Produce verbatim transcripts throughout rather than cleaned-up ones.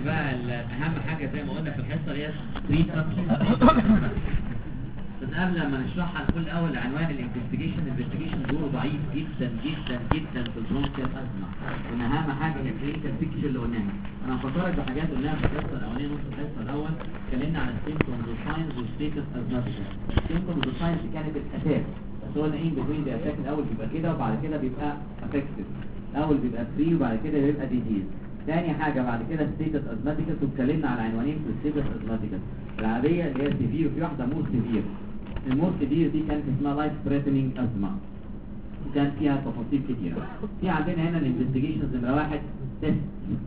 بقى اهم حاجه زي ما قلنا في الحصه دي بري بس قبل ما نشرحها نقول الاول عنوان الانفستيجيشن. الانفستيجيشن دوره ضعيف جدا جدا جدا في البرونكيال ازمه، وان اهم حاجه هي الكلينيكال بيكتشر اللي قلناها. انا هفكرك بحاجات قلناها في الحصه الاولانيه. نص الحصه الاول اتكلمنا عن السيمبتومز والساينز والستيتس ازماتيكا. السيمبتومز والساينز كانت الاتاك، بس هو الايه بتوين ذا اتاك الاول بيبقى كده وبعد كده بيبقى افكتيف. الاول بيبقى فري وبعد كده بيبقى ديزيز. تاني حاجه بعد كده ستيتس ازماتيكا. اتكلمنا على عنوانين في الستيتس ازماتيكا، العاديه اللي هي سيفير وفي واحده مور سيفير. المور سيفير دي كانت اسمها لايف ثريتنينج ازمه وكان فيها تفاصيل كتيره. في عندنا هنا الانفستيجيشنز نمره واحد تيست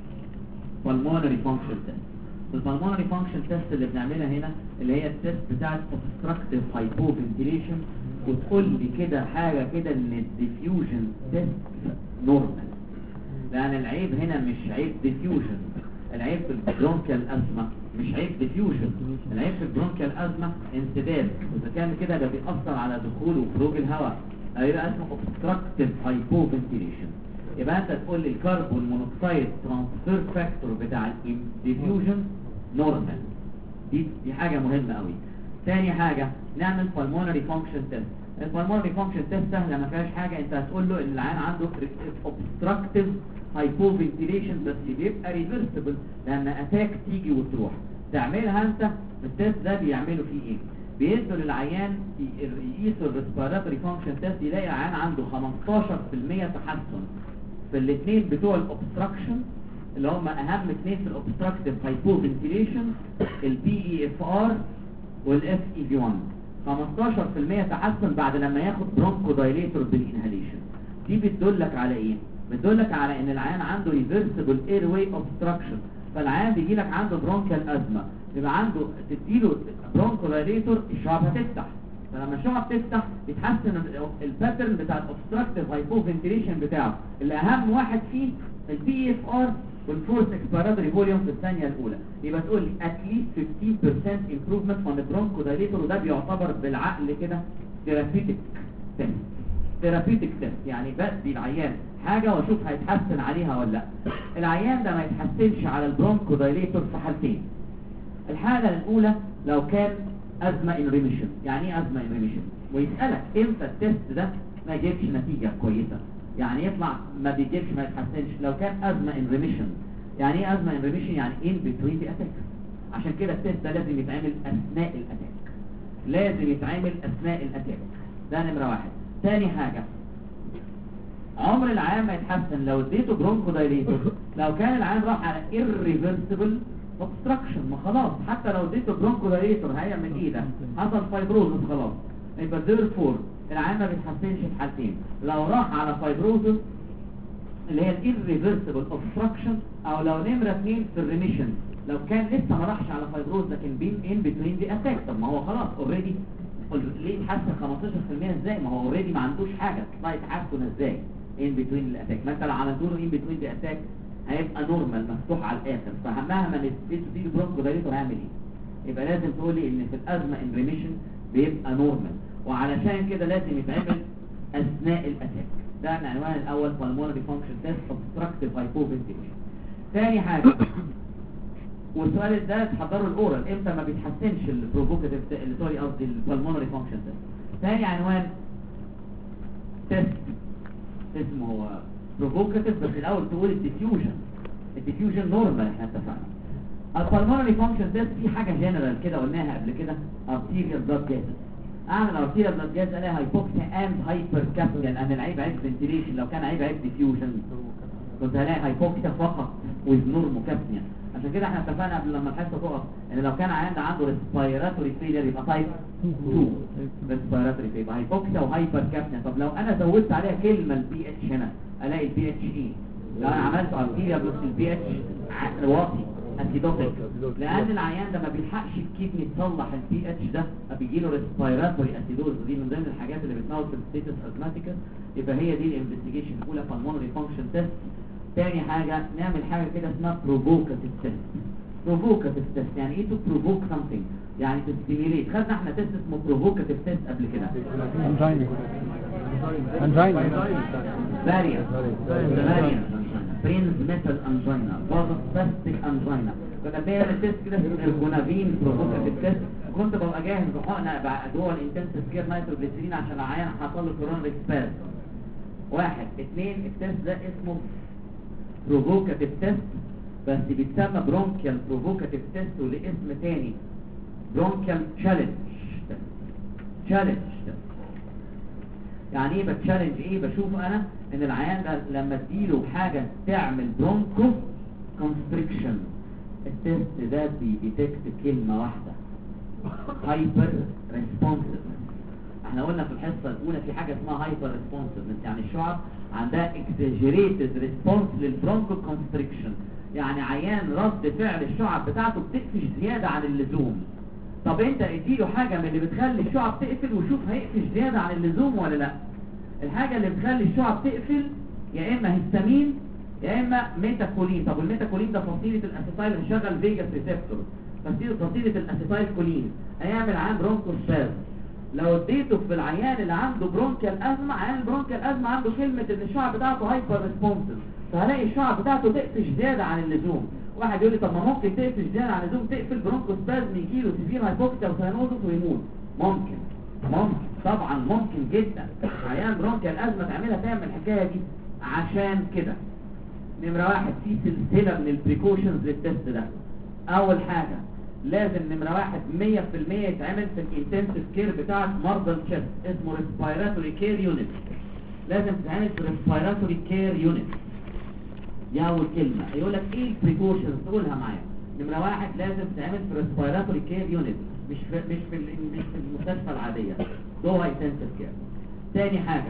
pulmonary function test. البلمونري فانكشن تيست اللي بنعملها هنا اللي هي التيست بتاعت obstructive hypoventilation، وتقول لي كده حاجه كده ان الديفيوجن تيست نورمال، لان العيب هنا مش عيب ديفيوجن، العيب في البرونكيال ازمه مش عيب ديفيوجن، العيب في البرونكيال ازمه انسداد. اذا كان كده ده بيأثر على دخول وخروج الهواء هيبقى اسمه obstructive hypoventilation. يبقى انت تقول لي الكربون مونوكسيد ترانسفير فاكتور بتاع الديفيوجن نورمال. دي دي حاجه مهمه قوي. ثاني حاجه نعمل pulmonary function test. البلمونري فانكشن تيست سهله ما فيهاش حاجه، انت هتقول له ان العيان عنده obstructive hypoventilation بس بيبقى ريفرسبل لان اتاك تيجي وتروح. تعملها انت التيست ده بيعملوا فيه ايه؟ بيدوا للعيان يقيسوا الريسبيراتوري فانكشن تيست، يلاقي العيان عنده خمستاشر في المية تحسن في الاثنين بتوع الاوبستراكشن اللي هم اهم اثنين في الاوبستراكتيف هايبوفنتيليشن، البي اي اف ار والاف اي في واحد. خمستاشر في المية تحسن بعد لما ياخد برونكو دايليتور بالانهاليشن. دي بتدلك على ايه؟ بتدلك على ان العيان عنده ريفرسبل اير واي اوبستراكشن. فالعيان بيجي لك عنده برونكال ازمه، يبقى عنده تديله برونكو دايليتور الشعب هتفتح، فلما الشعب تفتح يتحسن الباترن بتاع الاوبستراكتيف هايبوفنتيليشن بتاعه، اللي اهم واحد فيه البي اف ار والفورس اكسبيراتوري فوليوم في الثانيه الاولى. يبقى تقول لي اتليست خمستاشر بالمية امبروفمنت من البرونكو دايليتور، وده بيعتبر بالعقل كده ثيرابيوتيك تيست. ثيرابيوتيك تيست يعني بدي العيان حاجه واشوف هيتحسن عليها ولا لا. العيان ده ما يتحسنش على البرونكو دايليتور في حالتين. الحاله الاولى لو كان ازمه ان ريميشن. يعني ايه ازمه ان ريميشن؟ ويسالك امتى التيست ده ما يجيبش نتيجه كويسه، يعني يطلع ما بيجيبش ما يتحسنش. لو كان ازمه ان ريميشن، يعني ايه ازمه ان ريميشن؟ يعني ان بتوين ذا اتاك. عشان كده التيست ده لازم يتعمل اثناء الاتاك، لازم يتعمل اثناء الاتاك. ده نمره واحد. ثاني حاجه عمر العيان ما يتحسن لو اديته برونكو دايليتور لو كان العيان راح على irreversible obstruction. ما خلاص حتى لو اديته برونكو دايليتور هيعمل ايه؟ ده حصل فايبروزس خلاص. يبقى therefore العيان ما بيتحسنش في حالتين، لو راح على فايبروزس اللي هي irreversible obstruction، او لو نمره اثنين في الريميشن لو كان لسه ما راحش على فايبروز لكن بين ان بتوين دي اتاك. طب ما هو خلاص اوريدي، ليه يتحسن خمستاشر في المية ازاي؟ ما هو اوريدي ما عندوش حاجه، تطلع يتحسن ازاي ان بتوين الاتاك؟ ما انت لو عملت له ان بتوين دي اتاك هيبقى نورمال مفتوح على الاخر، فمهما نديته دي برونكو دايليتور هيعمل ايه؟ يبقى لازم تقول لي ان في الازمه ان ريميشن بيبقى نورمال، وعلشان كده لازم يتعمل اثناء الاتاك. ده العنوان الاول pulmonary function test obstructive hypoventilation. ثاني حاجه والسؤال ده تحضروا الاورال امتى ما بيتحسنش البروفوكاتيف سوري قصدي البلمونري فانكشن تيست. ثاني عنوان تيست اسمه بروفوكاتيف، بس الاول تقول الديفيوجن. الديفيوجن نورمال احنا اتفقنا. البلمونري فانكشن تيست في حاجه جنرال كده قلناها قبل كده، ارتيريال بلاد جاز. اعمل ارتيريال بلاد جاز الاقي هايبوكسيا اند هايبر كابنيا، لان العيب عيب فنتيليشن. لو كان عيب عيب ديفيوجن كنت هلاقي هايبوكسيا فقط ويز نورموكابنيا. عشان كده احنا اتفقنا قبل لما الحصه تقف ان لو كان عند عنده ريسبيراتوري فيلير يبقى تايب اتنين ريسبيراتوري فيلير، هايبوكسيا وهايبر كابنيا. طب لو انا زودت عليها كلمه البي اتش هنا الاقي البي اتش اي. لو انا عملت ارتيريا بلس البي اتش واطي اسيدوتيك، لان العيان ده ما بيلحقش الكدني تصلح البي اتش ده، بيجي له ريسبيراتوري اسيدوز. دي من ضمن الحاجات اللي بتموت الستيتس ازماتيكس. يبقى هي دي الانفستيجيشن الاولى pulmonary function test. تاني حاجة نعمل حاجة كده اسمها provocative test. provocative test يعني ايه to provoke something؟ يعني تستيميليت. خدنا احنا تيست اسمه provocative test قبل كده. انجينا انجينا variant variant برينز ميتال انجينا، باستيك انجينا. كنا بنعمل تيست كده اسمه الجونافين بروفوكاتيف تيست، كنت ببقى جاهز بحقنه جوه الانتنسيف كير نايتروجليسيرين عشان العيان حصل له كورونري سباز. واحد اثنين التيست ده اسمه بروفوكاتيف تيست، بس بيتسمى برونكيال بروفوكاتيف تيست وليه اسم تاني برونكيال تشالنج تشالنج. يعني ايه بتشالنج؟ ايه بشوف انا ان العيان ده لما اديله حاجه تعمل برونكو كونستريكشن، التيست ده بيديتكت كلمه واحده هايبر ريسبونسيف. احنا قلنا في الحصه الاولى في حاجه اسمها هايبر ريسبونسيف، يعني الشعب عندها اكزاجيريتد ريسبونس للبرونكو كونستريكشن، يعني عيان رد فعل الشعب بتاعته بتقفش زياده عن اللزوم. طب انت اديله حاجه من اللي بتخلي الشعب تقفل وشوف هيقفش زياده عن اللزوم ولا لا. الحاجه اللي بتخلي الشعب تقفل يا اما هيستامين يا اما ميتاكولين. طب الميتاكولين ده فصيله الاسيتايل اللي شغل فيجاس ريسبتور، فصيله الاسيتايل كولين هيعمل عام برونكوسباز. لو اديته في العيان اللي عنده برونكيال ازمه، عيان البرونكيال ازمه عنده كلمه ان الشعب بتاعته هايبر ريسبونسيف، فهلاقي الشعب بتاعته تقفش زياده عن اللزوم. واحد يقول لي طب ما ممكن تقفش زياده عن اللزوم تقفل برونكوسبازم يجيله سيفير هايبوكسيا وساينوزس ويموت؟ ممكن ممكن طبعا ممكن جدا. عيان برونكيال ازمه تعملها تعمل الحكايه دي. عشان كده نمره واحد في سلسله من البريكوشنز للتست ده. اول حاجه لازم نمره واحد مية في المية يتعمل في الانتنسيف كير بتاعت مرضى الشست، اسمه ريسبيراتوري كير يونت. لازم تتعمل في ريسبيراتوري كير يونت. دي اول كلمه. يقول لك ايه البريكوشنز؟ تقولها معايا. نمره واحد لازم تتعمل في ريسبيراتوري كير يونت، مش في مش في مش في المستشفى العاديه، جوه انتنسيف كير. تاني حاجه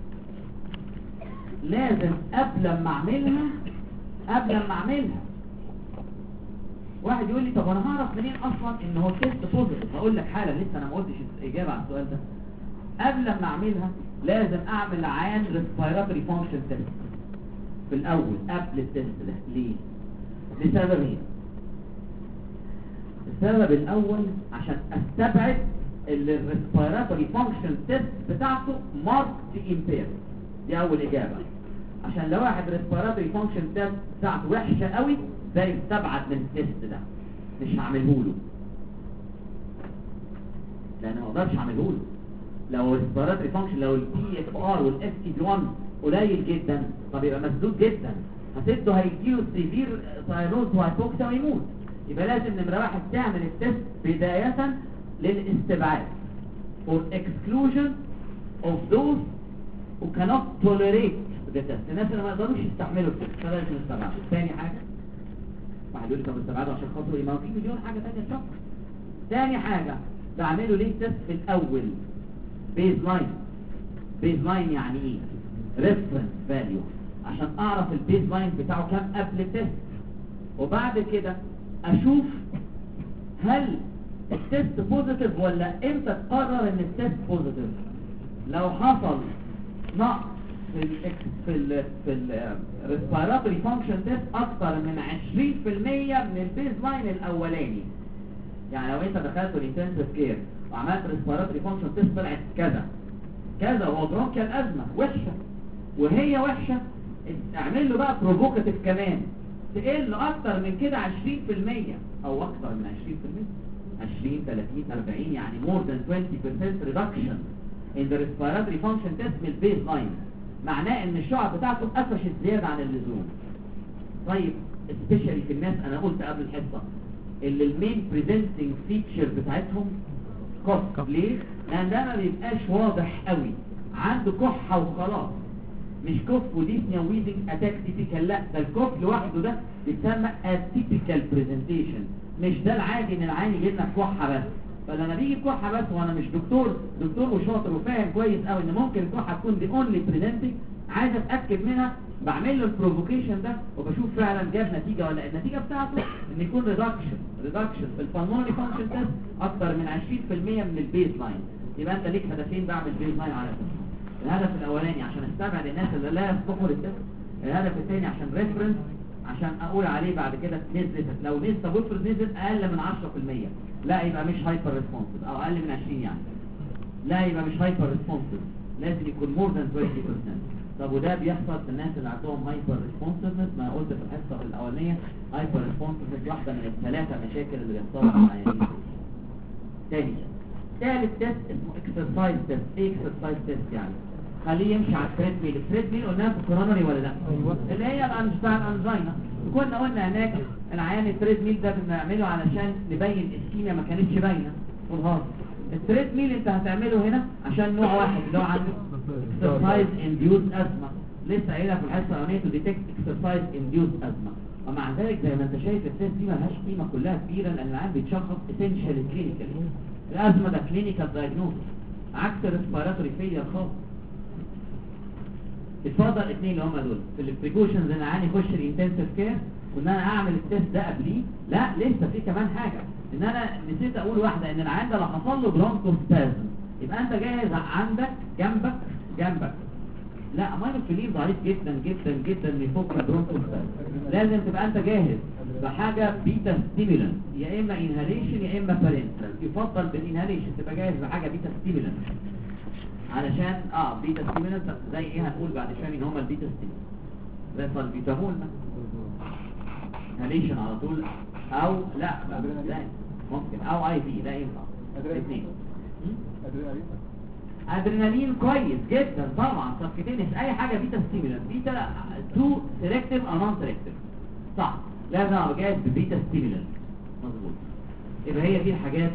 لازم قبل ما اعملها قبل ما اعملها واحد يقول لي طب انا هعرف منين اصلا ان هو تيست بوزيتيف؟ هقول لك حالا، لسه انا ما قلتش الاجابه على السؤال ده. قبل ما اعملها لازم اعمل عيان ريسبيراتوري فانكشن تيست في الاول قبل التيست ده. ليه؟ لسببين. السبب الاول عشان استبعد اللي الريسبيراتوري فانكشن تيست بتاعته ماركت امبير. دي اول اجابه. عشان لو واحد ريسبيراتوري فانكشن تيست بتاعته وحشه قوي ده يستبعد من التيست ده، مش هعمله له لان ما اقدرش اعمله له. لو الريسبيراتوري فانكشن لو البي اف ار والاف تي بي واحد قليل جدا طب يبقى مسدود جدا، هتده هيجيله سيفير ساينوز وهيبوكسيا ويموت. يبقى لازم نمره واحد تعمل التيست بدايه للاستبعاد for exclusion of those who cannot tolerate the test. الناس اللي ما يقدروش يستحملوا التيست فلازم نستبعده. ثاني حاجه واحد يقول لي طب استبعده عشان خاطر ايه؟ ما في مليون حاجه ثانيه تشوف. ثاني حاجه بعمله ليه تيست في الاول بيز لاين. بيز لاين يعني ايه؟ ريفرنس فاليو، عشان اعرف البيز لاين بتاعه كام قبل التيست، وبعد كده اشوف هل التيست بوزيتيف ولا امتى تقرر ان التيست بوزيتيف. لو حصل نقص في ال في ال في الريسبيراتوري فانكشن تيست اكتر من عشرين في المية من البيز لاين الاولاني، يعني لو انت دخلت الانتنسيف كير وعملت ريسبيراتوري فانكشن تيست طلعت كذا كذا وهو برونكيال ازمه وحشه وهي وحشه، اعمل له بقى بروفوكاتيف كمان تقل اكتر من كده عشرين في المية او اكتر من عشرين في المية، عشرين ثلاثين أربعين، يعني more than twenty percent reduction in the respiratory function test من البيز لاين. معناه ان الشعب بتاعته قفشت زياده عن اللزوم. طيب especially في الناس انا قلت قبل الحصه اللي المين بريزنتنج فيتشر بتاعتهم كف. ليه؟ لان ده ما بيبقاش واضح قوي، عنده كحه وخلاص، مش كف وديسنيا ويزنج اتاك تيبيكال، لا ده الكف لوحده ده بيتسمى اتيبيكال بريزنتيشن. مش ده العادي ان العيان يجي لنا كحه بس. فلما بيجي كحه بس وانا مش دكتور دكتور وشاطر وفاهم كويس قوي ان ممكن الكحه تكون دي اونلي بريزنتنج، عايز اتاكد منها، بعمل له البروفوكيشن ده وبشوف فعلا جاب نتيجه ولا النتيجه بتاعته ان يكون ريدكشن ريدكشن في البلمونري فانكشن تيست اكتر من عشرين في المية من البيز لاين. يبقى انت ليك هدفين بعمل بيز لاين على اساسه. الهدف الاولاني عشان استبعد الناس اللي لا يصلحوا للتست، الهدف الثاني عشان ريفرنس عشان اقول عليه بعد كده نزلت، لو نزلت بوفرز نزلت اقل من عشرة في المية لا يبقى مش هايبر ريسبونسيف، او اقل من عشرين يعني لا يبقى مش هايبر ريسبونسيف، لازم يكون مور ذان عشرين في المية. طب وده بيحصل في الناس اللي عندهم هايبر ريسبونسفنس، ما أنا قلت في الحصه الاولانيه هايبر ريسبونسفنس واحده من الثلاثه مشاكل اللي بيحصلوا مع العيانين. تاني ثالث تيست اسمه اكسرسايز تيست. ايه اكسرسايز تيست يعني؟ خليه يمشي على التريد ميل. التريد ميل قلناها في الكورونري ولا لا؟ اللي هي الانج بتاع الانجينا. كنا قلنا هناك العيان التريد ميل ده بنعمله علشان نبين اسكيميا ما كانتش باينه والهارت. التريد ميل انت هتعمله هنا عشان نوع واحد اللي هو عنده اكسرسايز انديوز ازمه. لسه قايلها في الحصه الاولانيه تو ديتكت اكسرسايز انديوز ازمه. ومع ذلك زي ما انت شايف التيست دي مالهاش قيمه كلها كبيره لان العيان بيتشخص اسينشال كلينيكال. الازمه ده كلينيكال دايجنوستس عكس الريسبيراتوري فيلير خالص. اتفضل الاثنين اللي هم دول في البريكوشنز ان انا يخش الانتنسيف كير وان انا اعمل التيست ده قبليه. لا لسه في كمان حاجه ان انا نسيت اقول واحده، ان العيان ده لو حصل له برونكوسبازم يبقى انت جاهز عندك جنبك جنبك لا ماينوفيلين ضعيف جدا جدا جدا يفك البرونكوسبازم. لازم تبقى انت جاهز بحاجه بيتا ستيمولانت، يا اما انهاليشن يا اما بارنتال. يفضل بالانهاليشن تبقى جاهز بحاجه بيتا ستيمولانت علشان اه بيتا ستيمولانت زي ايه هنقول بعد شويه مين هم البيتا ستيمولانت. زي الفالبيتامول انهاليشن على طول او لا لا ممكن او اي في لا ينفع الاثنين. ادرينالين كويس جدا طبعا صفقتين اي حاجه بيتا ستيمولانت. بيتا تو سيلكتيف او نون سيلكتيف صح، لازم ابقى جاهز ببيتا ستيمولانت مظبوط. يبقى هي دي الحاجات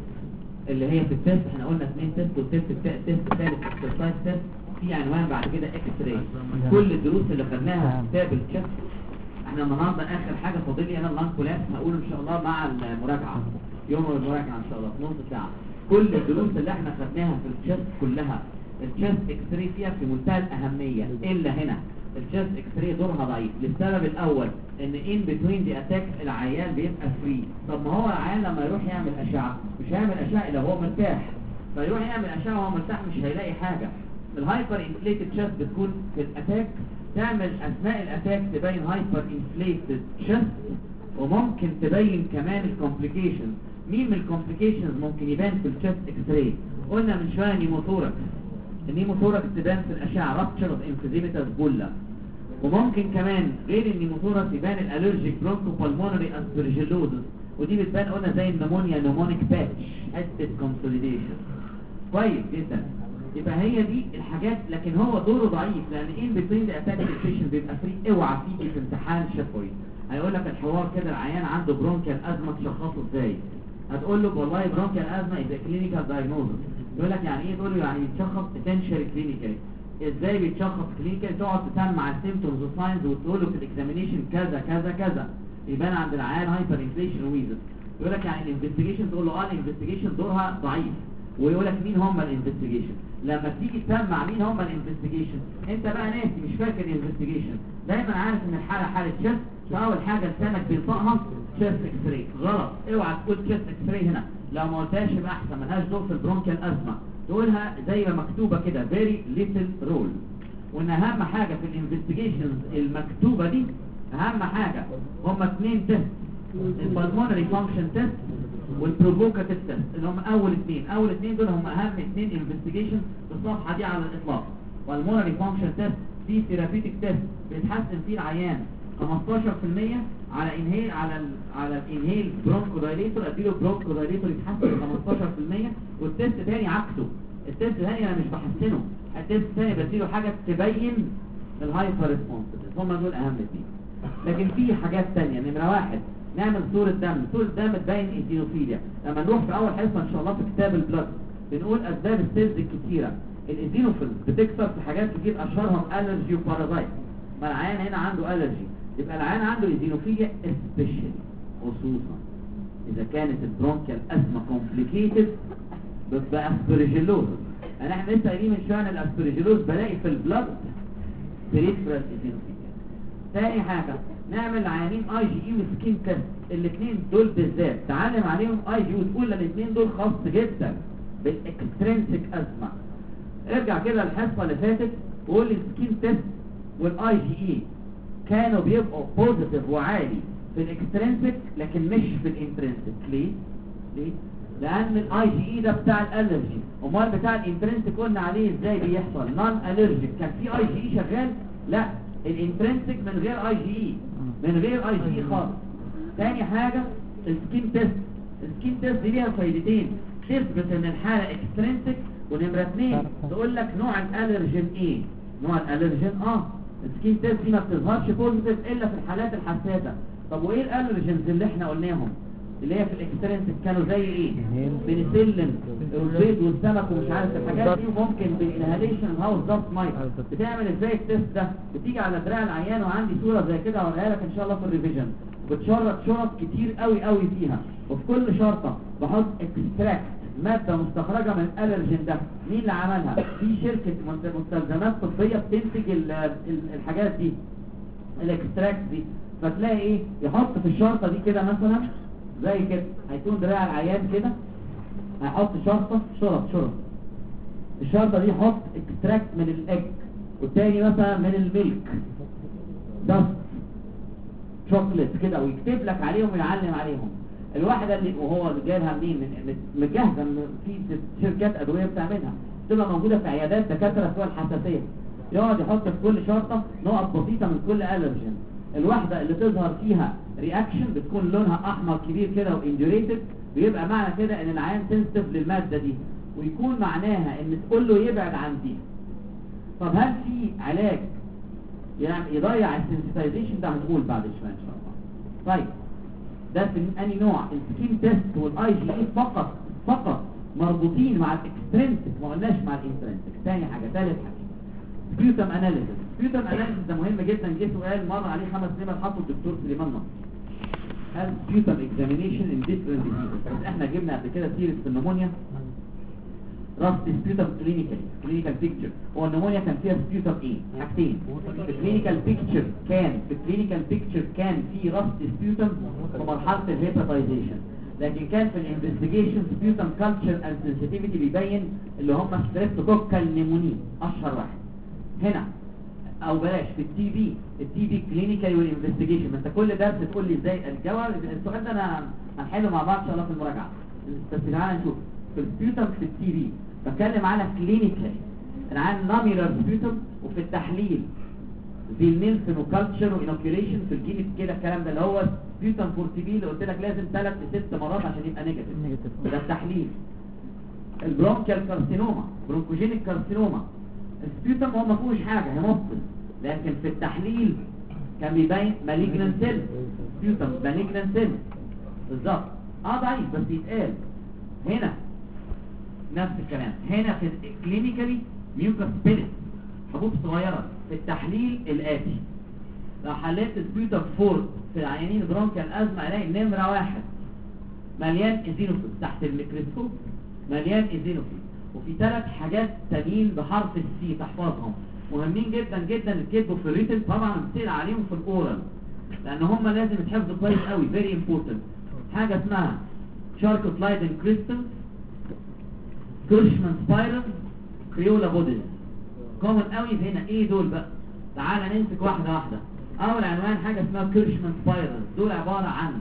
اللي هي في التست. احنا قلنا اثنين تيست والتست التست الثالث اكسرسايز تيست. في عنوان بعد كده اكس راي. كل الدروس اللي خدناها في كتاب التست احنا النهارده اخر حاجه فاضل لي انا اللانج كولابس هقوله ان شاء الله مع المراجعه يوم المراجعه ان شاء الله في نص ساعه. كل الدروس اللي احنا خدناها في التست كلها التست اكس راي فيها في منتهى الاهميه الا هنا التست اكس راي دورها ضعيف للسبب الاول ان ان بتوين دي اتاك العيان بيبقى فري. طب ما هو العيان لما يروح يعمل اشعه مش هيعمل اشعه الا هو مرتاح، فيروح يعمل اشعه وهو مرتاح مش هيلاقي حاجه. الهايبر انفليتد تشست بتكون في الاتاك تعمل اثناء الاتاك تبين هايبر انفليتد تشست وممكن تبين كمان الكومبليكيشن. مين من الكومبليكيشنز ممكن يبان في التشست اكس راي؟ قلنا من شويه نيموثوركس. النيموثوركس تبان في الاشعه رابتشر اوف انفيزيميتاس بولا. وممكن كمان غير النيموثوركس يبان الالرجيك برونكو بالمونري اسبرجيلوزس ودي بتبان قلنا زي النمونيا نمونيك باتش حته كونسوليديشن. كويس جدا. يبقى هي دي الحاجات لكن هو دوره ضعيف لان ان بتوين ذا اتاك البيشنت بيبقى فري. اوعى تيجي في امتحان شفوي هيقول لك الحوار كده العيان عنده برونكيال ازمه تشخصه ازاي؟ هتقول له والله برونكيال ازمه از كلينيكال دايجنوستس. يقول لك يعني ايه؟ تقول له يعني يتشخص اسينشال كلينيكال. ازاي بيتشخص كلينيكال؟ تقعد تسمع السيمبتومز والساينز وتقول له في الاكزامينيشن كذا كذا كذا يبان عند العيان هايبر انفليشن ويزس. يقول لك يعني الانفستيجيشن تقول له اه الانفستيجيشن دورها ضعيف ويقول لك مين هم الانفستيجيشن. لما تيجي تسمع مين هم الانفستيجيشن انت بقى ناسي مش فاكر الانفستيجيشن. دايما عارف ان الحاله حاله تشست فاول حاجه لسانك بينطقها تشست اكس راي. غلط، اوعى تقول تشست اكس راي هنا. لو ما قلتهاش يبقى احسن ملهاش دور في البرونكيال ازمه. تقولها زي ما مكتوبه كده فيري ليتل رول. وان اهم حاجه في الانفستيجيشنز المكتوبه دي اهم حاجه هم اثنين تيست البلمونري فانكشن تيست والبروفوكاتيف تيست اللي هم اول اثنين. اول اثنين دول هم اهم اثنين انفستيجيشن في الصفحه دي على الاطلاق. والمونري فانكشن تيست دي ثيرابيوتيك تيست بيتحسن فيه العيان خمستاشر في المية على انهيل على ال على الانهيل برونكو دايليتور. اديله برونكو دايليتور يتحسن خمستاشر في المية. والتيست تاني عكسه. التيست الثاني انا مش بحسنه. التيست الثاني بديله حاجه تبين الهايبر ريسبونسفنس. هم دول اهم اثنين. لكن في حاجات ثانيه. نمره واحد نعمل صورة دم. صورة دم تبين ايزينوفيليا. لما نروح في اول حصة ان شاء الله في كتاب البلاد بنقول اسباب السيلز الكتيرة. الايزينوفيلز بتكسر في حاجات كتير اشهرهم الرجي وبارازايت. ما العيان هنا عنده الرجي يبقى العيان عنده ايزينوفيليا سبيشال خصوصا اذا كانت البرونكيال ازمة كومبليكيتد باسبرجيلوز. انا احنا لسه قايلين من شويه ان الاسبرجيلوز بلاقي في البلاد بريفرال ايزينوفيليا. ثاني حاجة نعمل عيانين اي جي اي وسكين تيست. الاثنين دول بالذات تعلم عليهم اي جي وتقول الاثنين دول خاص جدا بالاكسترينسيك ازمه. ارجع كده الحصه اللي فاتت وقول لي السكين تيست والاي جي اي كانوا بيبقوا بوزيتيف وعالي في الاكسترينسيك لكن مش في الانترينسيك. ليه؟ ليه؟ لان الاي جي اي ده بتاع الالرجي. امال بتاع الانترنسك قلنا عليه ازاي بيحصل نون الرجيك؟ كان في اي جي اي شغال؟ لا، الانترنسك من غير اي جي اي، من غير اي جي اي خالص. تاني حاجه السكين تيست. السكين تيست دي ليها فايدتين، تثبت ان الحاله اكسترنسك، ونمره اثنين تقول لك نوع الالرجين ايه. نوع الالرجين اه السكين تيست دي ما بتظهرش بوزيتيف الا في الحالات الحساسه. طب وايه الالرجينز اللي احنا قلناهم اللي هي في الاكسترنسك كانوا زي ايه؟ بنسلم والبيض والسمك ومش عارف الحاجات دي، وممكن بالانهاليشن هاوس ضغط ميه. بتعمل ازاي التيست ده؟ بتيجي على دراع العيان، وعندي صوره زي كده هوريها لك ان شاء الله في الريفيجن، بتشرط شرط كتير قوي قوي فيها، وفي كل شرطه بحط اكستراكت ماده مستخرجه من الالرجين ده. مين اللي عملها؟ في شركه مستلزمات طبيه بتنتج ال ال الحاجات دي، الاكستراكت دي. فتلاقي ايه؟ يحط في الشرطه دي كده مثلا زي كده، هيكون دراع العيان كده، هيحط شرطه شرط شرط الشرطه دي يحط اكستراكت من الاج، والتاني مثلا من الميلك دست شوكليت كده، ويكتب لك عليهم ويعلم عليهم. الواحده اللي وهو جايبها منين؟ من متجهزه في شركات ادويه بتعملها، تبقى موجوده في عيادات دكاتره بتوع الحساسيه. يقعد يحط في كل شرطه نقط بسيطه من كل الرجين. الواحده اللي تظهر فيها رياكشن بتكون لونها احمر كبير كده واندوريتد، بيبقى معنى كده ان العيان سنسيتيف للماده دي، ويكون معناها ان تقول له يبعد عن دي. طب هل في علاج يعني يضيع السنسيتايزيشن ده؟ هنقول بعد شويه ان شاء الله. طيب ده في انهي نوع؟ السكين تيست والاي جي اي فقط فقط مربوطين مع الاكسترنسك، ما قلناش مع الانترنسك. ثاني حاجه ثالث حاجه سبيوتم اناليسيس. سبيوتم اناليسيس ده مهم جدا، جه سؤال مر عليه خمس نمر حطه الدكتور سليمان نصر. هل سبيوتم اكزامينيشن ان ديفرنت ديزيز؟ احنا جبنا قبل كده سيريس في النمونيا راست سبيوتم كلينيكال كلينيكال بيكتشر. هو النمونيا كان فيها سبيوتم ايه؟ حاجتين. في الكلينيكال بيكتشر كان في الكلينيكال بيكتشر كان في راست سبيوتم في مرحله الهيباتايزيشن، لكن كان في الانفستيجيشن سبيوتم كلتشر اند سنسيتيفيتي بيبين اللي هم ستريبتوكوكال نيموني اشهر واحد. هنا او بلاش في التي بي، التي بي كلينيكال والانفستيجيشن. ما انت كل درس تقول لي ازاي الجواب. السؤال ده انا هنحله مع بعض ان شاء الله في المراجعه، بس تعالى نشوف. في السبيوتم في التي بي بتكلم على كلينيكال، انا عن نومينال سبيوتم، وفي التحليل زي النيلسون وكالتشر وانوكيوليشن في الجينيت كده الكلام ده اللي هو سبيوتم فور تي بي اللي قلت لك لازم ثلاث لست مرات عشان يبقى نيجاتيف. ده التحليل. البرونكيال كارسينوما، برونكوجينيك كارسينوما، السبيوتم هو ما فيهوش حاجه هيمصل، لكن في التحليل كان بيبين مالجنان سيل، سبيوتم مالجنان سيل بالظبط. اه ضعيف بس يتقال. هنا نفس الكلام، هنا في كلينيكالي ميوكاس بيلت، حبوب صغيره. في التحليل الاتي لو حللت سبيوتم فور في العيانين برونكيال ازمه الاقي نمره واحد مليان ايزينوفيل تحت الميكروسكوب، مليان ايزينوفيل. وفي ثلاث حاجات تانيين بحرف السي تحفظهم مهمين جدا جدا، الكتب في الريتن طبعا بتسال عليهم في الاورال لان هم لازم يتحفظوا كويس قوي، فيري امبورتنت. حاجه اسمها شاركوتلايدن كريستال، كيرشمان سبايرال، كريولا بوديز. كومن قوي هنا ايه دول بقى؟ تعالى نمسك واحده واحده. اول عنوان حاجه اسمها كيرشمان سبايرال، دول عباره عن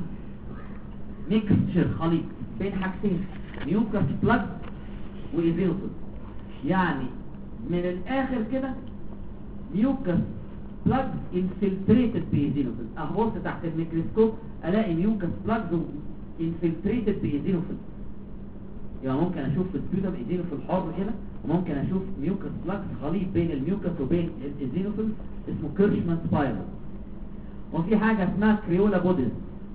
ميكستشر خليط بين حاجتين، ميوكاس بلاج وايزينوفيل. يعني من الاخر كده ميوكاس بلاج انفلتريتد بايزينوفيل. اهبص تحت الميكروسكوب الاقي ميوكاس بلاج انفلتريتد بايزينوفيل. يعني ممكن اشوف في السبيوتم ايزينوفيل حر كده، وممكن اشوف ميوكاس بلاج خليط بين الميوكاس وبين الايزينوفيل اسمه كيرشمان سبايرال. وفي حاجه اسمها كريولا بوديز.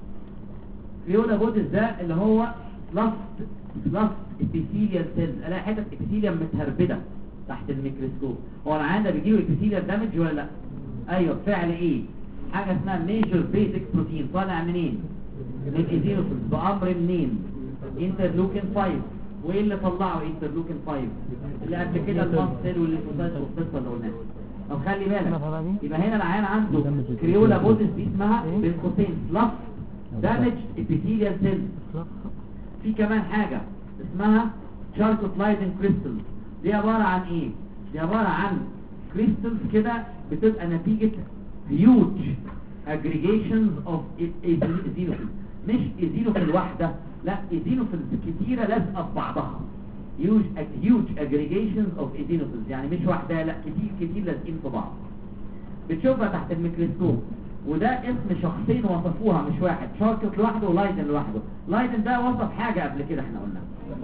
كريولا بوديز ده اللي هو لاست لاست ابيثيليال سيلز، الاقي حته ابيثيليال متهربده تحت الميكروسكوب. هو العيان ده بيجيله ابيثيليال دامج ولا لا؟ ايوه. فعل ايه؟ حاجه اسمها ميجر بيزك بروتين طالع منين؟ من الايزينوفيلز. بامر منين؟ انترلوكين خمسة. وايه اللي طلعه انترلوكين خمسة؟ اللي قبل كده الماستل والليفوسايت والقصه اللي قلناها. طب خلي بالك، يبقى هنا العيان عنده كريولا بوديز دي اسمها بين قوسين لاست دامج ابيثيليال سيلز. في كمان حاجة اسمها شاركوتلايدن كريستال، دي عبارة عن ايه؟ دي عبارة عن كريستالز كده بتبقى نتيجة huge aggregations of eosinophils، مش eosinophil واحدة، لا ايزينوفيلز كتيره لازقه في بعضها huge huge aggregations of eosinophils يعني مش واحده لا كتير كتير لازقين في بعض بتشوفها تحت الميكروسكوب وده اسم شخصين وصفوها مش واحد شاركت لوحده ولايدن لوحده لايدن ده وصف حاجه قبل كده احنا قلنا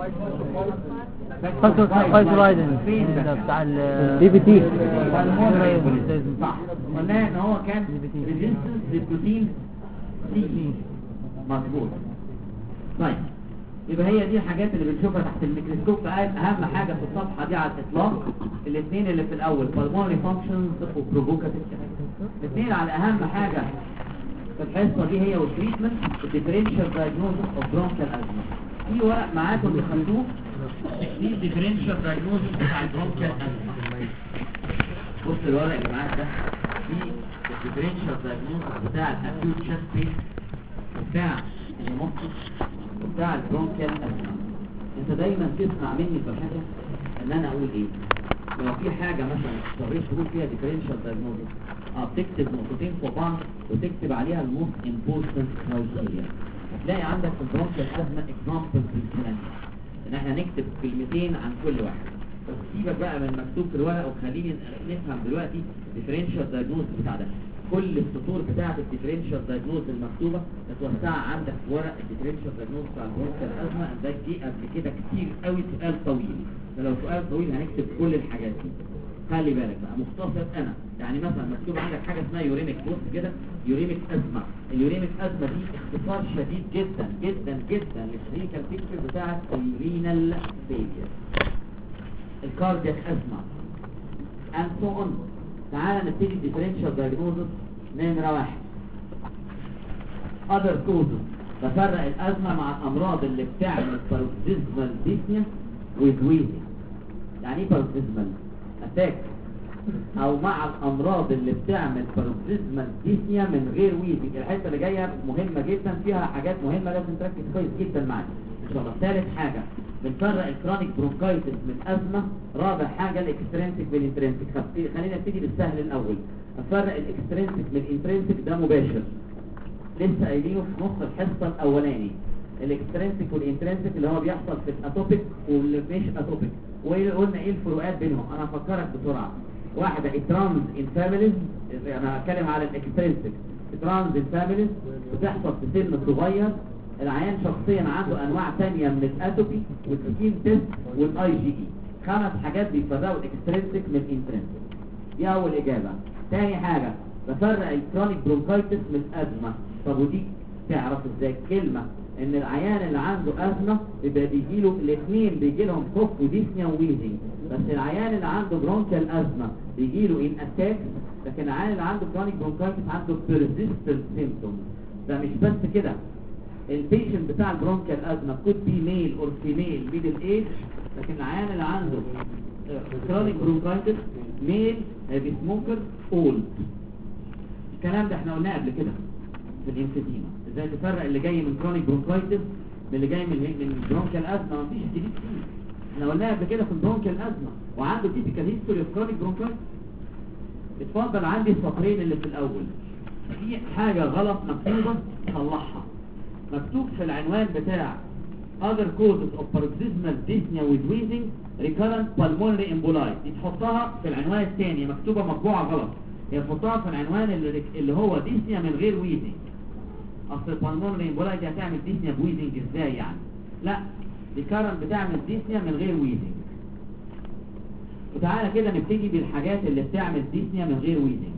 فايتو لايدن ده بتاع البي بي تي صح قلنا ان هو كان ريزيستنس للبروتين سي مظبوط طيب يبقى هي دي الحاجات اللي بنشوفها تحت الميكروسكوب اهم حاجه في الصفحه دي على الاطلاق الاثنين اللي في الاول pulmonary functions وبروفوكاتيف الاثنين على اهم حاجه في الحصه دي هي والتريتمنت الديفرنشال دايجنوستس اوف برونكيال ازمه في ورق معاكم اللي خدوه دي الديفرنشال دايجنوستس بتاع البرونكيال ازمه بص الورق اللي معاك ده في الديفرنشال دايجنوستس بتاع الاكيوت تشست بين بتاع الموكس بتاع البرونكيال ازمه انت دايما تسمع مني في الحاجه ان انا اقول ايه لو في حاجه مثلا اضطريت تقول فيها ديفرنشال دايجنوستس اه بتكتب نقطتين فوق بعض وتكتب عليها الموست امبورتنت كرايتيريا هتلاقي عندك في البرونكيال ازمه اكزامبلز بالكلام ان احنا نكتب كلمتين عن كل واحد بس سيبك بقى من مكتوب في الورق وخليني نفهم دلوقتي ديفرنشال دايجنوستس بتاع ده كل السطور بتاعه الديفرنشال دايجنوستس المكتوبه متوزعه عندك في ورق الديفرنشال دايجنوستس بتاع البرونكيال ازمه ده جه قبل كده كتير قوي سؤال طويل فلو سؤال طويل هنكتب كل الحاجات دي خلي بالك بقى مختصر انا يعني مثلا مكتوب عندك حاجه اسمها يوريميك بص كده يوريميك ازمه اليوريميك ازمه دي اختصار شديد جدا جدا جدا للكلينيكال بيكتشر بتاعه الرينال فيلير الكاردياك ازمه and so on تعالى نبتدي differential diagnosis نمرة واحد other causes بفرق الازمه مع الامراض اللي بتعمل paroxysmal dyspnea with wheezing يعني ايه paroxysmal اتاك او مع الامراض اللي بتعمل paroxysmal dyspnea من غير ويزنج الحته اللي جايه مهمه جدا فيها حاجات مهمه لازم تركز كويس جدا معايا ان شاء الله ثالث حاجه بنفرق الكرونيك برونكايتس من ازمه رابع حاجه الاكسترينسيك من الانترنسيك خلينا نبتدي بالسهل الاول افرق الاكسترينسيك من الانترنسيك ده مباشر لسه قايلينه في نص الحصه الاولاني الاكسترنسيك والانترنسيك اللي هو بيحصل في الاتوبيك واللي مش اتوبيك وقلنا ايه الفروقات بينهم انا هفكرك بسرعه واحده الترانز انفاميليز انا هتكلم على الاكسترنسيك الترانز انفاميليز بتحصل في سن صغير العيان شخصيا عنده انواع ثانيه من الاتوبي والسكين تيست والاي جي اي خمس حاجات بيفرقوا الاكسترنسيك من الانترنسيك دي اول اجابه ثاني حاجه بفرق الكرونيك برونكايتس من الازمه طب ودي تعرف ازاي كلمه ان العيان اللي عنده ازمه يبقى بيجي له الاثنين بيجي لهم كوف وديسنيا وويزنج بس العيان اللي عنده برونكيال ازمه بيجي له ان اتاك لكن العيان اللي عنده كرونيك برونكايتس عنده بيرزيستنت سيمبتومز ده مش بس كده البيشنت بتاع البرونكيال ازمه كود بي ميل اور فيميل ميدل ايج لكن العيان اللي عنده كرونيك برونكايتس ميل هيبي سموكر اولد الكلام ده احنا قلناه قبل كده في الانفيزيما ازاي تفرق اللي جاي من كرونيك برونكايتس من اللي جاي من من برونكيال ازمه مفيش جديد فيه احنا قلناها قبل كده في البرونكيال ازمه وعنده تيبيكال هيستوري اوف كرونيك برونكايتس اتفضل عندي السطرين اللي في الاول في حاجه غلط مكتوبه صلحها مكتوب في العنوان بتاع other causes of paroxysmal dyspnea with wheezing recurrent pulmonary emboli دي تحطها في العنوان الثاني مكتوبه مطبوعه غلط هي تحطها في العنوان اللي, اللي هو dyspnea من غير wheezing اصل البلمونري emboli دي هتعمل dyspnea بويزنج ازاي يعني لا recurrent بتعمل dyspnea من غير wheezing وتعالى كده نبتدي بالحاجات اللي بتعمل dyspnea من غير wheezing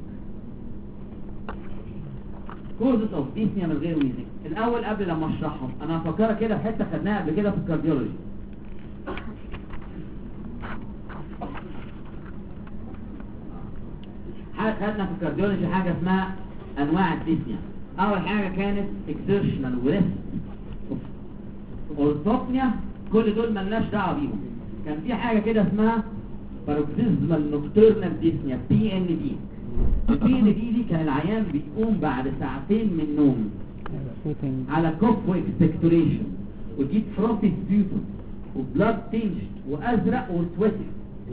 causes of dyspnea من غير wheezing الاول قبل لما اشرحهم انا هفكرك كده في حته خدناها قبل كده في الكارديولوجي خدنا في الكارديولوجي حاجه اسمها انواع الديسنيا اول حاجه كانت exertional وريست اورثوبنيا كل دول ملناش دعوه بيهم كان في حاجه كده اسمها paroxysmal nocturnal dyspnea بي ان دي البي ان دي دي كان العيان بيقوم بعد ساعتين من النوم على كوف واكسبكتوريشن ودي فروتي سبيوتوم وبلاد تنشد وازرق وسويتي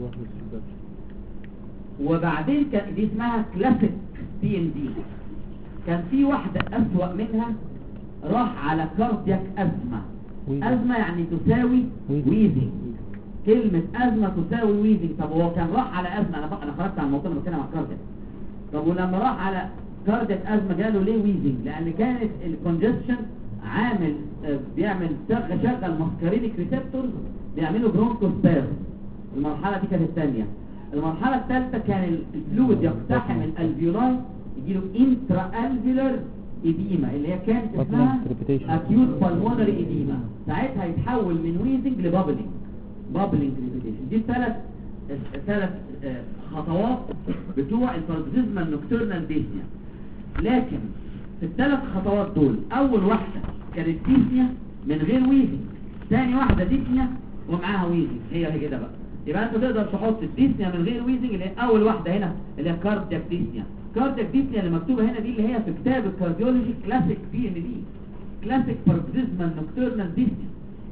وبعدين كان دي اسمها كلاسيك بي ان دي كان في واحده اسوأ منها راح على كاردياك ازمه ازمه يعني تساوي ويزنج. كلمه ازمه تساوي ويزنج. طب هو كان راح على ازمه، انا انا خرجت عن الموضوع، انا بتكلم عن كاردياك. طب ولما راح على كاردياك ازمه جاله ليه ويزنج؟ لان كانت الكونجستشن عامل آه، بيعمل شغل شغل ماسكارينيك ريسبتورز بيعملوا برونكوسباز. المرحله دي كانت الثانيه. المرحله الثالثه كان الفلويد يقتحم الالفيولاي يجيله انترا الفيولار إديمة اللي هي كانت اسمها اكيوت بالمونري إديمة. ساعتها يتحول من ويزنج لبابلينج بابلينج كريبيتيشن. دي الثلاث الثلاث خطوات بتوع الباركسيزمال نوكتورنال ديسنيا. لكن في الثلاث خطوات دول اول واحده كانت ديسنيا من غير ويزنج، ثاني واحده ديسنيا ومعاها ويزنج. هي هي كده بقى. يبقى انت تقدر تحط الديسنيا من غير ويزنج اللي هي اول واحده هنا اللي هي كاردياك ديسنيا. كاردياك ديسنيا اللي مكتوبه هنا دي اللي هي في كتاب الكارديولوجي كلاسيك بي ام دي، كلاسيك باركسيزمال نوكتورنال ديسنيا.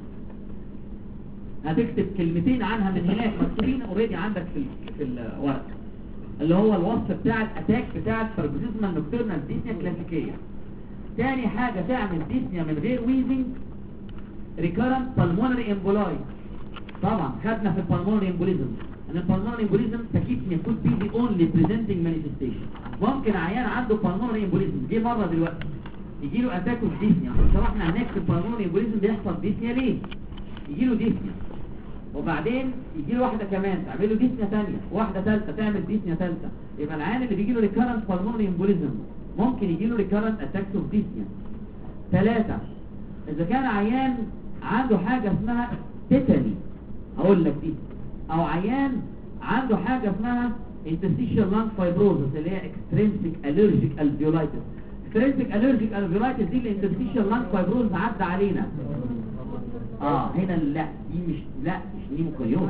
هتكتب كلمتين عنها من هناك مكتوبين اوريدي عندك في في الورق، اللي هو الوصف بتاع الاتاك بتاع الباركسيزمال نوكتورنال ديسنيا كلاسيكيه. تاني حاجه تعمل ديسنيا من غير ويزنج ريكارنت بالمونري امبولاي. طبعا خدنا في البالمونري امبوليزم ان البالمونري امبوليزم تكيتني كود بي دي اونلي بريزنتنج مانيفستيشن. ممكن عيان عنده بالمونري امبوليزم جه مره دلوقتي يجي له اتاك اوف ديسنيا. شرحنا هناك في البالمونري امبوليزم بيحصل ديسنيا ليه؟ يجي له ديسنيا وبعدين يجي له واحده كمان تعمل له ديسنيا ثانيه، واحده ثالثه تعمل ديسنيا ثالثه. يبقى العيان اللي بيجي له ريكارنت بالمونري امبوليزم ممكن يجي له ريكارنت اتاكس اوف ديسنيا. ثلاثه اذا كان عيان عنده حاجه اسمها تيتاني هقول لك دي، او عيان عنده حاجه اسمها interstitial lung fibrosis اللي هي extrinsic allergic alveolitis. extrinsic allergic alveolitis دي اللي interstitial lung fibrosis عدى علينا. اه هنا لا دي مش لا مش نيموكاريوز،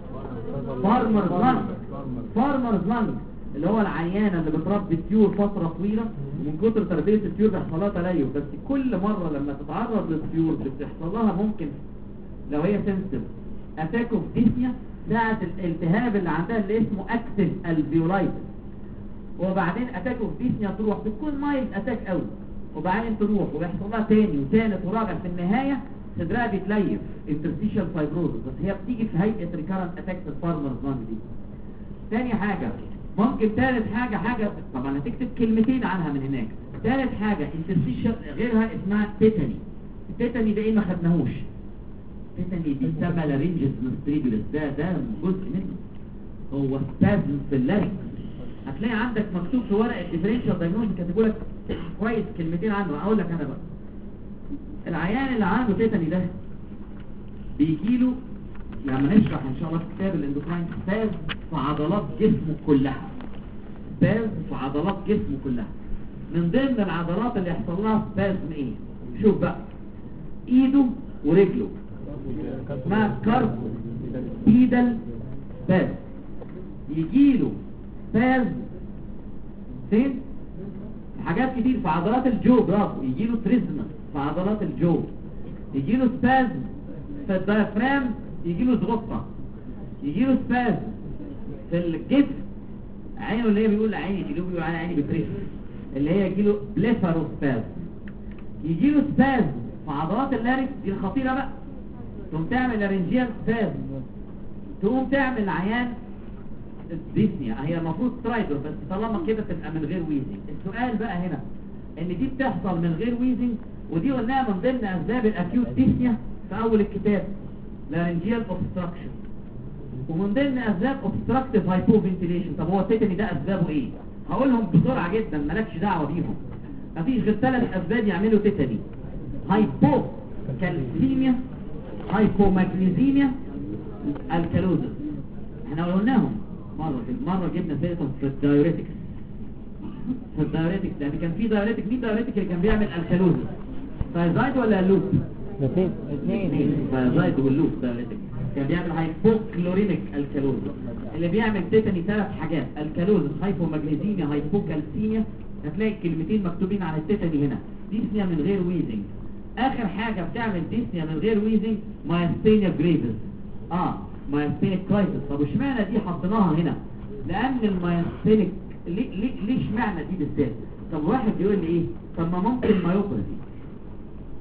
فارمرز لانج. فارمرز لانج اللي هو العيانه اللي بتربي الطيور فتره طويله ومن كتر تربيه الطيور بيحصل لها تليف، بس كل مره لما تتعرض للطيور بتحصل لها ممكن لو هي سنسيتيف اتاك اوف ديسنيا ساعه الالتهاب اللي عندها اللي اسمه اكتيف الفيولايتس. وبعدين اتاك اوف ديسنيا تروح بتكون مايلد اتاك قوي وبعدين تروح وبيحصل لها تاني وثالث ورابع، في النهايه صدرها بيتليف انترستيشال فايبروزس. بس هي بتيجي في هيئه ريكارنت اتاكس الفارمرز لانج دي. ثاني حاجه ممكن ثالث حاجه حاجه طبعا هتكتب كلمتين عنها من هناك. ثالث حاجه انترستيشال غيرها اسمها تيتاني. التيتاني ده ايه ما خدناهوش؟ تيتاني دي اسمها لارنجس مستريبولس، ده ده جزء منه هو سبازم في اللارنج. هتلاقي عندك مكتوب في ورق الديفرنشال دايجنوستيك كاتبوا لك كويس كلمتين عنه. اقول لك انا بقى العيان اللي عنده تيتاني ده بيجي له لما نشرح ان شاء الله كتاب الاندوكراين سباز في عضلات جسمه كلها. سباز في عضلات جسمه كلها. من ضمن العضلات اللي يحصل لها سبازم ايه؟ شوف بقى ايده ورجله اسمها كارب بيدل سباز. يجي له سباز فين؟ حاجات كتير في عضلات الجو. برافو. يجي له تريزمس في عضلات الجو. يجي له سبازم في الدايفرام. يجي له ضغطه. يجي له سبازم في الجسم عينه اللي هي بيقول عيني اللي بيقول على عيني بتريش اللي هي يجي له بليفاروسبازم. يجي له سبازم في عضلات اللارنكس دي الخطيره بقى، تقوم تعمل لارنجيال سبازم، تقوم تعمل عيان ديسنيا. هي المفروض ترايدر بس طالما كده تبقى من غير ويزنج. السؤال بقى هنا ان دي بتحصل من غير ويزنج ودي قلناها من ضمن اسباب الاكيوت ديسنيا في اول الكتاب لارنجيال اوبستراكشن، ومن ضمن اسباب اوبستراكتيف هايبوفنتيليشن. طب هو التيتاني ده اسبابه ايه؟ هقولهم بسرعه جدا مالكش دعوه بيهم. مفيش غير ثلاث اسباب يعملوا تيتاني: هايبو كالسيميا، هايبوماجنيزيميا، الكالوزس. احنا قلناهم مره مره جبنا سيرتهم في الدايوريتكس. في الدايوريتكس لان كان في دايوريتك. مين دايوريتك اللي كان بيعمل الكالوزس؟ فايزايد ولا اللوب؟ الاثنين الاثنين فايزايد واللوب دايوريتك. كان بيعمل هايبوكلورينيك الكالوزس. اللي بيعمل تيتاني ثلاث حاجات: الكالوزس، هايبوماجنيزيميا، هايبوكالسيميا. هتلاقي الكلمتين مكتوبين عن التيتاني هنا. ديسنيا من غير ويزنج. اخر حاجه بتعمل ديسنيا من غير ويزنج مايستينيا جريفز. اه مايستينيك كرايسيس. طب اشمعنى دي حطيناها هنا؟ لان المايستينيك ليه ليه ليه اشمعنى دي بالذات؟ طب واحد يقول لي ايه؟ طب ما ممكن مايوباثي.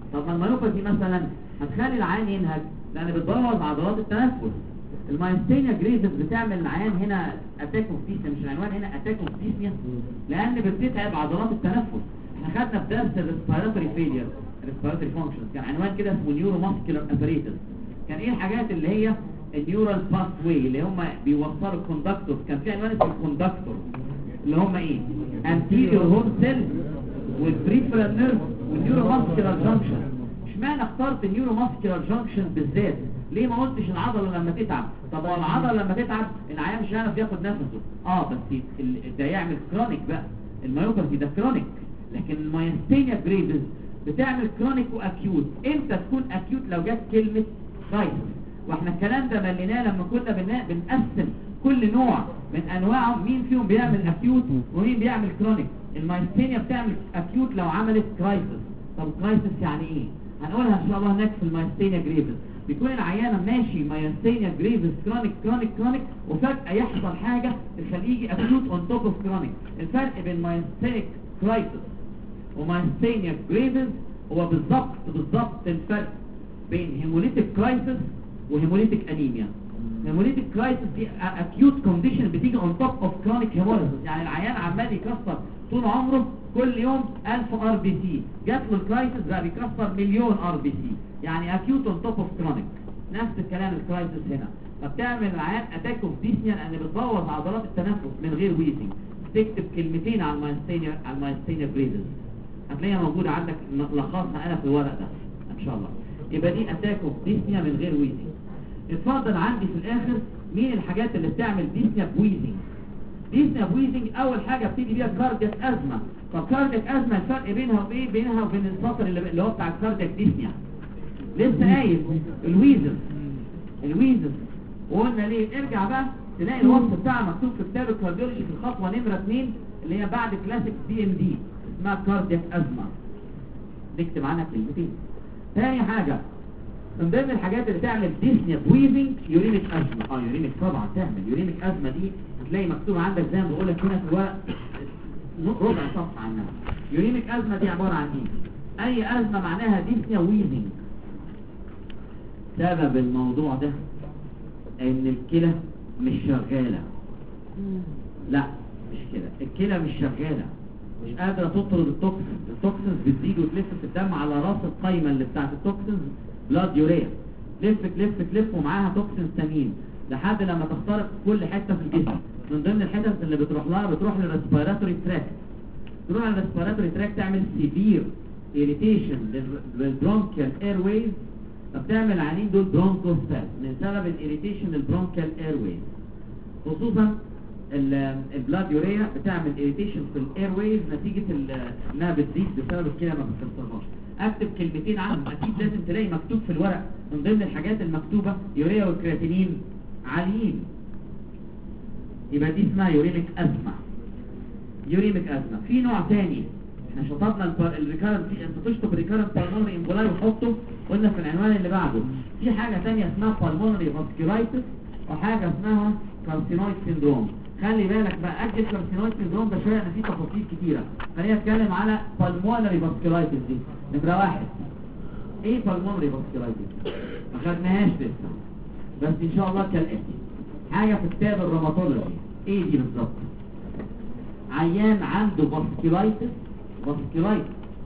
طب ما المايوباثي مثلا هتخلي العيان ينهج لان بتبوظ عضلات التنفس. المايستينيا جريفز بتعمل العيان هنا اتاك اوف ديسنيا، مش العنوان هنا اتاك اوف ديسنيا، لان بتتعب عضلات التنفس. احنا خدنا في درس الريسبيراتوري فيلير الريسبيراتوري فانكشنز كان عنوان كده اسمه نيورو ماسكولار اباريتس. كان ايه الحاجات اللي هي النيورال باث واي اللي هم بيوصلوا الكوندكتور. كان في عنوان اسمه الكوندكتور اللي هم ايه؟ anterior horn cell والبريفرال نيرف والنيورو ماسكولار جانكشن. اشمعنى اخترت النيورو ماسكولار جانكشن بالذات؟ ليه ما قلتش العضله لما تتعب؟ طب هو العضله لما تتعب العيان مش هيعرف ياخد نفسه. اه بس ال- ده يعمل كرونيك بقى. المايوباثي ده كرونيك، لكن المايستينيا جريفز بتعمل كرونيك واكيوت. امتى تكون اكيوت؟ لو جت كلمه كرايسيس. واحنا الكلام ده مليناه لما كنا بن- بنقسم كل نوع من انواعهم مين فيهم بيعمل اكيوت ومين بيعمل كرونيك. المايستينيا بتعمل اكيوت لو عملت كرايسيس. طب كرايسيس يعني ايه؟ هنقولها ان شاء الله هناك في المايستينيا جريفز. بيكون العيانه ماشي مايستينيا جريفز كرونيك كرونيك كرونيك وفجاه يحصل حاجه تخليه يجي اكيوت اون توب اوف كرونيك. الفرق بين مايستينيك كرايسيس ومايستينيا جريفز هو بالظبط بالظبط الفرق بين هيموليتيك كرايسيس وهيموليتيك انيميا. هيموليتيك كرايسيس دي اكيوت كونديشن بتيجي اون توب اوف كرونيك هيموليسيس، يعني العيان عمال يكسر طول عمره كل يوم ألف ار بي سي، جات له الكرايسيس بقى بيكسر مليون ار بي سي، يعني اكيوت اون توب اوف كرونيك. نفس الكلام الكرايسيس هنا. فبتعمل العيان اتاك اوف ديسنيا لان بتبوظ عضلات التنفس من غير ويزنج. تكتب كلمتين على المايستينيا على المايستينيا بريزز هتلاقيها موجوده عندك، لخصها انا في الورق ده ان شاء الله. يبقى دي اتاك اوف ديسنيا من غير ويزنج. اتفضل عندي في الاخر مين الحاجات اللي بتعمل ديسنيا بويزنج. ديسنيا بويزنج اول حاجه بتيجي بيها كاردياك ازمه. طب كاردياك ازمه الفرق بينها وبين بينها وبين السطر اللي, اللي هو بتاع الكاردياك ديسنيا لسه قايل الويزز الويزز وقلنا ليه. ارجع بقى تلاقي الوصف بتاعها مكتوب في كتاب الكارديولوجي في الخطوه نمره اتنين اللي هي بعد كلاسيك بي ام دي اسمها كاردياك ازمه. نكتب عنها كلمتين. ثاني حاجه من ضمن الحاجات اللي تعمل ديسنيا بويزنج يوريميك ازمه. اه يوريميك طبعا تعمل يوريميك ازمه. دي هتلاقي مكتوب عندك زي ما بقول لك هنا في الورق ربع صفحه عنها. يوريميك ازمه دي عباره عن ايه؟ اي ازمه معناها ديسنيا ويزنج. سبب الموضوع ده ان الكلى مش شغاله. لا مش كده، الكلى مش شغاله، مش قادره تطرد التوكسين. التوكسينز بتزيد وتلف في الدم على راس القايمه اللي بتاعت التوكسينز بلاد يوريا، لف تلف تلف ومعاها توكسينز تانيين لحد لما تخترق كل حته في الجسم. من ضمن الحتت اللي بتروح لها بتروح للريسبيراتوري تراكت. تروح للريسبيراتوري تراكت تعمل سيفير irritation للبرونكيال اير ويز. فبتعمل العينين دول برونكوستاز من سبب الاريتيشن للبرونكيال اير ويز. خصوصا البلاد يوريا بتعمل irritation في الاير ويز نتيجه انها بتزيد بسبب الكلى ما بتكسرهاش. اكتب كلمتين عنهم، اكيد لازم تلاقي مكتوب في الورق من ضمن الحاجات المكتوبه يوريا والكرياتينين عاليين. يبقى دي اسمها يوريميك ازمه. يوريميك ازمه. في نوع ثاني احنا شطبنا الريكارنت، انت تشطب الريكارنت بالمونري امبولاي وحطه قلنا في العنوان اللي بعده. في حاجه ثانيه اسمها بالمونري فاسكولايتس وحاجه اسمها كارسينويد سيندروم. خلي بالك بقى اجل كارسينويد سيندروم ده شويه لان فيه تفاصيل كتيره. خلينا نتكلم على بالمونري فاسكولايتس دي. نمره واحد ايه بالمونري فاسكولايتس؟ ما خدناهاش لسه بس ان شاء الله كالاتي. حاجه في كتاب الروماتولوجي. ايه دي بالظبط؟ عيان عنده فاسكولايتس. فاسكولايتس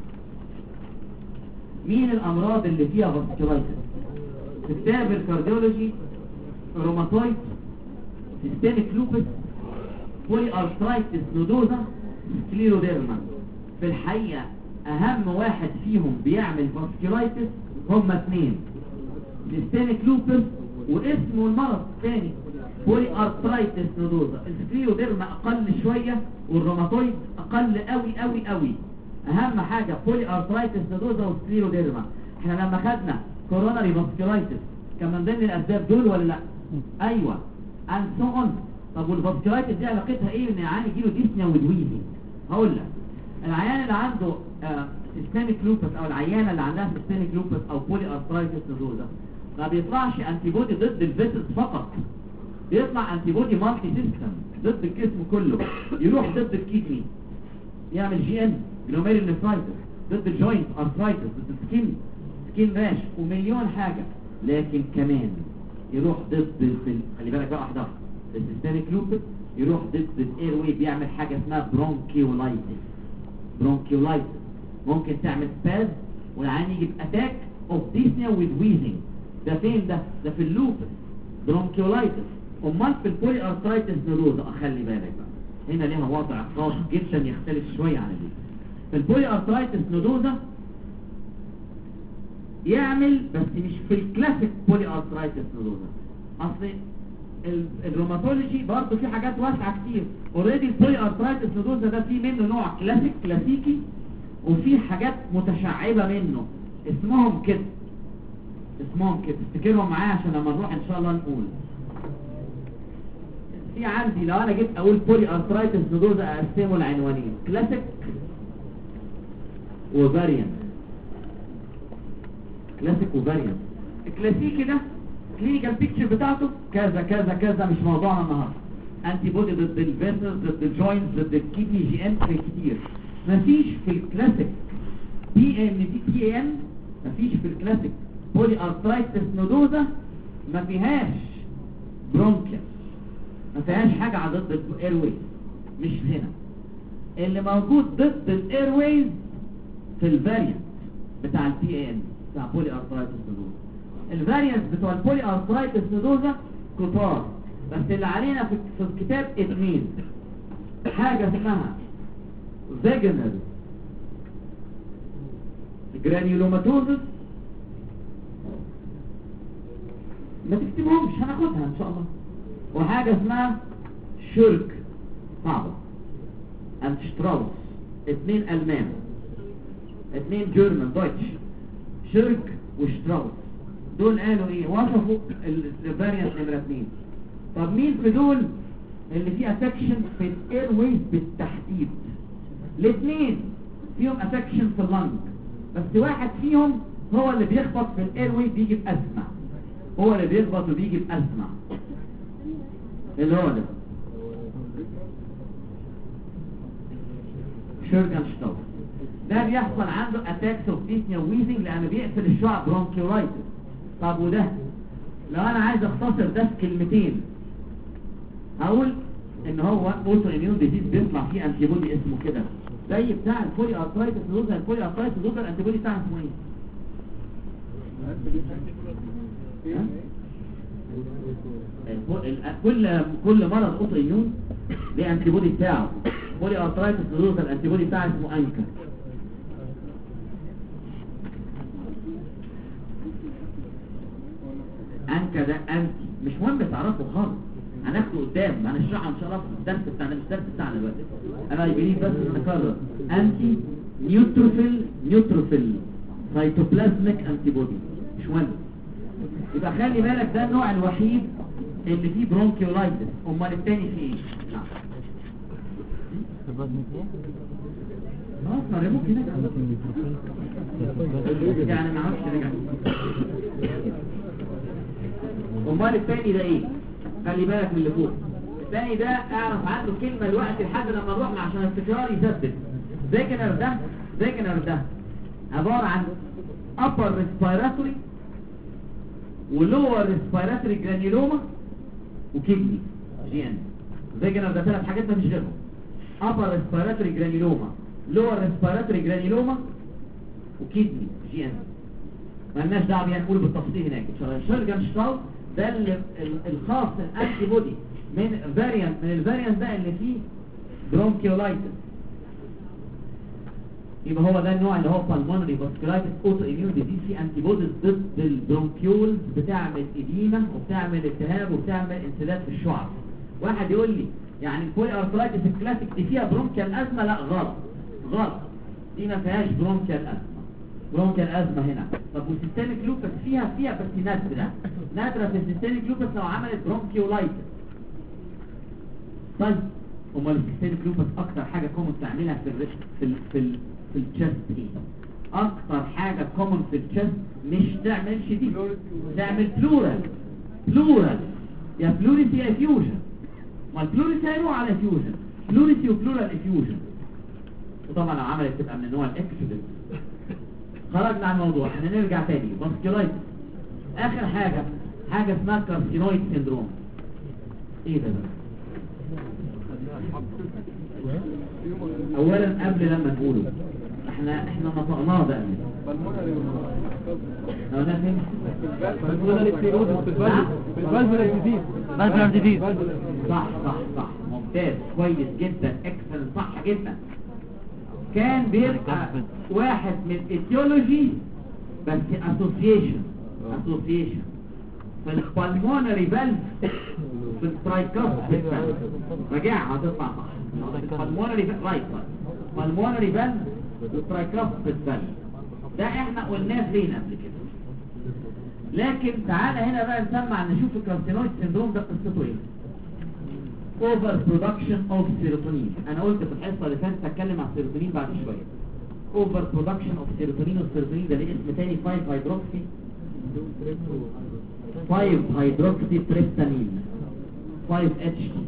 مين الامراض اللي فيها فاسكولايتس؟ في كتاب الكارديولوجي روماتويد، سيستميك لوبس، بولي ارثرايتس نودوزا، سكليروديرما. في الحقيقه اهم واحد فيهم بيعمل فاسكولايتس هما اثنين، سيستميك لوبس واسمه المرض الثاني بولي ارثرايتس نودوزا. السكليروديرما اقل شويه والروماتويد اقل قوي قوي قوي. اهم حاجه بولي ارثرايتس نودوزا وسكليروديرما. احنا لما خدنا كوروناري فاسكولايتس كان من ضمن الاسباب دول ولا لا؟ ايوه and so on. طب والفاسكولايتس دي علاقتها ايه ان العيان يجيله ديسنيا ودويزنج؟ هقول لك. العيان اللي عنده سيستميك لوبس او العيانه اللي عندها سيستميك لوبس او بولي ارثرايتس نودوزا ما بيطلعش انتي بودي ضد الفيسلز فقط، بيطلع انتي بودي مالتي سيستم ضد الجسم كله. يروح ضد الكيدني يعمل جي ان جلوميريل نفرايتس، ضد الجوينت ارثرايتس، ضد السكين سكين راش ومليون حاجة، لكن كمان يروح ضد ال- خلي بالك بقى واحدة واحدة، السيستميك لوبس يروح ضد الاير واي، بيعمل حاجة اسمها برونكيولايتس. برونكيولايتس ممكن تعمل سباز والعين يجي باتاك اوف ديسنيا ويز ويزنج. ده فين ده؟ ده في اللوبس برونكيولايتس. امال في البولي ارثرايتس نودوزا اخلي بالك بقى، هنا ليها وضع خاص جدا يختلف شوية عن اللوبس. في البولي ارثرايتس نودوزا يعمل، بس مش في الكلاسيك بولي ارثرايتس نودوزا، اصل ال- الروماتولوجي برضه في حاجات واسعه كتير. اوريدي البولي ارثرايتس نودوزا ده في منه نوع كلاسيك كلاسيكي، وفي حاجات متشعبه منه اسمهم كده، اسمهم كده افتكرهم معايا عشان لما نروح ان شاء الله نقول. في عندي لو انا جيت اقول بولي ارثرايتس نودوزا اقسمه لعنوانين، كلاسيك وفاريانت. كلاسيك وفاريانت. الكلاسيكي ده كلينيكال بيكتشر بتاعته كذا كذا كذا، مش موضوعنا النهارده. انتي بودي ضد الفيسلز ضد الجوينتس ضد الكيدني جي ام كتير. مفيش في الكلاسيك بي ان دي تي ان، مفيش في الكلاسيك بولي ارثرايتس نودوزا ما فيهاش برونكيال، ما فيهاش حاجه ضد الاير ويز، مش هنا. اللي موجود ضد الاير ويز في الفاريانت بتاع البي ان بتاع بولي ارثرايتس نودوزا. الفاريانت بتوع البولي ارثرايتس نودوزا كتار، بس اللي علينا في في الكتاب اثنين. حاجه اسمها فيجنال جرانيولوماتوزس، ما تكتبهمش هناخدها ان شاء الله. وحاجه اسمها شرك صعبه اند شتراوس، اثنين المان، اثنين جيرمان دويتش، شرك وشتراوس. دول قالوا ايه؟ وصفوا الفاريانت نمرة اثنين. طب مين في دول اللي فيه افكشن في الاير ويز بالتحديد؟ الاثنين فيهم افكشن في اللنج، بس واحد فيهم هو اللي بيخبط في الاير ويز بيجي بأزمة، هو اللي بيخبط وبيجي بأزمة، اللي هو ده شيرجنشتاوس. ده بيحصل عنده اتاكس اوف ديسنيا ويزنج لانه بيقفل الشعب برونكيولايتس. طب وده لو انا عايز اختصر ده في كلمتين هقول ان هو اوتو اميون ديزيز بيطلع فيه انتي بودي اسمه كده زي بتاع البولي ارثرايتس نودوزا. البولي ارثرايتس نودوزا الانتي بودي بتاعه اسمه ايه؟ ها؟ ال- كل كل مرض اوتو اميون ليه انتي بودي بتاعه. بولي ارثرايتس نودوزا الانتي بودي بتاعه اسمه انكا. انكا ده انتي، مش مهم تعرفه خالص، هناخده قدام هنشرحه ان شاء الله في الدرس بتاعنا، مش الدرس بتاعنا دلوقتي. انا يبيني بس ان اكرر انتي نيوتروفيل نيوتروفيل سايتوبلازميك انتي بودي، مش مهم. يبقى خلي بالك ده النوع الوحيد اللي فيه برونكيولايتس. امال الثاني فيه ايه؟ خلاص ما ريموك هناك يعني ما عرفش رجع. امال الثاني ده ايه؟ خلي بالك من اللي فوق. الثاني ده اعرف عنده كلمه الوقت لحد لما نروح عشان التكرار يثبت. فيجنر ده فيجنر ده عباره عن upper respiratory ولور respiratory granuloma وكدني جي ان. فيجنر ده ثلاث حاجات مفيش غيرهم: upper respiratory granuloma، lower respiratory granuloma وكدني جي ان. مالناش دعوه بيها، نقول بالتفصيل هناك ان شاء الله. شيرجنشتاوس ده اللي الخاص الانتي بودي من فاريانت من الفاريانت ده اللي فيه برونكيولايتس. يبقى هو ده النوع اللي هو بالمونري فاسكولايتس اوتو اميون ديزيز، فيه انتي بوديز ضد البرونكيولز، بتعمل اديمه وبتعمل التهاب وبتعمل انسداد في الشعب. واحد يقول لي يعني البولي ارثرايتس الكلاسيك دي فيها برونكيال ازمه؟ لا غلط غلط، دي ما فيهاش برونكيال ازمه. برونكيال ازمه هنا. طب والسيستميك لوبس فيها فيها بس نادره نادره في السيستميك لوبس لو عملت برونكيولايتس. طيب امال السيستميك لوبس اكتر حاجه كومن تعملها في ال في ال في ال في الشست ايه؟ اكتر حاجه كومن في الشست مش تعملش دي، تعمل بلورال. بلورال يا بلوريسي يا افيوجن. ما البلوريسي هيروح على افيوجن، بلوريسي وبلورال افيوجن. وطبعا لو عملت تبقى من النوع الاكسودنت. خرجنا عن الموضوع، احنا نرجع تاني. فاسكولايتس اخر حاجه حاجه اسمها كارسينويد سيندروم. ايه ده بقى؟ اولا قبل لما نقوله احنا احنا نطقناه ده قلنا فين؟ فالفولار ديزيز. صح صح صح ممتاز كويس جدا اكسل صح جدا. كان بيبقى واحد من ايتيولوجي بس اسوسيشن اسوسيشن في البالمونري فالف في الترايكاستيك فالف. رجع هتطلع صح. البالمونري رايت بالمونري فالف والترايكاستيك فالف ده احنا قلناه فين قبل كده. لكن تعالى هنا بقى نسمع نشوف الكارسينويد سيندروم ده قصته ايه. اوفر برودكشن اوف سيروتونين. انا قلت في الحصه اللي فاتت هتكلم عن السيروتونين بعد شويه. اوفر برودكشن اوف سيروتونين، والسيروتونين ده ليه اسم تاني خمسة هيدروكسي خمسة هيدروكسي تريبتامين خمسة اتش تي.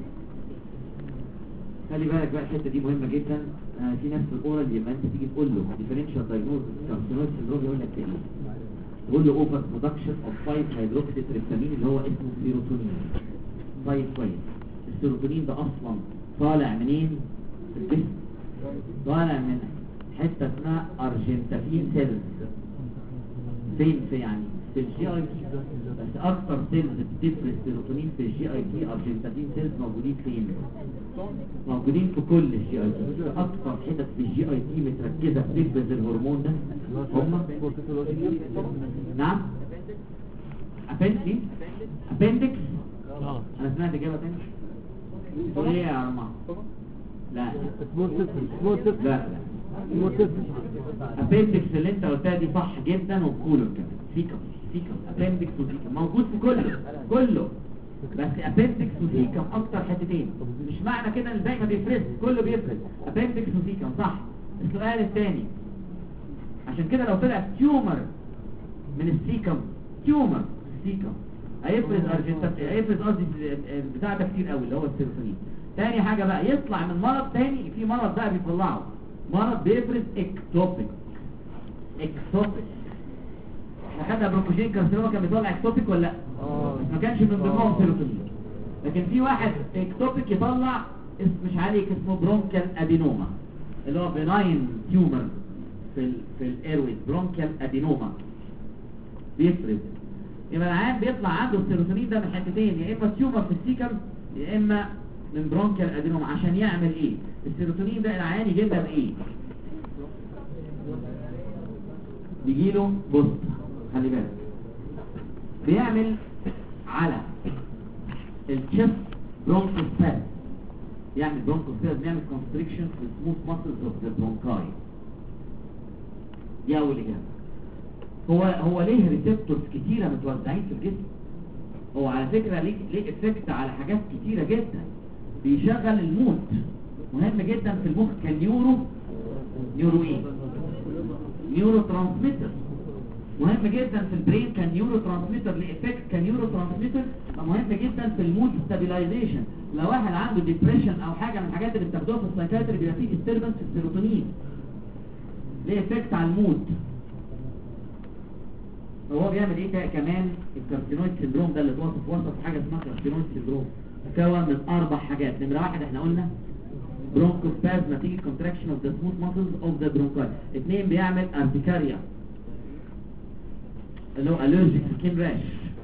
خلي بالك بقى الحته دي مهمه جدا. آه في ناس في الاورال لما انت تيجي تقول له ديفرنشال دايجنوستس كارسينويد سيندروم يقول لك ايه؟ تقول له اوفر برودكشن اوف خمسة هيدروكسي تريبتامين اللي هو اسمه سيروتونين. طيب كويس. السيروتونين ده اصلا طالع منين في الجسم؟ طالع من حته اسمها ارجنتافين سيلز. فين في يعني في الجي اي تي، بس اكتر سيلز بتفرز سيروتونين في الجي اي تي ارجنتافين سيلز. موجودين فين؟ موجودين في كل الجي اي تي. اكتر حتت في الجي اي تي متركزه في تفرز الهرمون ده هم نعم ابندكس. ابندكس انا سمعت اجابه ثانيه. تقول ايه يا ارمان؟ لا لا لا ابندكس اللي انت قلتها دي صح جدا، وكولون كمان سيكم سيكم ابندكس وسيكم موجود في كله كله، بس ابندكس وسيكم اكتر حتتين. مش معنى كده ان الباقي ما بيفرز، كله بيفرز ابندكس وسيكم صح. السؤال الثاني عشان كده لو طلع تيومر من السيكم تيومر سيكم هيفرز ارجنتين هيفرز قصدي بتاع ده كتير قوي اللي هو السيروتونين. تاني حاجه بقى يطلع من مرض تاني، في مرض بقى بيطلعه مرض بيفرز اكتوبيك. اكتوبيك احنا خدنا بروكوجين كارسينوما كان بيطلع اكتوبيك ولا لا؟ اه ما كانش من ضمنهم سيروتونين. لكن في واحد اكتوبيك يطلع اسم مش عليك اسمه برونكال ادينوما اللي هو بناين تيومر في ال في الايرويز. برونكال ادينوما بيفرز. يبقى العيان بيطلع عنده السيروتونين ده من حتتين، يا اما تيومر في السيكم يا اما من برونكال ادينوما. عشان يعمل ايه السيروتونين ده؟ العيان يجي لنا بايه؟ يجي له بص خلي بالك بيعمل على الشيست برونكوسباز. يعمل برونكوسباز، بيعمل كونستريكشن في السموث ماسلز اوف ذا برونكاي. دي اول اجابه. هو هو ليه ريسبتورز كتيره متوزعين في الجسم؟ هو على فكره ليه ليه افكت على حاجات كتيره جدا. بيشغل المود مهم جدا في المخ كنيورو نيورو ايه نيورو ترانسميتر. مهم جدا في البرين كنيورو ترانسميتر لإفكت كنيورو ترانسميتر. مهم جدا في المود ستابيلايزيشن. لو واحد عنده ديبريشن او حاجه من الحاجات اللي بتاخدوها في السايكاتري بيبقى فيه ديستربنس في السيروتونين ليه افكت على المود. وهو بيعمل ايه ده كمان؟ الكارسينويد سيندروم ده اللي اتوصف وصف حاجه اسمها كارسينويد سيندروم مكون من اربع حاجات. نمره واحد احنا قلنا برونكوسباز نتيجه كونتراكشن اوف ذا سموث ماسلز اوف ذا برونكاي. اثنين بيعمل ارتيكاريا اللي هو الرجيك سكين راش.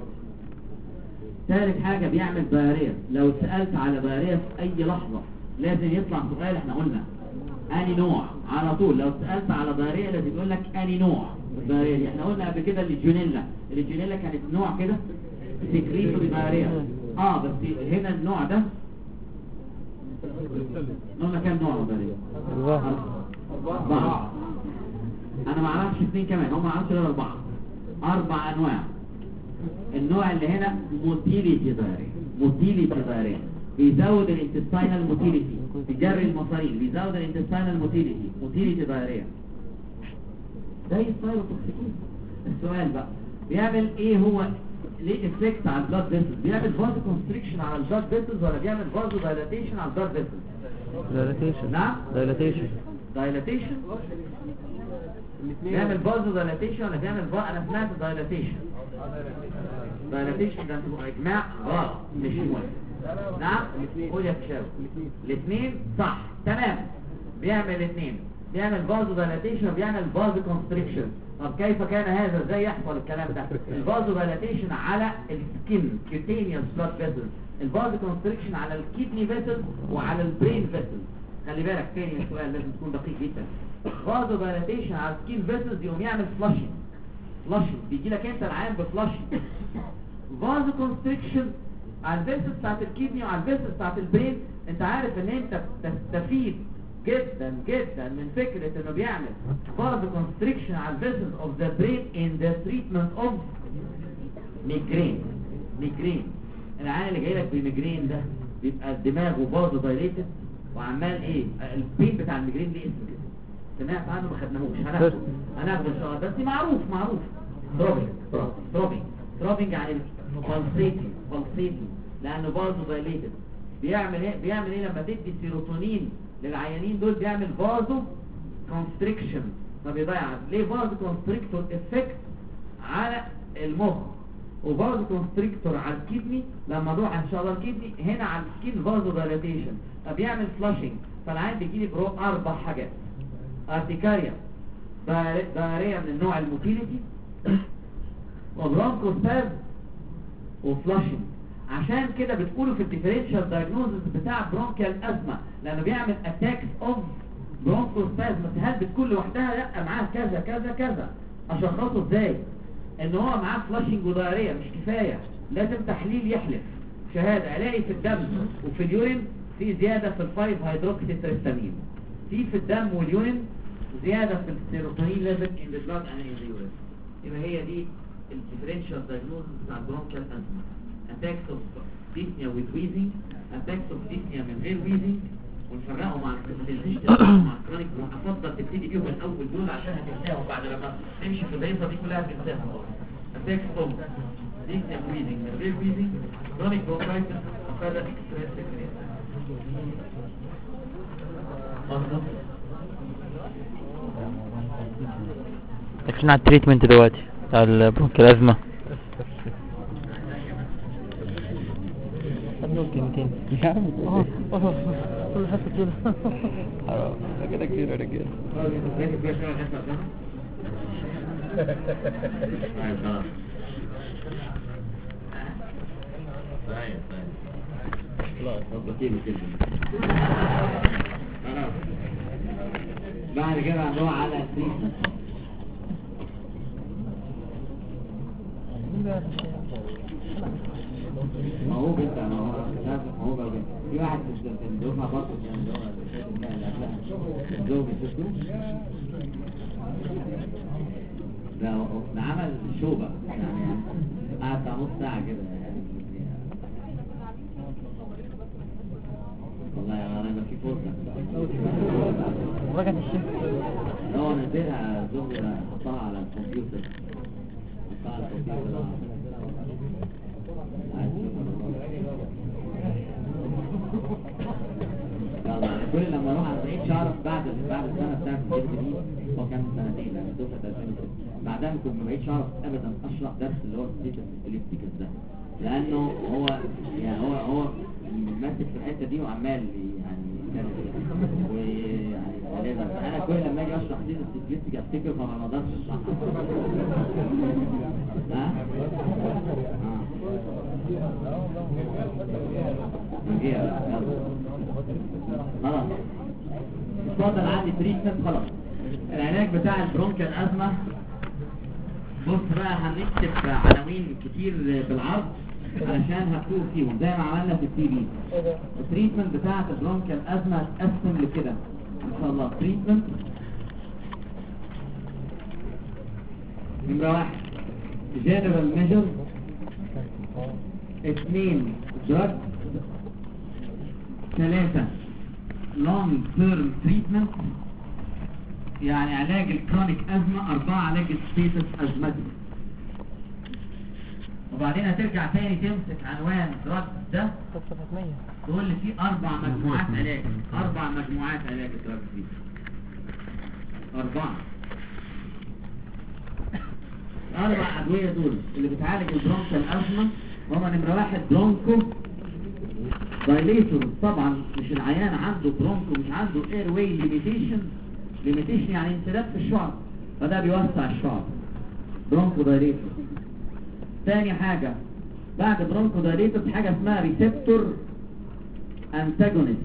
ثالث حاجه بيعمل بارير. لو اتسالت على بارير في اي لحظه لازم يطلع سؤال احنا قلنا اني نوع على طول. لو اتسالت على بارير لازم يقول لك اني نوع بارير. احنا قلنا قبل كده الليجونيلا. الليجونيلا كانت نوع كده سكريتوري بارير. اه بس هنا النوع ده قلنا كام نوع بارير؟ اربعه. انا ما اعرفش اثنين كمان، هم ما اعرفش غير اربعه. اربع انواع. النوع اللي هنا موتيليتي بارير. موتيليتي بارير بيزود الانتستاينال موتيليتي، بيجري المصارين، بيزود الانتستاينال موتيليتي. موتيليتي بارير زي السايروتوكسيكوز. السؤال بقى بيعمل ايه؟ هو ليه افكت على البلاد فيسلز؟ بيعمل فازو كونستريكشن على البلاد فيسلز ولا بيعمل فازو دايلاتيشن على البلاد فيسلز؟ دايلاتيشن. نعم دايلاتيشن. دايلاتيشن بيعمل فازو دايلاتيشن ولا بيعمل فا... انا سمعت دايلاتيشن دايلاتيشن ده انتوا اجماع غلط مش موافق. نعم قول يا فشاوي. الاثنين صح تمام. بيعمل الاثنين، بيعمل فازو دايلاتيشن وبيعمل فازو كونستريكشن. طب كيف كان هذا؟ ازاي يحصل الكلام ده؟ الفازو دايلاتيشن على السكين كيوتينيوس بلاد فيسل، الفازو كونستريكشن على الكيدني فيسل وعلى البرين فيسل. خلي بالك تاني السؤال لازم تكون دقيق جدا. فازو دايلاتيشن على السكين فيسلز يقوم يعمل فلاشنج، فلاشنج بيجي لك انت العيان بفلاشنج. فازو كونستريكشن على الفيسلز بتاعت الكيدني وعلى الفيسلز بتاعت البرين. انت عارف ان انت تستفيد جدا جدا من فكرة انه بيعمل فازو كونستريكشن على الفيسلز اوف ذا برين ان ذا تريتمنت اوف ميجرين. ميجرين العيان اللي جاي لك بميجرين ده بيبقى دماغه فازو دايليتد وعمال ايه البين بتاع الميجرين ليه اسم كده سمعت عنه ما خدناهوش هناخده هناخده ان شاء الله بس معروف معروف ثروبينج ثروبينج ثروبينج يعني بالسيتي بالسيتي لانه فازو دايليتد. بيعمل ايه بيعمل ايه لما تدي سيروتونين للعيانين دول؟ بيعمل فازو كونستريكشن فبيضيع ليه فازو كونستريكتور افكت على المخ وفازو كونستريكتور على الكيدني. لما نروح ان شاء الله الكيدني هنا على السكين فازو دايلاتيشن فبيعمل فلاشنج. فالعيان بيجيلي برو اربع حاجات: ارتيكاريا دايريا من النوع الموتيليتي وبرونكوسباز وفلاشنج. عشان كده بتقولوا في الديفرنشال دايجنوزس بتاع برونكيال ازمه لانه بيعمل اتاكس اوف برونكوسباز. بس هل بتكون لوحدها؟ لا معاها كذا كذا كذا. اشخصه ازاي؟ ان هو معاه فلاشنج ودايريا مش كفايه، لازم تحليل يحلف شهاده. الاقي في الدم وفي اليورين في زياده في الفايف هيدروكسي تريستامين، في في الدم واليورين زياده في السيروتونين ليفل ان ذا بلاد اند ان ذا يورين. يبقى هي دي الديفرنشال دايجنوزس بتاع البرونكيال ازمه: attacks of dyspnea with wheezing، attacks of dyspnea من غير wheezing. ونفرقه مع مع الكرونيك. افضل تبتدي بيهم من اول دول عشان هتنساهم بعد لما تمشي في البيضه دي كلها هتنساها. attacks of dyspnea with wheezing من غير wheezing، chronic bronchitis وكذا express secret. احنا على التريتمنت دلوقتي بتاع البرونكيال ازمه. خدوا كلمتين يا عم. اه اه كل حته كده حرام كده كتير يا رجاله. بعد كده هنروح على التريتمنت. ما هو بنت ما هو ما هو بنت في واحد في الدفعه برضه كان اللي هو اللي قبلها الزوج شفته ده ده عمل شو بقى يعني قعد بتاع نص ساعه كده يعني. والله انا ما في فرصه وجت الشيخ هو نزلها الزوج حطها على الكمبيوتر حطها على الكمبيوتر. كل لما اروح على العيد شعرف بعد بعد السنه بتاعت الجد دي هو كان سنتين يعني دفعه ألفين وستة بعدها كنت ما بقيتش اعرف ابدا اشرح درس اللي هو الستيتس اليبتيكس ده لانه هو يعني هو هو ماسك في الحته دي وعمال يعني ويعني انا كل لما اجي اشرح ستيتس اليبتيكس افتكر فما بقدرش اشرحها. ها؟ اه خلاص اتفضل عندي تريتمنت خلاص. العلاج بتاع البرونكيال ازمه بص بقى هنكتب عناوين كتير بالعرض علشان هتكتبوا فيهم زي ما عملنا في التي بي. التريتمنت بتاعت البرونكيال ازمه هتقسم لكده ان شاء الله. تريتمنت نمره واحد جنرال ميجر، اثنين دراج، ثلاثة long term treatment يعني علاج الكرونيك ازمة، اربعة علاج الستيتس ازمتك. وبعدين هترجع تاني تمسك عنوان دراج ده تقول لي فيه اربع مجموعات علاج، اربع مجموعات علاج الدراج دي اربعة. الاربع ادويه دول اللي بتعالج البرونكال ازمه هما نمره واحد برونكو دايليتور. طبعا مش العيان عنده برونكو، مش عنده اير واي ليميتيشن. ليميتيشن يعني انسداد في الشعب، فده بيوسع الشعب، برونكو دايليتور. تاني حاجه بعد برونكو دايليتور حاجه اسمها ريسبتور انتاجونست.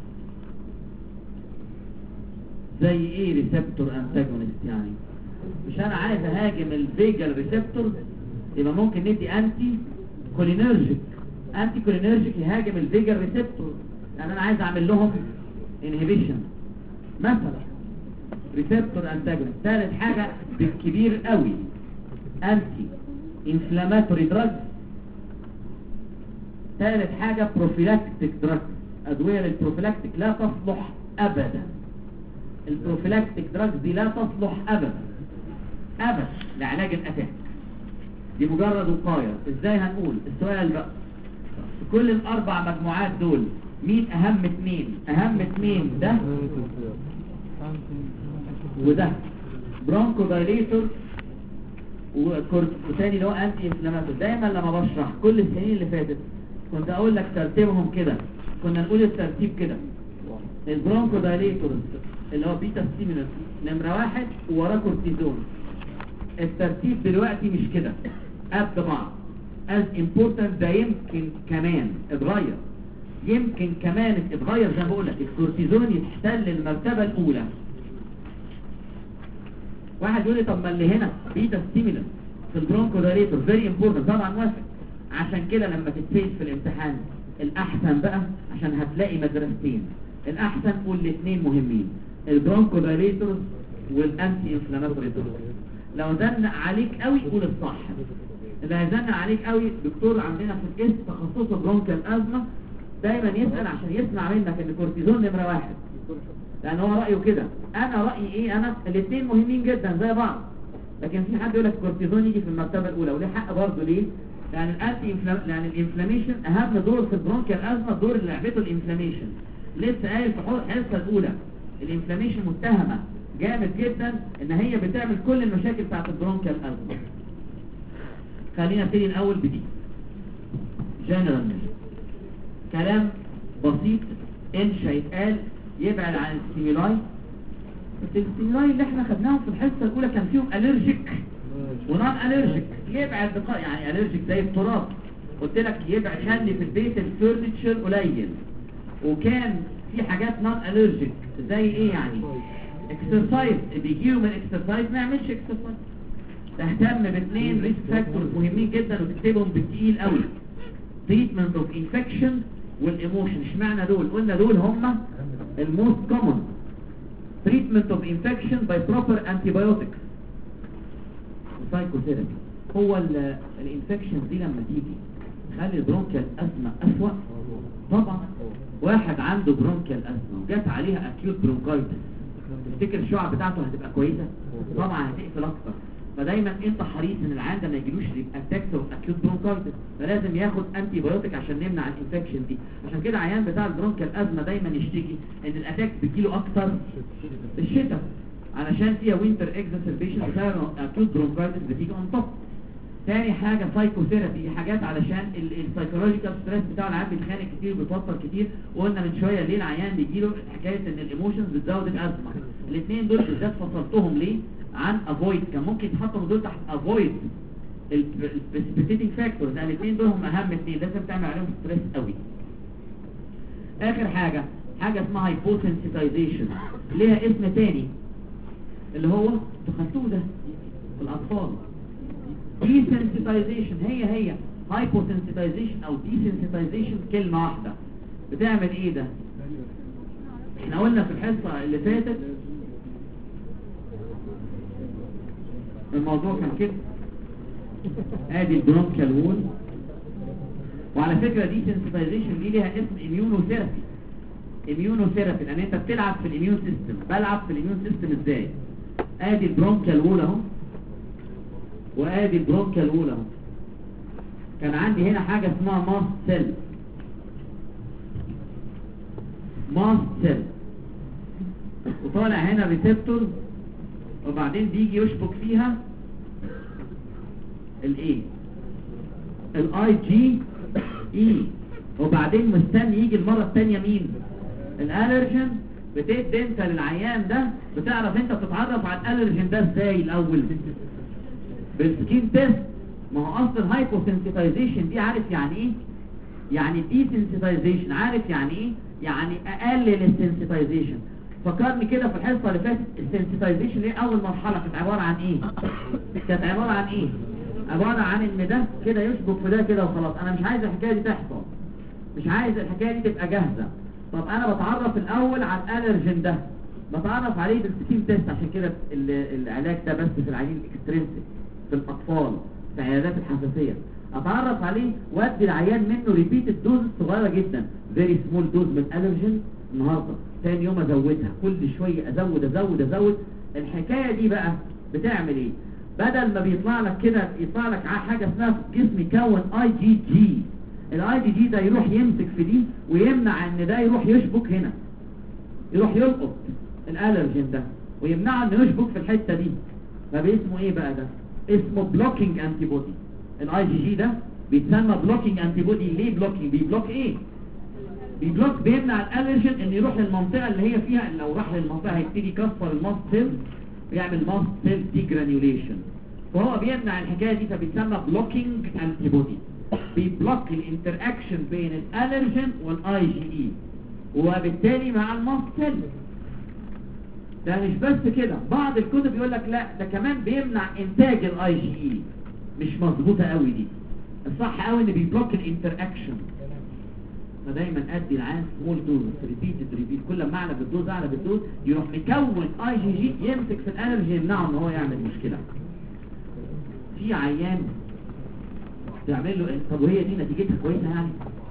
زي ايه ريسبتور انتاجونست؟ يعني مش انا عايز اهاجم الفيجال ريسبتور، يبقى ممكن ندي انتي كولينرجيك. انتي كولينرجيك يهاجم الفيجال ريسبتور، يعني انا عايز اعمل لهم انهبيشن مثلا، ريسبتور انتاجونست. ثالث حاجه بالكبير قوي انتي انفلاماتوري دراج. ثالث حاجه بروفيلاكتيك دراج، ادويه للبروفيلاكتيك لا تصلح ابدا. البروفيلاكتيك دراج دي لا تصلح ابدا ابدا لعلاج الاتاك، دي مجرد وقايه. ازاي هنقول؟ السؤال بقى في كل الاربع مجموعات دول مين اهم اثنين؟ اهم اثنين ده وده، برونكو دايليتور وثاني اللي هو انتي انفلاماتوري. دايما لما بشرح كل السنين اللي فاتت كنت اقول لك ترتيبهم كده، كنا نقول الترتيب كده: البرونكو دايليتور اللي هو بيتا ستيمولانت نمره واحد ووراه كورتيزون. الترتيب دلوقتي مش كده، قد بعض. as important ده يمكن كمان اتغير، يمكن كمان اتغير. زي ما بقول لك الكورتيزون يحتل المرتبه الاولى. واحد يقول لي طب ما اللي هنا بيتا ستيمولانت في البرونكو دايليتور فيري امبورتنت. طبعا موافق. عشان كده لما تتسال في الامتحان الاحسن بقى، عشان هتلاقي مدرستين، الاحسن قول الاثنين مهمين، البرونكو دايليتور والانتي انفلاماتوري دول. لو زنق عليك قوي قول الصح. اللي هيزنق عليك قوي دكتور عندنا في القسم تخصصه برونكال ازمه دايما يسال عشان يسمع منك ان الكورتيزون نمره واحد، لان هو رايه كده. انا رايي ايه؟ انا الاثنين مهمين جدا زي بعض، لكن في حد يقول لك الكورتيزون يجي في المرتبه الاولى، وليه حق برضه. ليه؟ لان الانتي انفلام... لان الانفلاميشن اهم دور في البرونكال ازمه، الدور اللي لعبته الانفلاميشن. لسه قايل في الحصه الاولى الانفلاميشن متهمه جامد جدا ان هي بتعمل كل المشاكل بتاعت البرونكال ازمه. خلينا نبتدي الاول بدي جنرال كلام بسيط انشا يتقال يبعد عن الستيمولاي. الستيمولاي اللي احنا خدناهم في الحصه الاولى كان فيهم الرجيك ونون الرجيك. يبعد بقى يعني الرجيك زي التراب، قلت لك يبعد خلي في البيت الفurniture قليل. وكان في حاجات نون الرجيك زي ايه يعني؟ اكسرسايز، بيجيوا من الاكسرسايز ما يعملش اكسرسايز. تهتم باثنين ريسك فاكتورز مهمين جدا وتكتبهم بالتقيل قوي: تريتمنت اوف انفكشن والايموشن. اشمعنى دول؟ قلنا دول هم الموست كومن. تريتمنت اوف انفكشن باي بروبر انتيبيوتكس وسايكوثيرابي. هو الانفكشن دي لما تيجي تخلي البرونكيال ازمه اسوأ. طبعا واحد عنده برونكيال ازمه وجات عليها اكيوت برونكايتس، تفتكر الشعب بتاعته هتبقى كويسه؟ طبعا هتقفل اكتر. فدايما انت حريص ان العيان ده ما يجيلوش اتاكس او اكيوت برونكايتس، فلازم ياخد انتي بايوتيك عشان نمنع الانفكشن دي. عشان كده عيان بتاع البرونكيال ازمه دايما يشتكي ان الاتاك بتجيله اكتر في الشتاء، علشان فيها وينتر اكزاسربيشن بسبب اكيوت برونكايتس بتيجي اون توب. تاني حاجه سايكوثيرابي، حاجات علشان السايكولوجيكال ستريس بتاع العيان بيتخانق كتير بيتوتر كتير. وقلنا من شويه ليه العيان بيجيله حكايه ان الايموشنز بتزود الازمه. الاثنين دول بالذات فصلتهم ليه عن افويد، كان ممكن يتحطوا دول تحت افويد البريسبيتيتنج فاكتورز. الاثنين دول هم اهم اثنين لازم تعمل عليهم ستريس قوي. اخر حاجه حاجه اسمها هايبوسنسيتايزيشن، ليها اسم تاني اللي هو تخنتوه ده في الاطفال. ديسنسيتايزيشن هي هي هايبوسنسيتايزيشن او ديسنسيتايزيشن كلمه واحده. بتعمل ايه ده؟ احنا قلنا في الحصه اللي فاتت الموضوع كان كده، ادي البرونكيال وول. وعلى فكره دي سنسيتايزيشن دي ليها اسم اميونوثيرابي. اميونوثيرابي لان انت بتلعب في الاميون سيستم. بلعب في الاميون سيستم ازاي؟ ادي البرونكيال وول اهو، وادي البرونكيال وول اهو. كان عندي هنا حاجه اسمها ماست سيل. ماست سيل وطالع هنا ريسبتور، وبعدين بيجي يشبك فيها الايه الاي جي اي، وبعدين مستني يجي المرة الثانية مين؟ الالرجين. بتدي انت للعيان ده، بتعرف انت بتتعرف على الالرجين ده ازاي الاول؟ بالسكين تيست. ما هو اصل الهايبوسنسيتايزيشن دي عارف يعني ايه؟ يعني دي سنسيتايزيشن عارف يعني ايه؟ يعني اقلل السنسيتايزيشن. فكرني كده في الحصه اللي فاتت السنسيتايزيشن ايه اول مرحله كانت عباره عن ايه؟ كانت عباره عن ايه؟ عباره عن ان ده كده يشبك في ده كده وخلاص. انا مش عايز الحكايه دي تحصل، مش عايز الحكايه دي تبقى جاهزه. طب انا بتعرف الاول على الالرجين ده، بتعرف عليه بالسكين تيست. عشان كده العلاج ده بس في العيانين الاكسترينسيك، في الاطفال، في عيادات الحساسيه. اتعرف عليه وادي العيان منه ريبيتد دوز صغيره جدا، فيري سمول دوز من الالرجين النهارده، ثاني يوم ازودها، كل شويه ازود ازود ازود. الحكايه دي بقى بتعمل ايه؟ بدل ما بيطلع لك كده يطلع لك حاجه اسمها في الجسم يكون اي جي جي. الاي جي جي ده يروح يمسك في دي ويمنع ان ده يروح يشبك هنا، يروح يلقط الالرجين ده ويمنعه انه يشبك في الحته دي. فباسمه ايه بقى ده؟ اسمه بلوكينج انتي بودي. الاي جي جي ده بيتسمى بلوكينج انتي بودي. ليه بلوكينج؟ بيبلوك ايه؟ بيبلوك، بيمنع الالرجين ان يروح للمنطقه اللي هي فيها. لو راح للمنطقه هيبتدي يكسر الماست سيل ويعمل ماست سيل ديجرانيوليشن، فهو بيمنع الحكايه دي، فبيتسمى بلوكينج انتي بودي. بيبلوك الانتر اكشن بين الالرجين والاي جي اي، وبالتالي مع الماست سيل. ده مش بس كده، بعض الكتب يقول لك لا ده كمان بيمنع انتاج الاي جي اي. مش مظبوطه قوي دي. الصح قوي ان بيبلوك الانتر اكشن. فدايما ادي العيان سمول دوز ريبيتد ريبيت، كل ما اعلى بالدوز اعلى بالدوز يروح مكون اي جي جي يمسك في الالرجي يمنعه ان هو يعمل مشكله. في عيان تعمل له طب وهي دي نتيجتها كويسه؟ يعني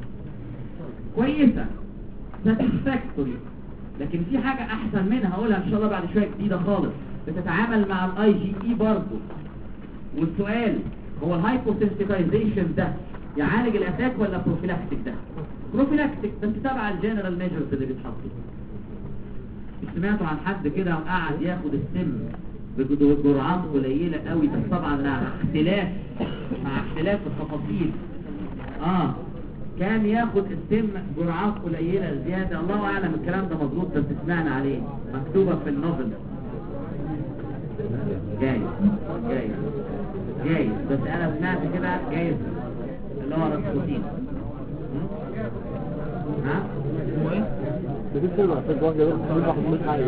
كويسه ساتسفاكتوري، لكن في حاجه احسن منها هقولها ان شاء الله بعد شويه، جديده خالص بتتعامل مع الاي جي اي برضه. والسؤال هو الهايبوسنسيتايزيشن ده يعالج الاتاك ولا بروفيلاكتيك؟ ده بروفيلاكتيك بس تبع الجنرال ميجرز اللي بيتحطوا. سمعتوا عن حد كده وقعد ياخد السم بجرعات قليله قوي، بس طبعا مع اختلاف مع اختلاف التفاصيل. اه كان ياخد السم جرعات قليله زياده، الله اعلم الكلام ده مظبوط بس سمعنا عليه مكتوبه في النوفل. جايز جايز جايز بس انا سمعت كده جايز اللي هو راسبوتين. ها بتسمع واحد واحده بس كل واحد من حاجه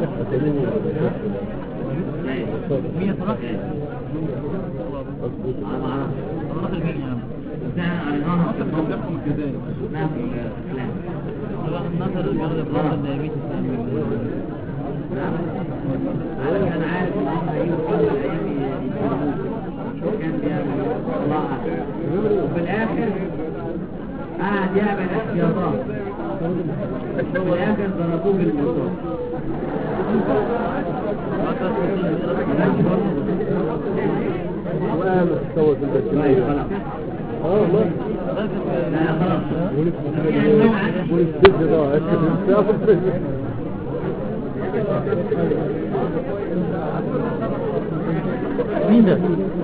مين صراحه انا ما اعرفش اروح لمين يا عم ده قريناها في الموقف كده نعم في الافلام النظر بياخد بلاد الدايابيتس. انا انا عارف ان هم هيجوا كل الايام كان بيعمل الله اعلم، وفي الاخر قعد يعمل احتياطات، في الاخر ضربوه بالمطار. وقام استوى في البكتيريا. خلاص اه والله لا خلاص والسجن ده مين ده؟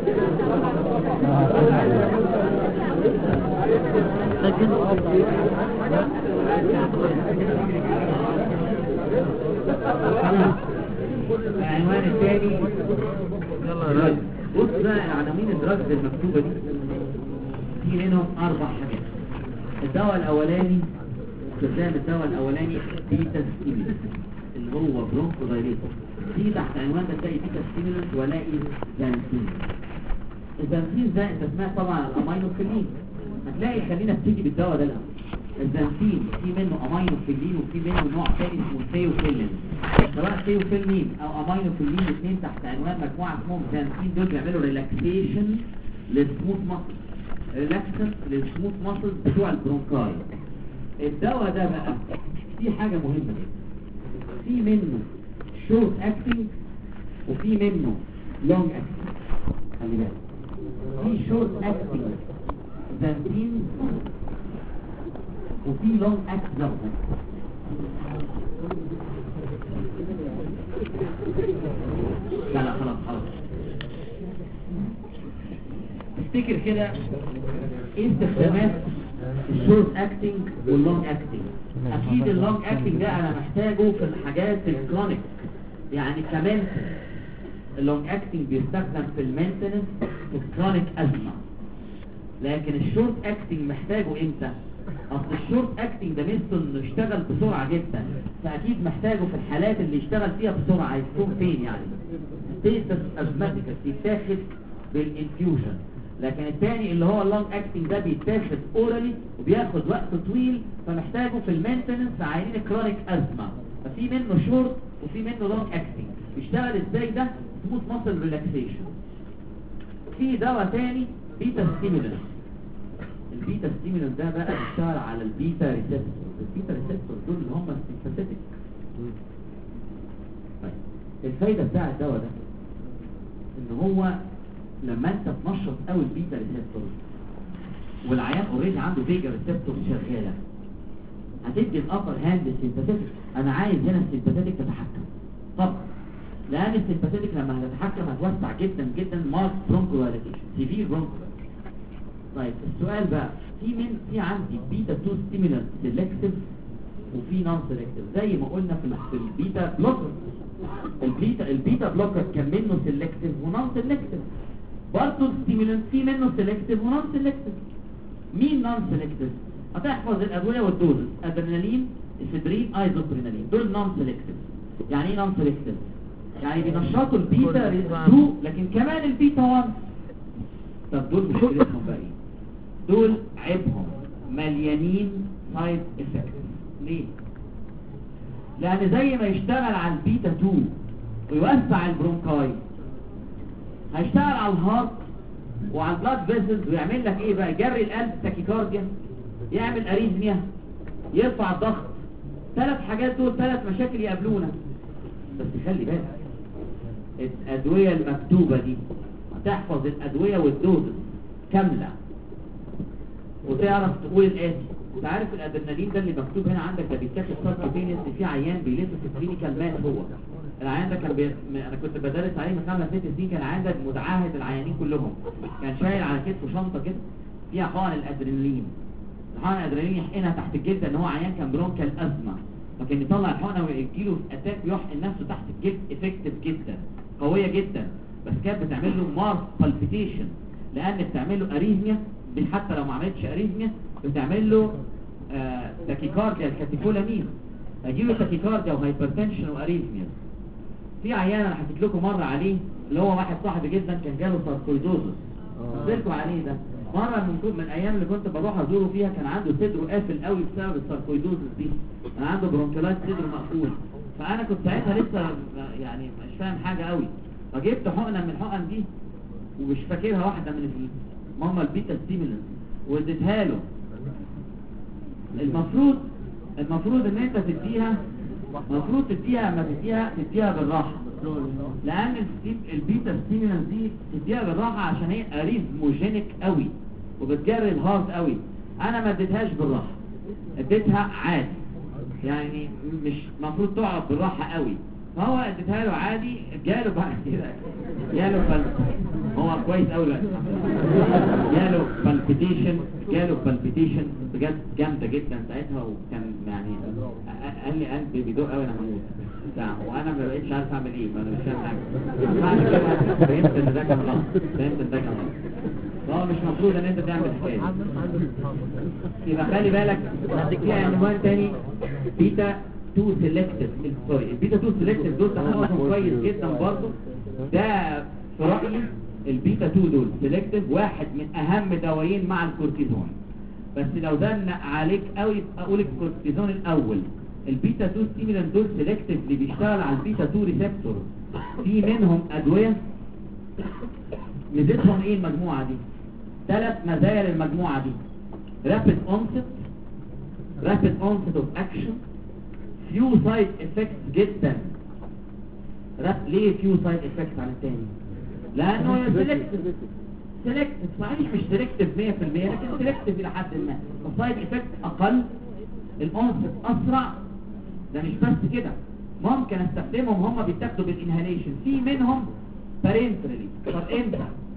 العنوان الثاني يلا يا بص بقى عناوين الدراجز المكتوبة دي في منهم أربع حاجات. الدواء الأولاني استخدام الدواء الأولاني بيتا ستيمولس اللي هو برونكو دايليتور. في تحت عنوان ده تلاقي بيتا ستيمولس ولاقي زانسين. الزانسين ده انت سمعت طبعا الامينوفيلين، هتلاقي خلينا نبتدي بالدواء ده الأول. الزانسين في منه امينوفيلين وفي منه نوع ثاني اسمه ثيوفيلين. سواء ثيوفيلين او امينوفيلين الاثنين تحت عنوان مجموعه اسمهم زانسين. دول بيعملوا ريلاكسيشن للسموث ماسل، ريلاكسن للسموث ماسل بتوع البرونكاي. الدواء ده بقى في حاجه مهمه جدا، في منه شورت اكتنج وفي منه لونج اكتنج. خلي بالك في شورت اكتنج زانسين وفي لونج اكتنج. لا لا خلاص خلاص نفتكر كده ايه استخدامات الشورت اكتنج واللونج اكتنج. اكيد اللونج اكتنج ده انا محتاجه في الحاجات الكرونيك، يعني كمان اللونج اكتنج بيستخدم في المينتنس في الكرونيك ازمه. لكن الشورت اكتنج محتاجه امتى؟ اصل الشورت اكتنج ده ميزته انه يشتغل بسرعه جدا، فاكيد محتاجه في الحالات اللي يشتغل فيها بسرعه. يكون فين يعني ستيتس ازماتيكا بيتاخد بالانفيوجن. لكن الثاني اللي هو اللونج اكتنج ده بيتاخد اورالي وبياخد وقت طويل، فمحتاجه في المينتنس في عيانين كرونيك ازمه. ففي منه شورت وفي منه لونج اكتنج. بيشتغل ازاي ده؟ سموث ماسل ريلاكسيشن. في دواء ثاني بيتا ستيمولانت. البيتا ستيمولانت ده بقى بيشتغل على البيتا ريسبتور. البيتا ريسبتور دول اللي هم السيمباثيك. طيب الفايده بتاع الدواء ده ان هو لما انت تنشط قوي البيتا ريسبتور والعيان اوريدي عنده فيجا ريسبتور شغاله، هتدي الابر هاند للسيمباثيك. انا عايز هنا السيمباثيك تتحكم طبعا، لان السيمباثيك لما هتتحكم هتوسع جدا جدا مارك برونكولاريتيشن سيفير برونكولار. طيب السؤال بقى، في من في عندي بيتا تو ستيمولانت سيلكتيف وفي نون سيلكتيف زي ما قلنا في في البيتا بلوكر. البيتا البيتا بلوكر كان منه سيلكتيف ونون سيلكتيف، برضه الستيمولانت في منه سيلكتيف ونون سيلكتيف. مين نون سيلكتيف؟ هتحفظ الادويه والدوز، ادرينالين افيدرين ايزوبرينالين، دول نون سيلكتيف. يعني ايه نون سيلكتيف؟ يعني بينشطوا البيتا اتنين لكن كمان البيتا واحد. طب دول مشكلتهم بقى ايه؟ دول عيبهم مليانين سايد افكت. ليه؟ لان زي ما يشتغل على البيتا اتنين ويوسع البرونكاي، هيشتغل على الهارت وعلى البلاد فيسلز ويعمل لك ايه بقى؟ يجري القلب تاكيكارديا، يعمل اريزميا، يرفع الضغط. ثلاث حاجات دول ثلاث مشاكل يقابلونا. بس خلي بالك الادويه المكتوبه دي هتحفظ الادويه والدوز كامله وتعرف تقول الاتي. انت عارف الادرينالين ده اللي مكتوب هنا عندك ده بيتاخد ساركوبينيس في عيان بيلف في الكلينيكال مات. هو العيان ده كان بي... انا كنت بدرس عليه من خمس ست سنين. كان عيان ده متعهد العيانين كلهم، كان شايل على كتفه شنطه كده فيها حقن الادرينالين. الحقن الادرينالين يحقنها تحت الجلد ان هو عيان كان برونكال ازمه، فكان يطلع الحقنه ويجيله في اتاك يحقن نفسه تحت الجلد. افكتيف جدا قويه جدا، بس كانت بتعمل له مارس بالبيتيشن لان بتعمل له اريزميا. حتى لو ما عملتش اريزميا بتعمل له آه تاكيكارديا الكاتيكولامين، هيجيله تاكيكارديا وهايبرتنشن واريزميا. في عيان انا حكيت لكم مره عليه اللي هو واحد صاحبي جدا كان جاله ساركويدوزس. قلت لكم عليه ده مره من من ايام اللي كنت بروح ازوره فيها. كان عنده صدره قافل قوي بسبب الساركويدوزس دي، كان عنده برونكولايت صدره مقفول. فانا كنت ساعتها لسه يعني مش فاهم حاجه قوي، فجبت حقنه من الحقن دي ومش فاكرها واحده من ماما البيتا ستيمولانت واديتها له. المفروض المفروض ان انت تديها المفروض تديها ما تديها تديها بالراحه، لان البيتا ستيمولانت دي تديها بالراحه عشان هي اريزموجينيك قوي وبتجري الهارت قوي. انا ما اديتهاش بالراحه، اديتها عادي، يعني مش المفروض تقعد بالراحه قوي. فهو اديتها له عادي، جاله بقى كده جاله فل... هو كويس قوي دلوقتي، جاله بالبيتيشن جاله بالبيتيشن بجد جامده جدا ساعتها. وكان يعني قال لي قلبي بيدق قوي انا هموت بتاع، وانا ما بقتش عارف اعمل ايه، ما انا مش فاهم حاجه. بعد كده فهمت ان ده كان غلط، فهمت ان ده كان غلط. فهو مش المفروض ان انت تعمل الحكايه دي. يبقى خلي بالك في عنوان تاني بيتا تو سيلكتيف. سوري البيتا تو سيلكتيف دول تحفظهم كويس جدا برضه. ده في رايي البيتا تو دول سيلكتيف واحد من اهم دوايين مع الكورتيزون. بس لو زنق عليك قوي اقول الكورتيزون الاول. البيتا تو ستيمولانت دول سيلكتيف اللي بيشتغل على البيتا تو ريسبتور. في منهم ادويه ميزتهم ايه المجموعه دي؟ ثلاث مزايا للمجموعه دي: رابيد اونست، رابيد اونست اوف اكشن، فيو سايد افكتس جدا. ليه فيو سايد افكتس عن الثاني؟ لانه سيلكتيف سيلكتيف صحيح مش سيلكتيف مية في المية لكن سيلكتيف الى حد ما. السايد افكت اقل، الاونست اسرع. ده مش بس كده، ممكن استخدمهم هم بيتاخدوا بالانهاليشن. في منهم بارنترالي. طب امتى؟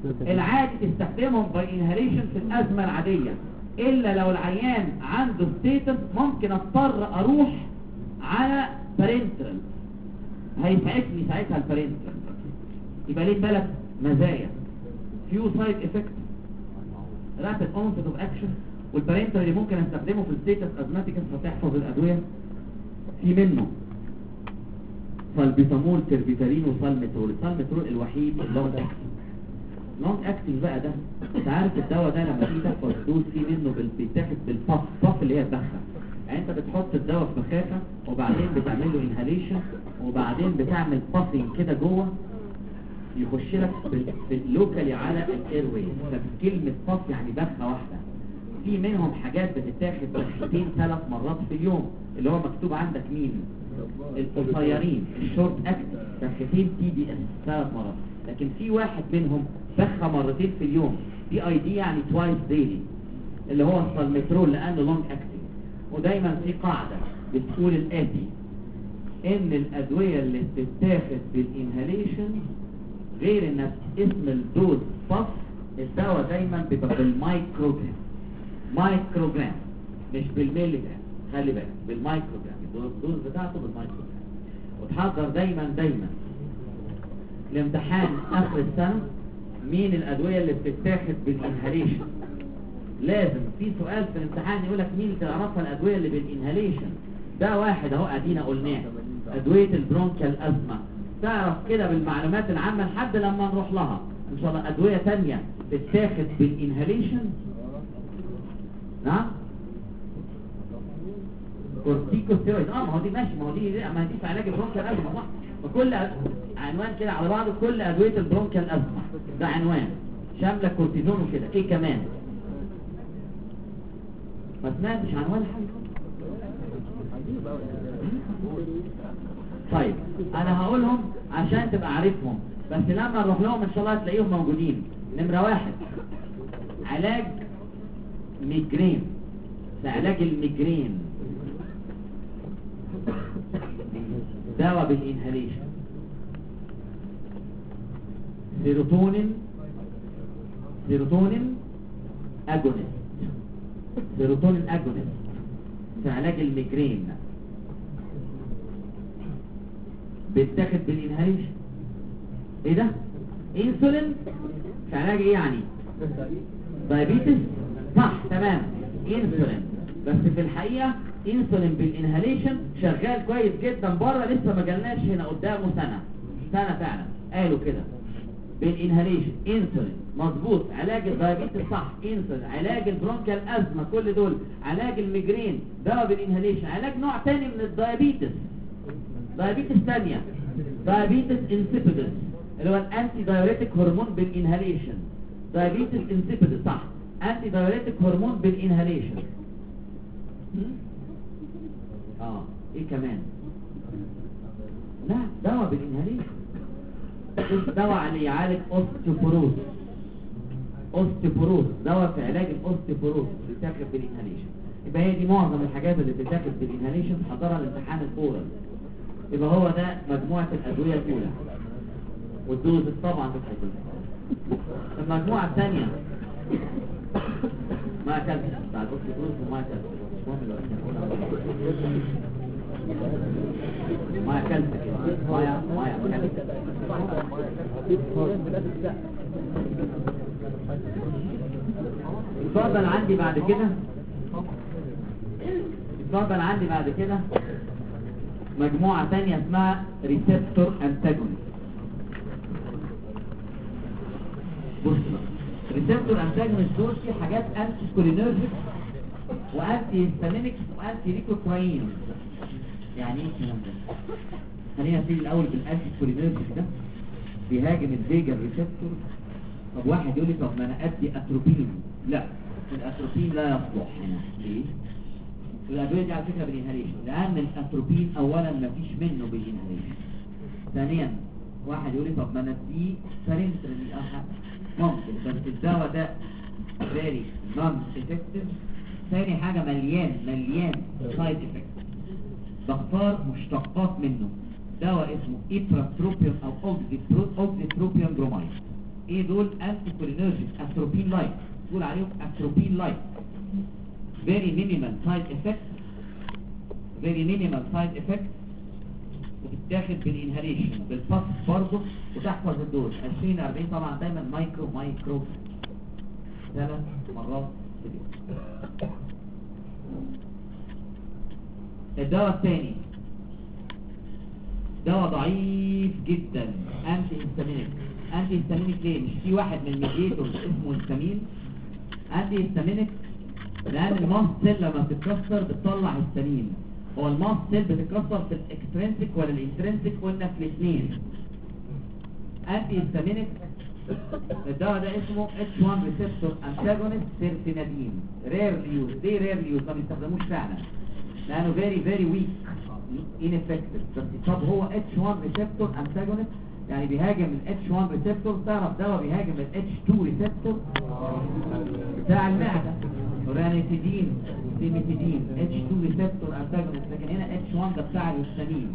العادي تستخدمهم باي انهاليشن في الازمه العاديه، الا لو العيان عنده ستيتس ممكن اضطر اروح على بارنترال، هيسعفني ساعتها البارنترال. يبقى ليه ثلاث مزايا: فيو سايد افكت، رابيد اونست اوف اكشن، والبارنترال اللي ممكن استخدمه في الستيتس ازماتيكس فتحفظ الادويه في منه سالبيتامول، تربيتالين، وسالمترول. السالمترول الوحيد اللونج اكتنج. لونج اكتنج بقى ده، انت عارف الدواء ده لما تيجي تحفظ دوز فيه منه بال- بيتاخد بالبف، بف اللي هي البخه. يعني انت بتحط الدواء في بخاخه وبعدين بتعمل له انهاليشن وبعدين بتعمل بافنج كده جوه يخش لك في- في اللوكالي على الاير واي. فكلمه بف يعني بخه واحده. في منهم حاجات بتتاخد بخيتين ثلاث مرات في اليوم، اللي هو مكتوب عندك مين؟ القصيرين، الشورت اكت، بخيتين تي دي اس ثلاث مرات. لكن في واحد منهم بخه مرتين في اليوم، دي اي دي يعني توايس ديلي، اللي هو السالمترول لانه لونج اكتنج. ودايما في قاعده بتقول الاتي: ان الادويه اللي بتتاخد بالانهاليشن غير ان اسم الدوز بف، الدواء دايما بيبقى بالمايكروجرام، مايكروجرام مش بالميلي جرام، خلي بالك بالمايكروجرام، الدوز بتاعته بالمايكروجرام. وتحضر دايما دايما الامتحان اخر السنه مين الادويه اللي بتتاخد بالانهاليشن. لازم في سؤال في الامتحان يقول لك مين تعرفها الادويه اللي بالانهاليشن. ده واحد اهو ادينا قلناه، ادويه البرونكيال ازمه. تعرف كده بالمعلومات العامه لحد لما نروح لها ان شاء الله. ادويه ثانيه بتتاخد بالانهاليشن، نعم، كورتيكوستيرويد. اه ما هو دي ماشي، ما هو دي ما هي دي في علاج البرونكيال ازمه صح. فكل عنوان كده على بعضه، كل ادويه البرونكيال ازمه ده عنوان شامله كورتيزون وكده. ايه كمان؟ ما سمعتش عنوان حاجه. طيب انا هقولهم عشان تبقى عارفهم، بس لما نروح لهم ان شاء الله هتلاقيهم موجودين. نمره واحد علاج ميجرين، في علاج الميجرين دواء بالانهاليشن، سيروتونين، سيروتونين اجونست، سيروتونين اجونست في علاج الميجرين بيتاخد بالانهاليشن. ايه ده؟ انسولين في علاج ايه يعني؟ دايابيتس، صح تمام، انسولين. بس في الحقيقه انسولين بالانهاليشن شغال كويس جدا بره، لسه ما جالناش هنا قدامه سنه سنه فعلا قالوا كده بالانهاليشن. انسولين مظبوط، علاج الدايابيتس صح، انسولين، علاج البرونكيال ازمه، كل دول علاج الميجرين دواء بالانهاليشن. علاج نوع تاني من الدايابيتس، دايابيتس ثانيه، دايابيتس انسيبيدس، اللي هو الانتي دايوريتك هرمون بالانهاليشن. دايابيتس انسيبيدس صح، انتي دايوريتك هرمون بالانهاليشن. اه ايه كمان؟ لا دواء بالانهاليشن، دواء اللي يعالج اوستيوبوروز، اوستيوبوروز دواء في علاج الاوستيوبوروز بيتاخد بالانهاليشن. يبقى هي دي معظم الحاجات اللي بتتاخد بالانهاليشن حضرها الامتحان الاورال. يبقى هو ده مجموعه الادويه الاولى، والدوز طبعا بتحدد. المجموعه الثانيه ما كانت بتاع الاوستيوبوروز وما كانت ما اكلت كده ما ما اكلت. اتفضل عندي بعد كده، اتفضل عندي بعد كده مجموعة تانية اسمها ريسبتور انتاجونست. بص ريسبتور انتاجونست دول في حاجات انتي كولينرجيك وانتي هيستامينيك وانتي ليكوتراين. يعني ايه الكلام ده؟ خلينا نبتدي الاول بالانتي كولينرجيك ده، بيهاجم الفيجا ريسبتور. طب واحد يقول لي طب ما انا ادي اتروبين. لا الاتروبين لا يصلح هنا. ليه؟ الادويه دي على فكره بالانهاليشن، لان الاتروبين اولا ما فيش منه بالانهاليشن. ثانيا واحد يقول لي طب ما انا اديه بارنترال ممكن، بس الدواء ده فيري نون افكتيف. ثاني حاجه مليان مليان سايد افكت. بختار مشتقات منه، دواء اسمه ايبراتروبيوم او اوكسيتروبيوم برومايد. ايه دول؟ انتي كولينرجيك اتروبين لايك، تقول عليهم اتروبين لايك. very minimal side effects very minimal side effects وبتتاخد بالانهاليشن بالباس برضه وتحفظ الدوز عشرين أربعين طبعا دايما مايكرو مايكرو ثلاث مرات في اليوم. الدواء الثاني دواء ضعيف جدا انتي هيستامينيك. انتي هيستامينيك ليه؟ مش في واحد من الميديتورز اسمه هيستامين. انتي هيستامينيك لان الماست سيل لما بتتكسر بتطلع هيستامين. هو الماست سيل بتتكسر في الاكسترنسيك ولا الانترنسيك؟ قلنا في الاثنين. انتي هيستامينيك الدواء ده اسمه اتش واحد ريسبتور انتاجونست سيرفينادين. ريرلي يوز. ليه ريرلي يوز؟ ما بيستخدموش فعلا لانه فيري فيري ويك ineffective. بس طب هو اتش واحد ريسبتور انتاجونست يعني بيهاجم ال اتش واحد ريسبتور. تعرف دواء بيهاجم ال اتش اتنين ريسبتور بتاع المعده رانيتيدين سيميتيدين اتش اتنين ريسبتور انتاجونست، لكن هنا اتش واحد ده بتاع الهستامين.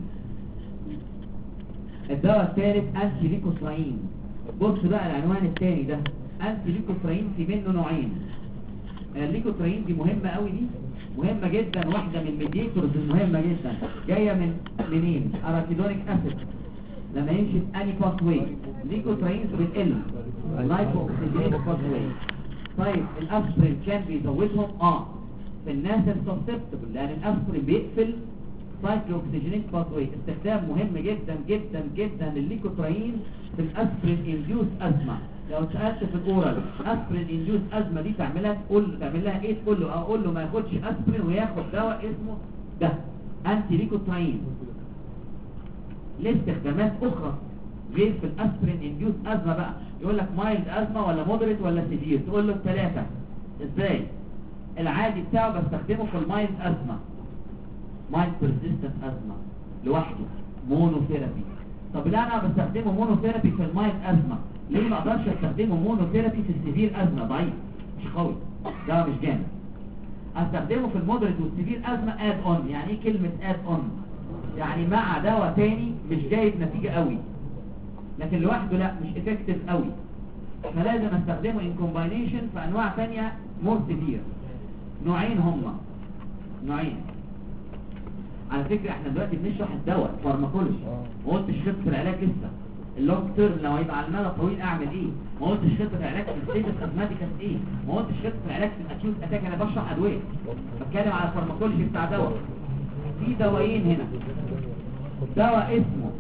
الدواء الثالث انتي ليكوتراين. بص بقى العنوان الثاني ده انتي ليكوتراين، في منه نوعين. الليكوتراين دي مهمه قوي، دي مهمه جدا، واحده من الميديتورز المهمه جدا. جايه من منين؟ اراكيدونيك اسيد. لما يمشي في اني باث واي ليكوتراينز بتقل اللايكو اوكسيجينيز باث واي. طيب الاسبرين كان بيزودهم اه في الناس السسبتبل لان الاسبرين بيقفل سايكلو اوكسيجينيز باث واي. استخدام مهم جدا جدا جدا للليكوتراين في الاسبرين انديوس ازمه. لو سالت في الاورال اسبرين انديوس ازمه دي تعملها تقول تعمل لها ايه؟ تقول له اقول له ما ياخدش اسبرين وياخد دواء اسمه ده انتي ليكوتراين. ليه استخدامات اخرى غير في الاسبرين انديوس ازمه بقى؟ يقول لك مايلد ازمه ولا مودريت ولا سيفير، تقول له الثلاثه. ازاي؟ العادي بتاعه بستخدمه في المايلد ازمه، مايلد بيرسيستنت ازمه لوحده مونوثيرابي. طب لا انا بستخدمه مونوثيرابي في المايلد ازمه، ليه ما اقدرش استخدمه مونوثيرابي في السيفير ازمه؟ ضعيف مش قوي، ده مش جامد. استخدمه في المودريت والسيفير ازمه اد اون. يعني ايه كلمه اد اون؟ يعني مع دواء تاني مش جايب نتيجه قوي، لكن لوحده لا مش افكتيف قوي، فلازم استخدمه ان كومباينيشن في انواع ثانيه مور سيفير. نوعين هما نوعين. على فكره احنا دلوقتي بنشرح الدواء فارماكولوجي، ما قلتش خطه العلاج لسه. اللونج تيرم لو هيبقى على المدى الطويل اعمل ايه؟ ما قلتش خطه العلاج في الستيتس ازماتيكس ايه؟ ما قلتش خطه العلاج في الاكيوت اتاك. انا بشرح ادويه، بتكلم على الفارماكولوجي بتاع دواء. في دوايين هنا، دواء اسمه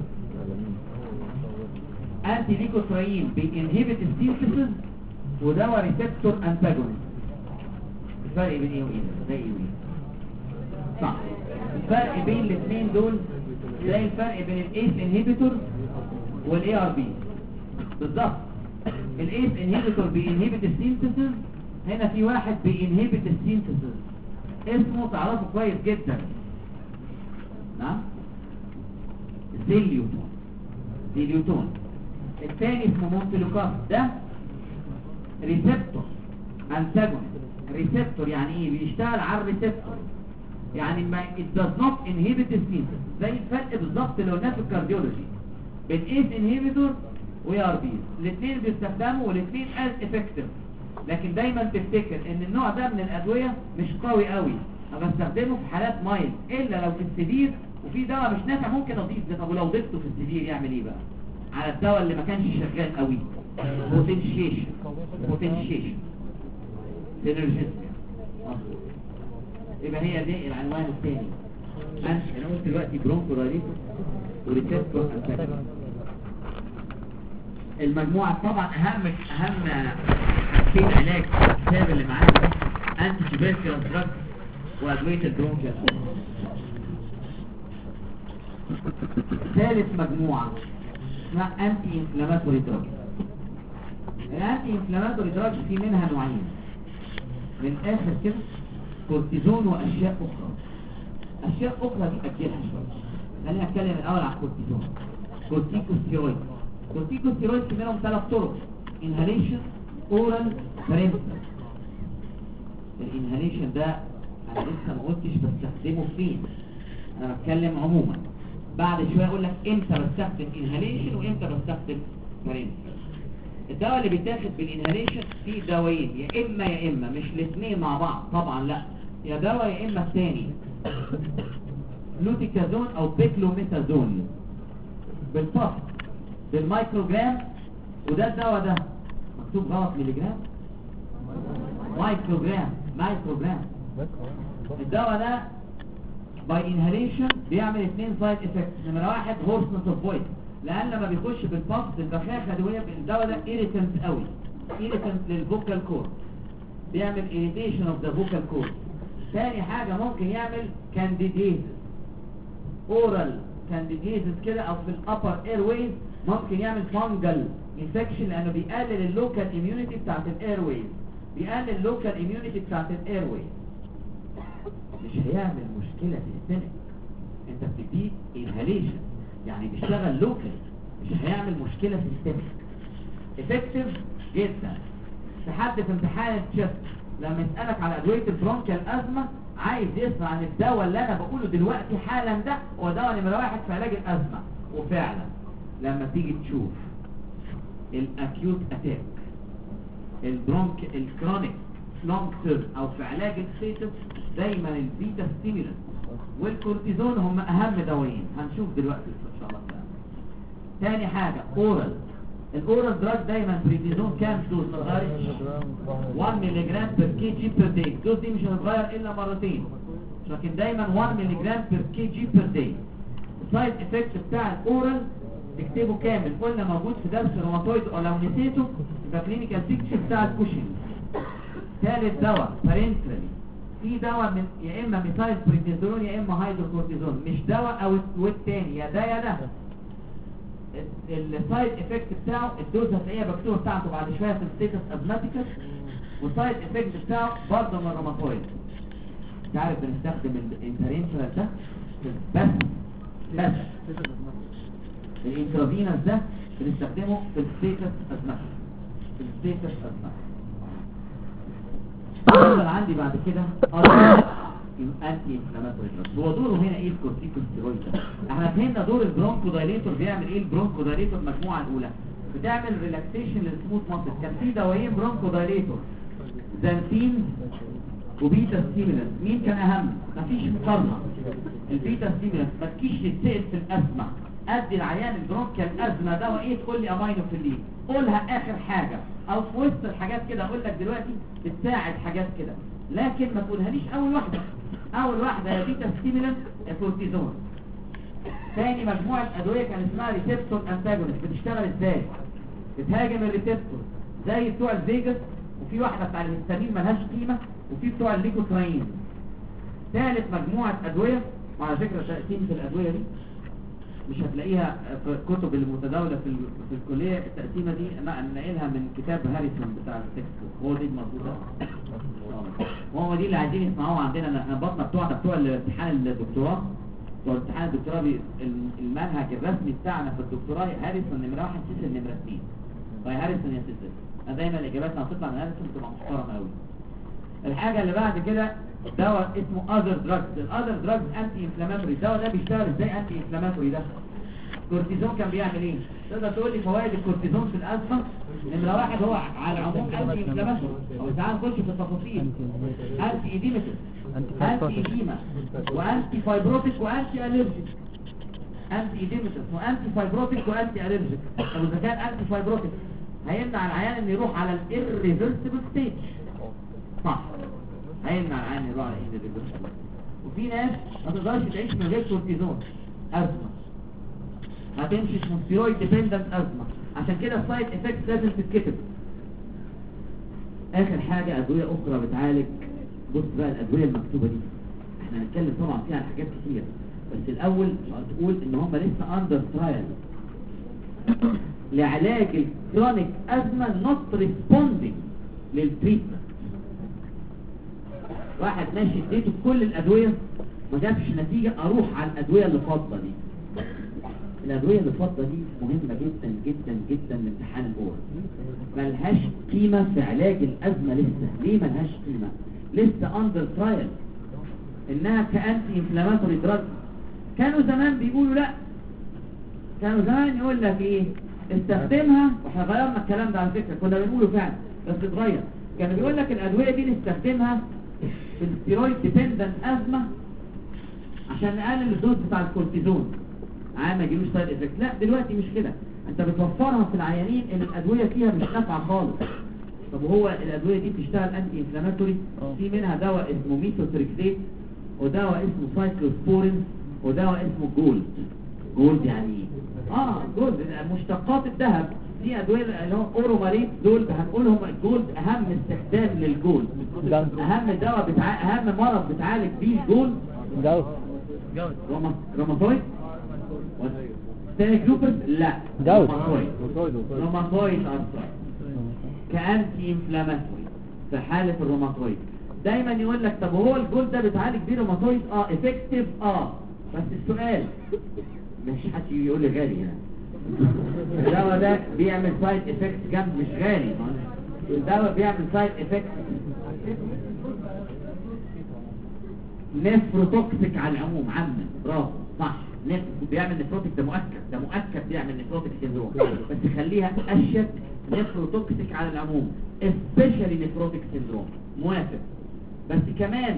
انتي ليكوتراين بينهبت السينثيسيس، ودواء ريسبتور انتاجونست. الفرق بين ايه وايه؟ ده ايه وايه؟ صح. الفرق بين الاثنين دول زي الفرق بين الايس انهبيتور والاي ار بي بالظبط. الايس انهبيتور بينهبت السينثيسيس، هنا في واحد بينهبت السينثيسيس اسمه تعرفه كويس جدا، نعم، زيليوتون. زيليوتون. الثاني اسمه مونتلوكاس، ده ريسبتور انتاجونست. ريسبتور يعني ايه؟ بيشتغل على الريسبتور، يعني ما it does not inhibit the synthesis. زي الفرق بالظبط اللي قلناه في الكارديولوجي بين ايس انهبيتور واي ار بي. الاثنين بيستخدموا والاثنين از افكتيف، لكن دايما تفتكر ان النوع ده من الادويه مش قوي قوي، انا بستخدمه في حالات مايل الا لو في السيفير، وفي دواء مش نافع ممكن اضيف ده. طب ولو ضفته في السيفير يعمل ايه بقى على الدواء اللي ما كانش شغال قوي؟ بوتنشيشن بوتنشيشن سينرجيزم. يبقى هي دي العنوان الثاني. انا قلت دلوقتي برونكورايتس وريسبتور انتاجونست. المجموعه طبعا اهم اهم حاجتين علاج الكتاب اللي معانا ده انتي تيوبركلوز دراج وادويه البرونكيال. ثالث مجموعه اسمها انتي انفلاماتوري دراج. الانتي انفلاماتوري دراج في منها نوعين من اخر كده، كورتيزون واشياء اخرى. اشياء اخرى دي اجلها شويه، خلينا نتكلم الاول عن الكورتيزون. كورتيكوستيرويد. كورتيكوستيرويد في منهم ثلاث طرق: انهاليشن، اورال، برينتال. الانهاليشن ده انا لسه ما قلتش بستخدمه فين، انا بتكلم عموما. بعد شويه اقول لك امتى بستخدم انهاليشن وامتى بستخدم برينتال. الدواء اللي بيتاخد بالانهاليشن فيه دوايين، يا اما يا اما مش الاثنين مع بعض طبعا، لا، يا دواء يا اما الثاني، فلوتيكازون او بيكلوميثازون بالفصل بالمايكروجرام. وده الدواء ده مكتوب غلط ملي جرام، مايكروجرام مايكروجرام. الدواء ده باي انهاليشن بيعمل اثنين سايد افكتس. نمره واحد هورسنس اوف فويس، لان لما بيخش بالفصل البخاخه دي الدواء ده ايريتنت قوي، ايريتنت للفوكال كورد، بيعمل irritation of the vocal cord. ثاني حاجة ممكن يعمل candidiasis، oral candidiasis كده، او في الupper airways ممكن يعمل fungal infection، لانه بيقلل اللوكال immunity بتاعت الايرويز، بيقلل اللوكال immunity بتاعت الايرويز. مش هيعمل مشكلة سيستمك، انت بتديه inhalation يعني بيشتغل لوكال، مش هيعمل مشكلة سيستمك. effective جدا. تحدث امتحان الشست لما يسألك على أدوية البرونكيال أزمة، عايز يسمع عن الدواء اللي أنا بقوله دلوقتي حالا ده هو دواء نمرة واحد في علاج الأزمة. وفعلا لما تيجي تشوف الأكيوت أتاك، البرونك الكرونيك لونج تيرم أو في علاج السيتس، دايما البيتا ستيمولانت والكورتيزون هم أهم دوايين. هنشوف دلوقتي إن شاء الله. تاني حاجة أورال، الاورال دراج دايما بريدنيزون كام دوز؟ ما اتغيرش، واحد مللي جرام بير كي جي بير داي. الدوز دي مش هتتغير الا مرتين، لكن دايما واحد مللي جرام بير كي جي بير داي. السايد افكت بتاع الاورال تكتبه كامل، قلنا موجود في درس الروماتويد، او لو نسيته يبقى كلينيكال بيكتشر بتاع الكوشن. ثالث دواء بارنترالي، في دواء من يا اما ميثايل بريدنيزون يا اما هيدروكورتيزون، مش دواء او والتاني، يا ده يا ده. السايد افكت بتاعه الدوز هتلاقيها مكتوبه بتاعته بعد شويه في الستيتس ازماتيكس، والسايد افكت بتاعه برضه من الروماتويد. انت عارف بنستخدم الانترينشال ده بس بس الانترافينوس ده بنستخدمه في الستيتس ازماتيكس، في الستيتس ازماتيكس. اللي عندي بعد كده الانتي انفلاماتوري دراج. هو دوره هنا ايه؟ الكورتيكوستيرويد. احنا فهمنا دور البرونكو دايليتور بيعمل ايه. البرونكو دايليتور المجموعه الاولى بتعمل ريلاكسيشن للسموث ماسل. كان في دوايين برونكو دايليتور، زانتين وبيتا ستيمولانت. مين كان اهم؟ مفيش مقارنه. البيتا ستيمولانت ما تجيش تتسال في الازمه، ادي العيان البرونكيال ازمه دواء ايه، تقول لي امينوفيلين، قولها اخر حاجه او في وسط الحاجات كده، اقول لك دلوقتي بتساعد حاجات كده، لكن ما تقولهاليش اول واحده. اول واحده يا بيتا ستيمولانت يا كورتيزون. ثاني مجموعه ادويه كان اسمها ريسبتور انتاجونست. بتشتغل ازاي؟ بتهاجم الريسبتور زي بتوع الفيجاس، وفي واحده بتاع الهستامين ملهاش قيمه، وفي بتوع الليكوتراين. ثالث مجموعه ادويه، وعلى فكره تقسيمه الادويه دي مش هتلاقيها في الكتب المتداوله في في الكليه. التقسيمه دي ناقلها من كتاب هاريسون بتاع التكست، هو دي المظبوطه، وهو دي اللي عايزين يسمعوها عندنا. انا بطنه بتوعنا بتوع الامتحان الدكتوراه، بتوع امتحان الدكتوراه المنهج الرسمي بتاعنا في الدكتوراه هاريسون نمره واحد، سيسل نمره اثنين. طيب هاريسون يا سيسل، انا دايما الاجابات هتطلع من هاريسون بتبقى محترمه قوي. الحاجه اللي بعد كده دواء اسمه اذر دراجز. الاذر دراجز انتي انفلاماتوري. الدواء ده بيشتغل ازاي انتي انفلاماتوري ده؟ الكورتيزون كان بيعمل ايه؟ تقدر تقول لي فوائد الكورتيزون في الازمه؟ نمره واحد هو على العموم انتي انفلاماتوري، او تعال نخش في التفاصيل. انتي ايديمتس، انتي ايديما، وانتي فايبروتيك، وانتي الرجيك. انتي ايديمتس وانتي فايبروتيك وانتي الرجيك. طب اذا كان انتي فايبروتيك هيمنع العيان انه يروح على الirreversible ستيج، صح؟ هيمنع العيان يروح على الirreversible. وفي ناس ما تقدرش تعيش من غير كورتيزون، ازمه هتمشي اسمه ستيرويد ديبندنت ازمه. عشان كده السايد افكت لازم تتكتب. اخر حاجه ادويه اخرى بتعالج. بص بقى الادويه المكتوبه دي احنا هنتكلم طبعا فيها عن حاجات كتير، بس الاول تقول ان هم لسه اندر ترايل لعلاج الكرونيك ازمه نوت ريسبوندينج للتريتمنت. واحد ماشي اديته كل الادويه ما جابش نتيجه، اروح على الادويه اللي فاضله دي. الادويه اللي فاضله دي مهمه جدا جدا جدا لامتحان الاورال. ملهاش قيمه في علاج الازمه لسه. ليه ملهاش قيمه؟ لسه اندر ترايل انها كانتي انفلاماتوري دراج. كانوا زمان بيقولوا لا، كانوا زمان يقول لك ايه، استخدمها، واحنا غيرنا الكلام ده على فكره، كنا بنقوله فعلا بس اتغير. كان بيقول لك الادويه دي نستخدمها في الستيرويد ديبندنت ازمه عشان نقلل الدوز بتاع الكورتيزون عام ما يجيلوش سايد افكت. لا دلوقتي مش كده، انت بتوفرها في العيانين اللي الادويه فيها مش نافعه خالص. طب وهو الادويه دي بتشتغل انتي انفلاماتوري، في منها دواء اسمه ميثوتريكسيت، ودواء اسمه سايكلوسبورين، ودواء اسمه جولد. جولد يعني ايه؟ اه جولد مشتقات الذهب، دي ادويه اللي هو اوروماريت. دول هنقولهم الجولد اهم استخدام للجولد، اهم دواء بتاع اهم مرض بتعالج بيه الجولد جوز روما روماتويد ستينيك لوبس. لا جوز روماتويد روماتويد ارثرايتس كأنتي انفلاماتوري في حالة الروماتويد. دايما يقول لك طب هو الجولد ده بتعالج بيه روماتويد؟ اه افكتيف اه، بس السؤال مش حد يقول لي غالي يعني الدواء ده بيعمل سايد افكت جنب مش غالي، الدواء بيعمل سايد افكت نفروتوكسيك على العموم عامة. برافو صح، نف بيعمل نفروتك، ده مؤكد ده مؤكد بيعمل نفروتك سيندروم، بس خليها اشد نفروتوكسيك على العموم especially نفروتك سيندروم. موافق، بس كمان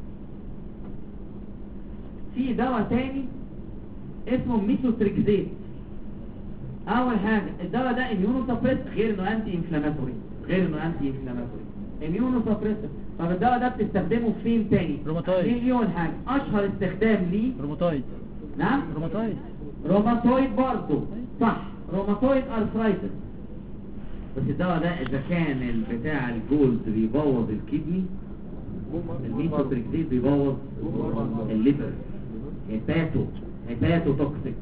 في دواء تاني اسمه ميثوتريكسيت. اول حاجه الدواء ده اميونو سبريس، غير انه انتي انفلاماتوري، غير انه انتي انفلاماتوري اميونو سبريس. طب الدواء ده بتستخدمه فين تاني؟ روماتويد. مليون حاجه، اشهر استخدام ليه روماتويد. نعم روماتويد روماتويد برضه صح، روماتويد ارثرايتس. بس الدواء ده اذا كان البتاع الجولد بيبوظ الكدني، الميثوتريكسيت بيبوظ الليفر، هيباتو هيباتو توكسيك.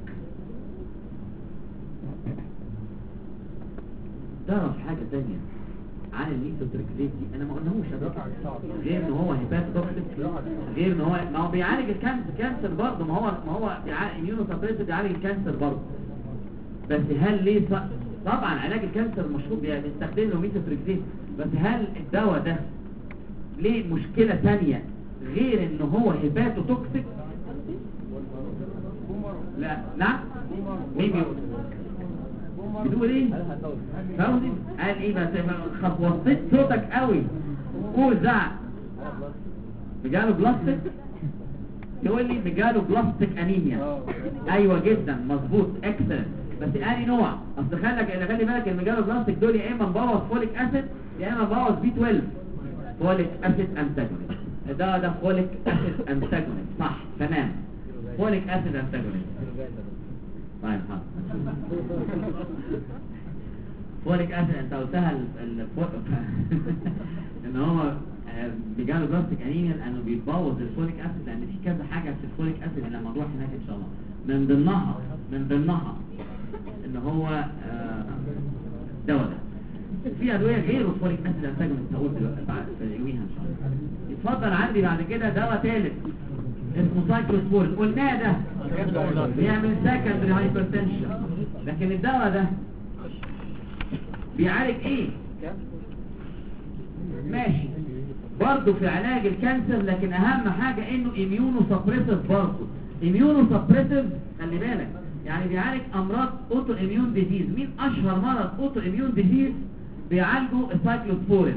تعرف حاجة تانية عن الميثوتريكسيت دي انا ما قلناهوش غير ان هو هيباتو توكسيك، غير ان هو ما هو بيعالج الكانسر كانسر برضه، ما هو ما هو اميونو سبريسيف بيعالج الكانسر برضه. بس هل ليه ف... طبعا علاج الكانسر المشهور بيستخدم له ميثوتريكسيت، بس هل الدواء ده ليه مشكلة تانية غير ان هو هيباتو توكسيك؟ لا نعم مين بيقول بتقول ايه؟ فوزي قال ايه؟ بس خفضت صوتك قوي، قول زعق. مجاله بلاستيك، يقول لي مجاله بلاستيك انيميا. ايوه جدا مظبوط اكسلنت، بس اني نوع؟ اصل خلك خلي بالك المجاله بلاستيك دول يا اما مبوظ فوليك اسيد يا اما مبوظ بي اتناشر فوليك اسيد انتاجونست. ده ده فوليك اسيد انتاجونست صح تمام، فوليك اسيد انتاجونست. طيب حاضر فوليك اسيد انت قلتها ان هو بيجاله بلاستيك انيميا لانه بيبوظ الفوليك اسيد، لان في كذا حاجه في الفوليك اسيد لما نروح هناك ان شاء الله من ضمنها من ضمنها ان هو دواء ده. في ادويه غير الفوليك اسيد انتاجونست هقول دلوقتي بعد يوميها ان شاء الله. اتفضل عندي بعد كده دواء ثالث اسمه سايكلوسبورين، قلناه ده بيعمل سكندري هايبرتنشن، لكن الدواء ده بيعالج ايه؟ ماشي برضه في علاج الكانسر، لكن اهم حاجة انه اميونو سبريسيف برضه. اميونو سبريسيف خلي بالك يعني بيعالج امراض اوتو اميون ديزيز. مين اشهر مرض اوتو اميون ديزيز بيعالجه السايكلوسبورين؟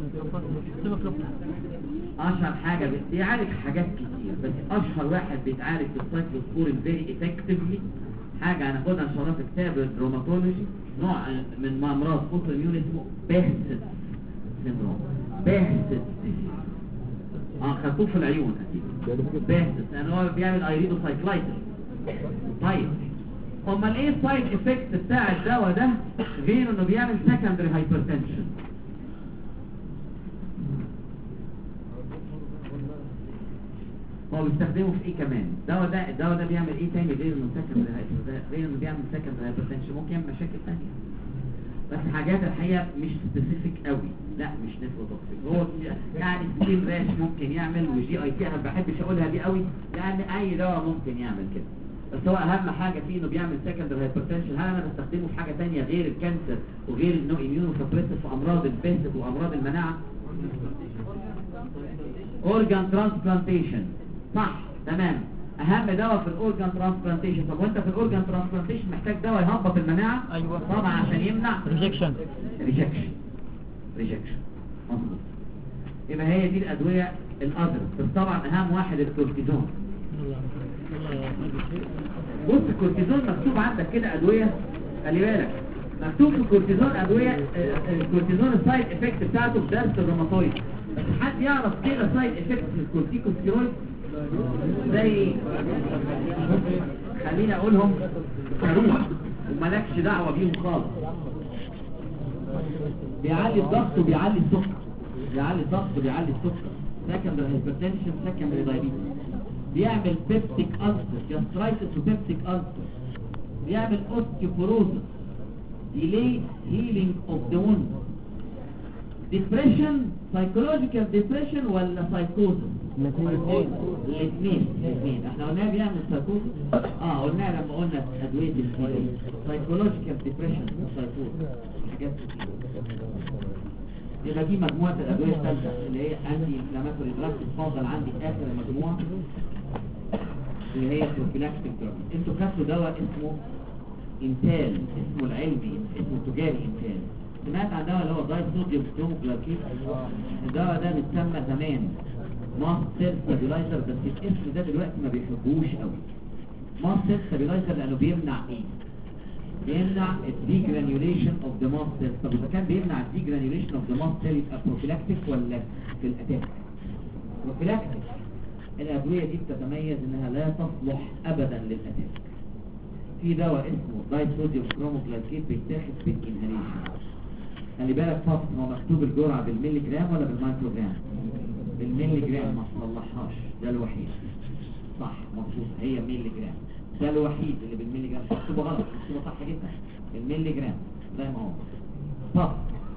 اشهر حاجة بيعالج حاجات كتير، بس اشهر واحد بيتعالج بالسايكلوسبورين فيري افكتفلي حاجة هناخدها ان شاء الله في كتاب الروماتولوجي، نوع من امراض اوتو اميون اسمه بيهست سيندروم. بيهست اه خدوه في العيون اكيد بيهست لان هو بيعمل ايريدوسايكلايتس. طيب امال ايه السايد افكت بتاع الدواء ده غير انه بيعمل سكندري هايبرتنشن؟ هو بيستخدمه في ايه كمان؟ الدواء ده الدواء ده بيعمل ايه تاني غير انه سكندري هايبرتنشن؟ غير انه بيعمل سكندري هايبرتنشن ممكن يعمل مشاكل تانية، بس حاجات الحقيقه مش سبيسيفيك قوي، لا مش نيفروتوكسيك. هو يعني سكين راش ممكن يعمل، وجي اي تي انا ما بحبش اقولها دي قوي لان اي دواء ممكن يعمل كده، بس هو اهم حاجه فيه انه بيعمل سكندري هايبرتنشن. هل انا بستخدمه في حاجه ثانيه غير الكانسر وغير انه اميونو سبريسيف في امراض البيهست وامراض المناعه؟ اورجان ترانسبلانتيشن صح تمام. اهم دواء في الاورجان ترانسبلانتيشن. طب وانت في الاورجان ترانسبلانتيشن محتاج دواء يهبط المناعه. ايوه طبعا عشان يمنع ريجكشن. ريجكشن ريجكشن مظبوط. يبقى هي دي الادويه الاذر. بس طبعا اهم واحد الكورتيزون. بص الكورتيزون مكتوب عندك كده ادويه، خلي بالك مكتوب في الكورتيزون ادويه. الكورتيزون السايد افكت بتاعته في درس الروماتويد. بس حد يعرف كده سايد افكت في الكورتيكوستيرويد زي خليني اقولهم صاروخ ومالكش دعوه بيهم خالص. بيعلي الضغط وبيعلي السكر، بيعلي الضغط وبيعلي السكر، سكندري هايبرتنشن، سكندري دايابيتس، بيعمل بيبتيك ألسر، جاسترايتس وبيبتيك ألسر، بيعمل اوستيوبوروزس، ديلي هيلينج اوف ذا ووند، ديبريشن، سايكولوجيكال ديبريشن ولا سايكوزس؟ الاثنين الاثنين. احنا قلنا بيعمل سايكوزس. اه قلنا لما قلنا ادويه الهيلينج سايكولوجيكال ديبريشن وسايكوزس حاجات كتير. يبقى دي مجموعه الادويه الثالثه اللي هي انتي انفلاماتوري دراجز. اتفضل عندي اخر المجموعه اللي هي بروفيلاكتيك دراجز. انتوا خدتوا دواء اسمه انتال، اسمه العلمي اسمه تجاري انتال. سمعت عن دواء اللي هو داي صوديوم كروموجلايكيت؟ الدواء ده بيتسمى زمان ماست سيل ستابيلايزر، بس الاسم ده دلوقتي ما بيحبوش قوي. ماست سيل ستابيلايزر لانه بيمنع ايه؟ بيمنع الديجرانيوليشن اوف ذا ماست سيل. طب اذا كان بيمنع الديجرانيوليشن اوف ذا ماست سيل يبقى بروفيلاكتيك ولا في الاتاك؟ بروفيلاكتيك. الادويه دي بتتميز انها لا تصلح ابدا للاتاك. في دواء اسمه داي صوديوم كروموجلايكيت بيتاخد بالانهاليشن. خلي بالك فقط هو مكتوب الجرعه بالملي جرام ولا بالمايكرو جرام؟ بالملي جرام، ما تصلحهاش، ده الوحيد. صح مظبوط، هي ملي جرام، ده الوحيد اللي بالملي جرام. مكتوبه غلط، مكتوبه صح جدا بالملي جرام زي ما هو. طب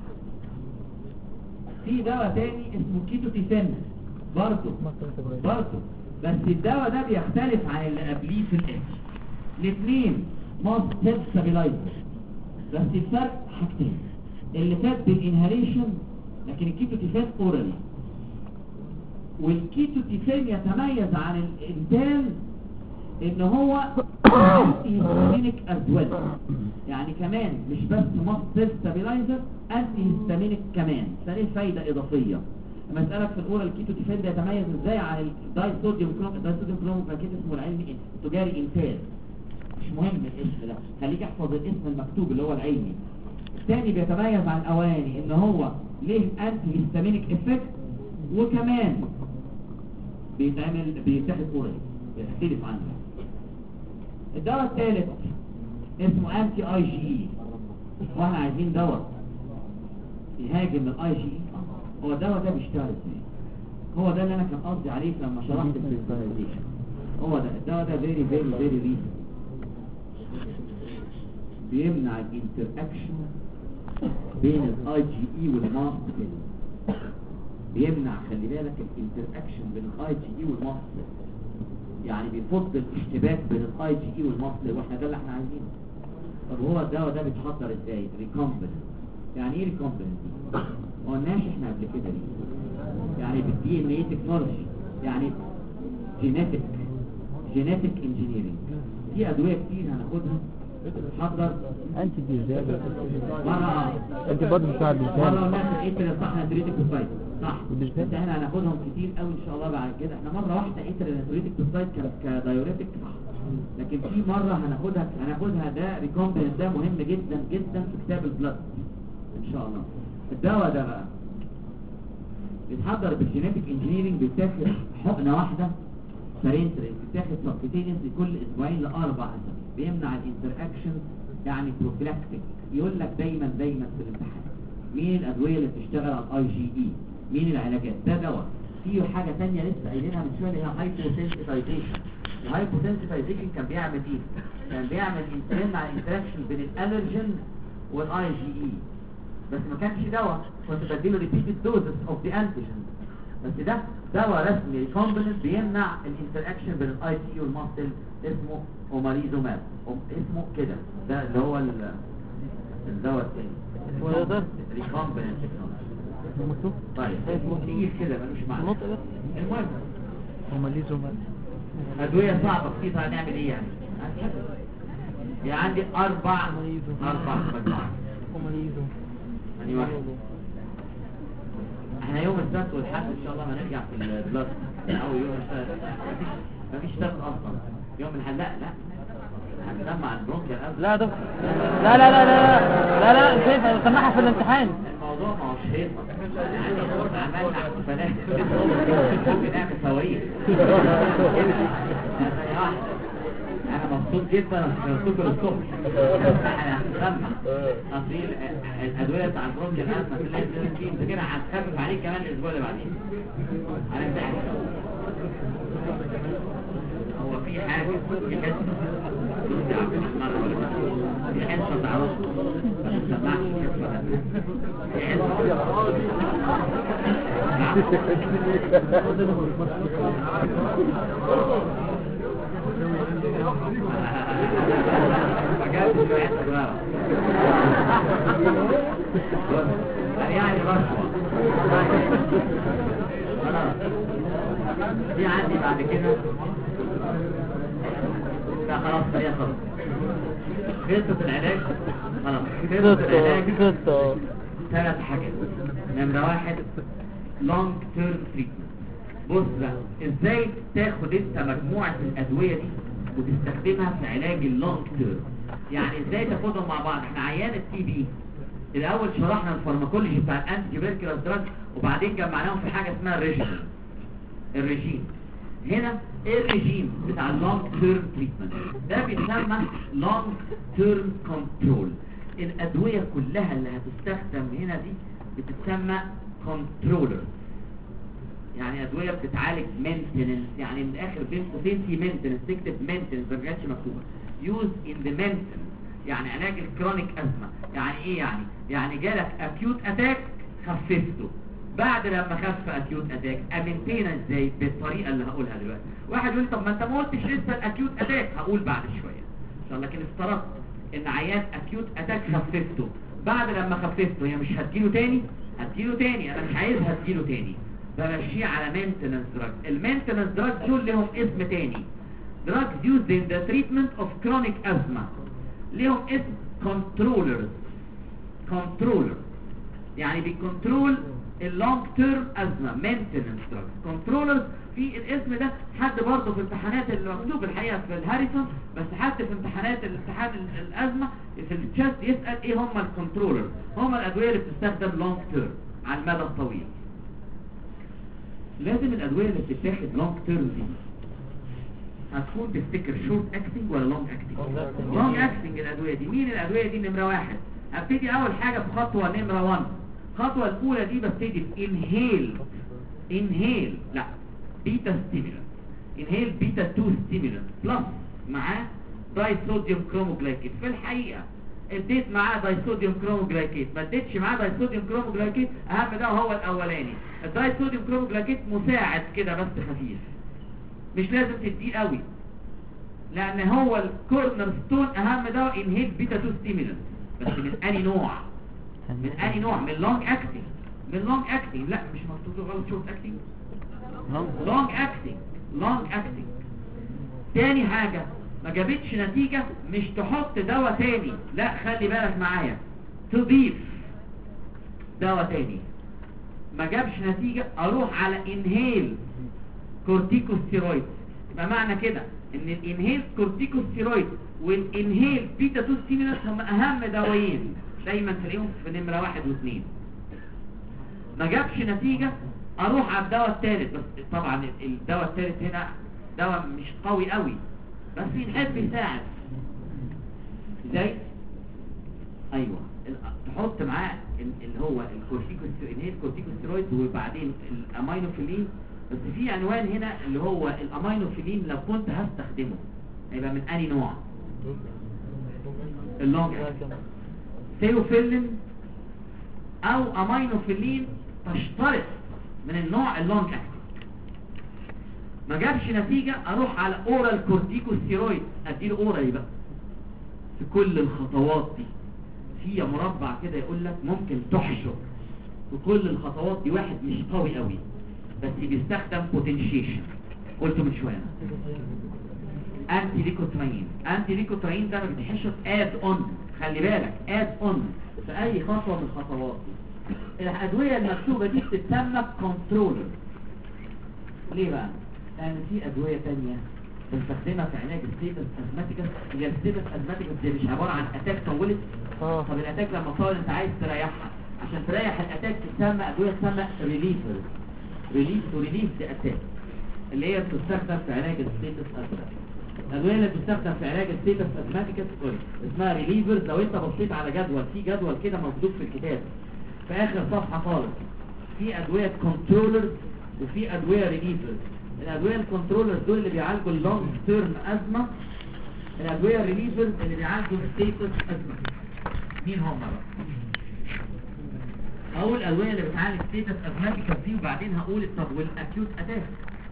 في دواء تاني اسمه كيتوتيفين برضه برضه بس الدواء ده بيختلف عن اللي قبليه في الاسم. الاثنين ماست سيل ستابيلايزر، بس الفرق حاجتين. اللي فات بالانهاليشن لكن الكيتوتيفين اورالي. والكيتوتيفين يتميز عن الانتال ان هو انتي هيستامينيك از ويل، يعني كمان مش بس ماست سيل ستابيلايزر، انتي هيستامينيك كمان، فليه فايده اضافيه. لما اسالك في الاورال الكيتوتيفين ده يتميز ازاي عن الداي صوديوم كروم الداي صوديوم كروموجلايكيت اسمه العلمي التجاري انتال. مش مهم الاسم ده، خليك احفظ الاسم المكتوب اللي هو العلمي. الثاني بيتميز عن الاولاني ان هو ليه انتي هيستامينيك افكت، وكمان بيتعمل بيتاخد اورال، بيختلف عنه. الدواء الثالث اسمه انتي اي جي اي. واحنا عايزين دواء يهاجم الاي جي اي. هو الدواء ده بيشتغل ازاي؟ هو ده اللي انا كان قصدي عليه لما شرحت الفيزيكاليزيشن. هو ده الدواء ده فيري فيري فيري ريسك، بيمنع الانتر اكشن بين الاي جي اي والماست سيل. بيمنع خلي بالك الانتر اكشن بين الاي جي اي والماست سيل، يعني بيفض الاشتباك بين الاي جي اي والماست سيل، واحنا ده اللي احنا عايزينه. طب هو الدواء ده بيتحضر ازاي؟ ريكومبنت. يعني ايه ريكومبنت؟ ما قلناش احنا قبل كده ليه؟ يعني بالدي ان ايه تكنولوجي، يعني جينيتك جينيتك انجينيرنج. في ادويه كتير هناخدها بتتحضر انتي دي زياده مره انت برضه بتاع مره البلسان قلنا ايه كده صح، ناتريتك بوسايد صح، البلسان. بس احنا هناخدهم كتير قوي ان شاء الله بعد كده. احنا مره واحده ايه ناتريتك بوسايد كانت كدايوريتك صح، لكن في مره هناخدها هناخدها ده ريكومبنت، ده مهم جدا جدا في كتاب البلاد ان شاء الله. الدواء ده بقى بيتحضر بالجينيتك انجينيرنج، بيتاخد حقنه واحده سرينترين، بيتاخد سبكتينيوس لكل اسبوعين لاربع اسابيع، بيمنع الانتر اكشن، يعني بروفيلاكتيك. يقول لك دايما دايما في الامتحان مين الادويه اللي بتشتغل على الاي جي اي، مين العلاجات. ده دواء. في حاجه ثانيه لسه قايلينها من شويه اللي هي هايبوسنسيتايزيشن. الهايبوسنسيتايزيشن كان بيعمل ايه؟ كان بيعمل يمنع الانتراكشن بين الالرجين والاي جي اي، بس ما كانش دواء، كنت بديله ريبيتد دوزز اوف ذا انتيجين. بس ده دواء رسمي ريكومبنت بيمنع الانتراكشن بين الاي جي اي والماستل، اسمه اوماليزوماب، اسمه كده. ده اللي هو الدواء الثاني هو ده ريكومبنت تكنولوجي. مكتوب طيب تقيل كده ملوش معنى. نقطه بس المهم هم ليه زومان ادويه صعبه كتير هنعمل ايه يعني؟ يعني عندي اربع اربع مجموعات. يعني واحد احنا يوم السبت والحد ان شاء الله هنرجع في البلاد او يوم السبت مفيش مفيش سبت اصلا يوم الحد. لا لا هنسمع البرونكيال أزمة. لا دكتور لا لا لا لا لا لا كيف سمعها في الامتحان. الموضوع ما هوش هيصة يعني عملنا احتفالات ممكن نعمل فواريخ انا مبسوط جدا عشان السكر الصبح انا هنسمع اصل الادويه بتاع البرونكيال أزمة اللي لازم فيه انت كده هتخفف عليك كمان الاسبوع اللي بعدين هنمتحن. هو في حاجه في حته في حته تعرف ما تسمعش في حته يعني رشوه دي عندي بعد كده. لا خلاص هي خلاص خطة العلاج خلاص خطة العلاج ثلاث حاجات. نمرة واحد لونج تيرم تريتمنت. بص بقى ازاي تاخد انت مجموعة الادوية دي وتستخدمها في علاج اللونج تيرم. يعني ازاي تاخدهم مع بعض. احنا عيان التي بي الاول شرحنا الفارماكولوجي بتاع الانتي تيوبركلوز دراج وبعدين جمعناهم في حاجة اسمها الريجيم. الريجيم هنا ايه الريجيم بتاع اللونج تيرم تريتمنت ده بيسمى لونج تيرم كنترول. الادويه كلها اللي هتستخدم هنا دي بتتسمى كنترولر. يعني ادويه بتتعالج مينتيننس يعني من الاخر بين قوسين في مينتيننس تكتب مينتيننس ما كانتش مكتوبه يوز ان ذا مينتيننس. يعني علاج الكرونيك ازمه. يعني ايه يعني يعني جالك اكيوت اتاك خففته بعد لما خف اكيوت اتاك امنتينا ازاي بالطريقه اللي هقولها دلوقتي. واحد يقول طب ما انت ما قلتش لسه الاكيوت اتاك. هقول بعد شويه ان شاء الله. لكن افترضت ان عيان اكيوت اتاك خففته بعد لما خففته هي مش هتجيله تاني هتجيله تاني انا مش عايزها تجيله تاني بمشيه على مينتيننس دراج. المينتيننس دراج دول لهم اسم تاني drugs used in the treatment of chronic asthma لهم اسم controllers. controller يعني بيكنترول اللونج تيرم ازمه مينتيننس دراج كنترولرز. في الاسم ده حد برضه في امتحانات اللي مكتوب الحقيقه في الهاريسون بس حد في امتحانات الامتحان الازمه في التشست يسال ايه هم الكنترولرز. هم الادويه اللي بتستخدم لونج تيرم على المدى الطويل. لازم الادويه اللي بتتاخد لونج تيرم دي هتكون تفتكر شورت اكتنج ولا لونج اكتنج. لونج اكتنج الادويه دي. مين الادويه دي؟ نمره واحد هبتدي اول حاجه بخطوه نمره واحد. الخطوه الاولى دي ببتدي انهيل انهيل لا بيتا ستيمولانت انهيل بيتا اتنين ستيمولانت بلس معاه داي صوديوم كروموجلايكيت. في الحقيقه اديت معاه داي صوديوم كروموجلايكيت ما اديتش معاه داي صوديوم كروموجلايكيت اهم ده هو الاولاني. الداي صوديوم كروموجلايكيت مساعد كده بس خفيف مش لازم تديه قوي لان هو الكورنر ستون اهم ده انهيل بيتا اتنين ستيمولانت. بس من اني نوع من اني نوع من لونج اكتنج من لونج اكتنج لا مش مكتوب غلط شورت اكتنج لونج اكتنج لونج اكتنج. تاني حاجة ما جابتش نتيجة مش تحط دواء تاني لا خلي بالك معايا تضيف دواء تاني. ما جابش نتيجة اروح على انهيل كورتيكوستيرويد. يبقى معنى كده ان الانهيل كورتيكوستيرويد والانهيل بيتا اتنين ستيمولانت هم اهم دوايين دايما تلاقيهم في نمرة واحد واثنين. ما جابش نتيجة اروح على الدواء الثالث. بس طبعا الدواء الثالث هنا دواء مش قوي قوي بس يحب يساعد زي ايوه تحط معاه اللي هو الكورتيكوستيرويد وبعدين الامينوفيلين. بس في عنوان هنا اللي هو الامينوفيلين لو كنت هستخدمه هيبقى من اني نوع اللونج ثيوفيلين او امينوفيلين تشترط من النوع اللونج اكتنج. ما جابش نتيجة اروح على اورال كورتيكوستيرويد اديله اورال بقى. في كل الخطوات دي في مربع كده يقول لك ممكن تحشر في كل الخطوات دي واحد مش قوي قوي بس بيستخدم بوتنشيشن قلت من شويه انتي ليكوتراين. انتي ليكوتراين ده ما بيتحشش اد اون، خلي بالك اد اون في اي خطوه من الخطوات. الادويه المكتوبه دي بتتسمى كنترولر. ليه بقى؟ لان في ادويه ثانيه بنستخدمها في علاج الستيتس ازماتيكس. هي الستيتس ازماتيكس دي مش عباره عن اتاك طولت. اه طب الاتاك لما طال انت عايز تريحها، عشان تريح الاتاك تسمى ادويه تسمى ريليفر. ريليف وريليف دي اتاك اللي هي بتستخدم في علاج الستيتس ازماتيكس. الادويه اللي بتستخدم في علاج الستيتس ازماتيكس اسمها ريليفرز. لو انت بصيت على جدول، في جدول كده موجود في الكتاب في اخر صفحه خالص، في ادويه كنترولرز وفي ادويه ريليفرز. الادويه الكنترولرز دول اللي بيعالجوا اللونج تيرم ازمه، الادويه الريليفرز اللي بيعالجوا الستيتس ازماتيكس. مين هم بقى؟ اول الادويه اللي بتعالج ستيتس ازماتيكس دي، وبعدين هقول طب والاكيوت اتاك.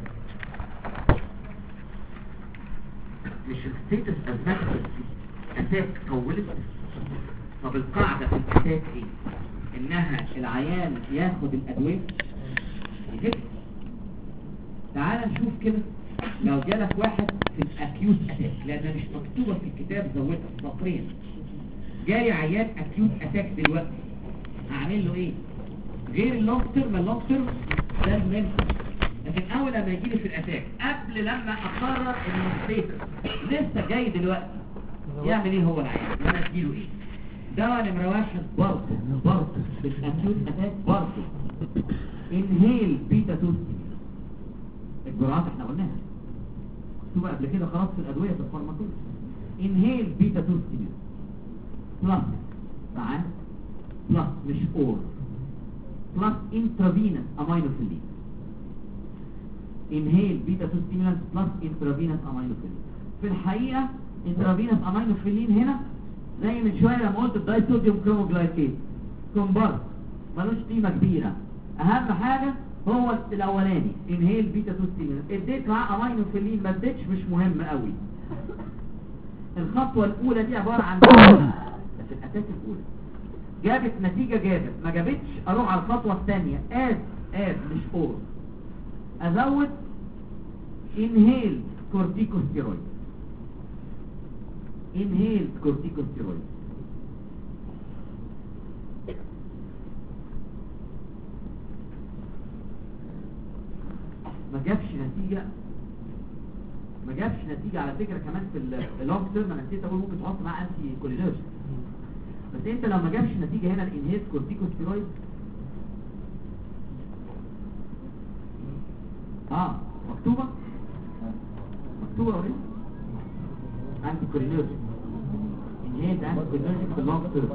مش الستيتس ازماتيكس اتاك طولت؟ طب القاعده في الاتاك ايه؟ انها العيان ياخد الادويه يجيب. تعال نشوف كده لو جالك واحد في الاكيوت اتاك، لان مش مكتوبه في الكتاب، زودها سطرين. جاي عيان اكيوت اتاك دلوقتي، هعمل له ايه؟ غير اللونج تيرم، اللونج تيرم ده المهم، لكن اول لما يجي لي في الاتاك قبل لما اقرر ان الستيتس لسه جاي دلوقتي، يعمل ايه هو العيان؟ وانا اديله ايه؟ دواء نمره واحد برضه برضه في الاكيوت اتاك برضه انهيل بيتا توستين. الجرعات احنا قلناها مكتوبه قبل كده خلاص في الادويه في الفارماكولوجي. انهيل بيتا توستين بلس معاه بلس مش اور بلس انترافينس امينوفيلين. انهيل بيتا توستين بلس انترافينس امينوفيلين. في الحقيقه انترافينس امينوفيلين هنا زي من شويه لما قلت الداي صوديوم كروموجلايكيت كومبارس ملوش قيمه كبيره. اهم حاجه هو الاولاني انهيل بيتا توستين. اديت معاه امينوفيلين ما اديتش مش مهم قوي. الخطوه الاولى دي عباره عن بس الاساس الاولى جابت نتيجه، جابت ما جابتش اروح على الخطوه الثانيه اد اد مش اور ازود انهيل كورتيكوستيرويد. انهيل كورتيكوستيرويد ما جابش نتيجة. ما جابش نتيجة على فكرة كمان في اللونج تيرم. انا نسيت اقول ممكن تحط معاه انتي كولينرجيك، بس انت لو ما جابش نتيجة هنا الانهيل كورتيكوستيرويد اه مكتوبة مكتوبة اهي انتي كولينرجيك انهيل انتي كولينرجيك في اللونج تيرم.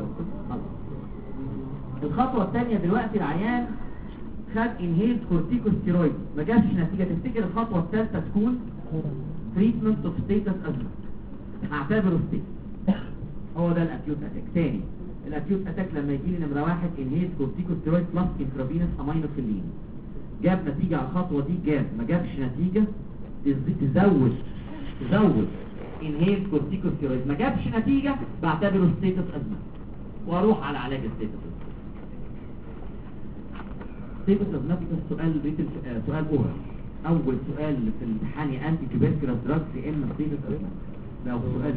الخطوة الثانية دلوقتي العيان خد انهيل كورتيكوستيرويد ما جابش نتيجة. تفتكر الخطوة الثالثة تكون تريتمنت اوف ستيتس ازمة. هعتبره ستيت. هو ده الاكيوت اتاك. تاني الاكيوت اتاك لما يجي لي نمرة واحد انهيل كورتيكوستيرويد بلس انترافينس امينوفيلين. جاب نتيجة على الخطوة دي جاب، ما جابش نتيجة تزود تزود انهيل كورتيكوستيرويد. ما جابش نتيجة بعتبره ستيتس ازمة واروح على علاج الستيتس ازمة. ستيتس ازماتيكس سؤال ريتل سؤال اورال. اول سؤال في الامتحان يا انتي تيوبركلوز دراجز يا اما ستيتس ازماتيكس. ده سؤال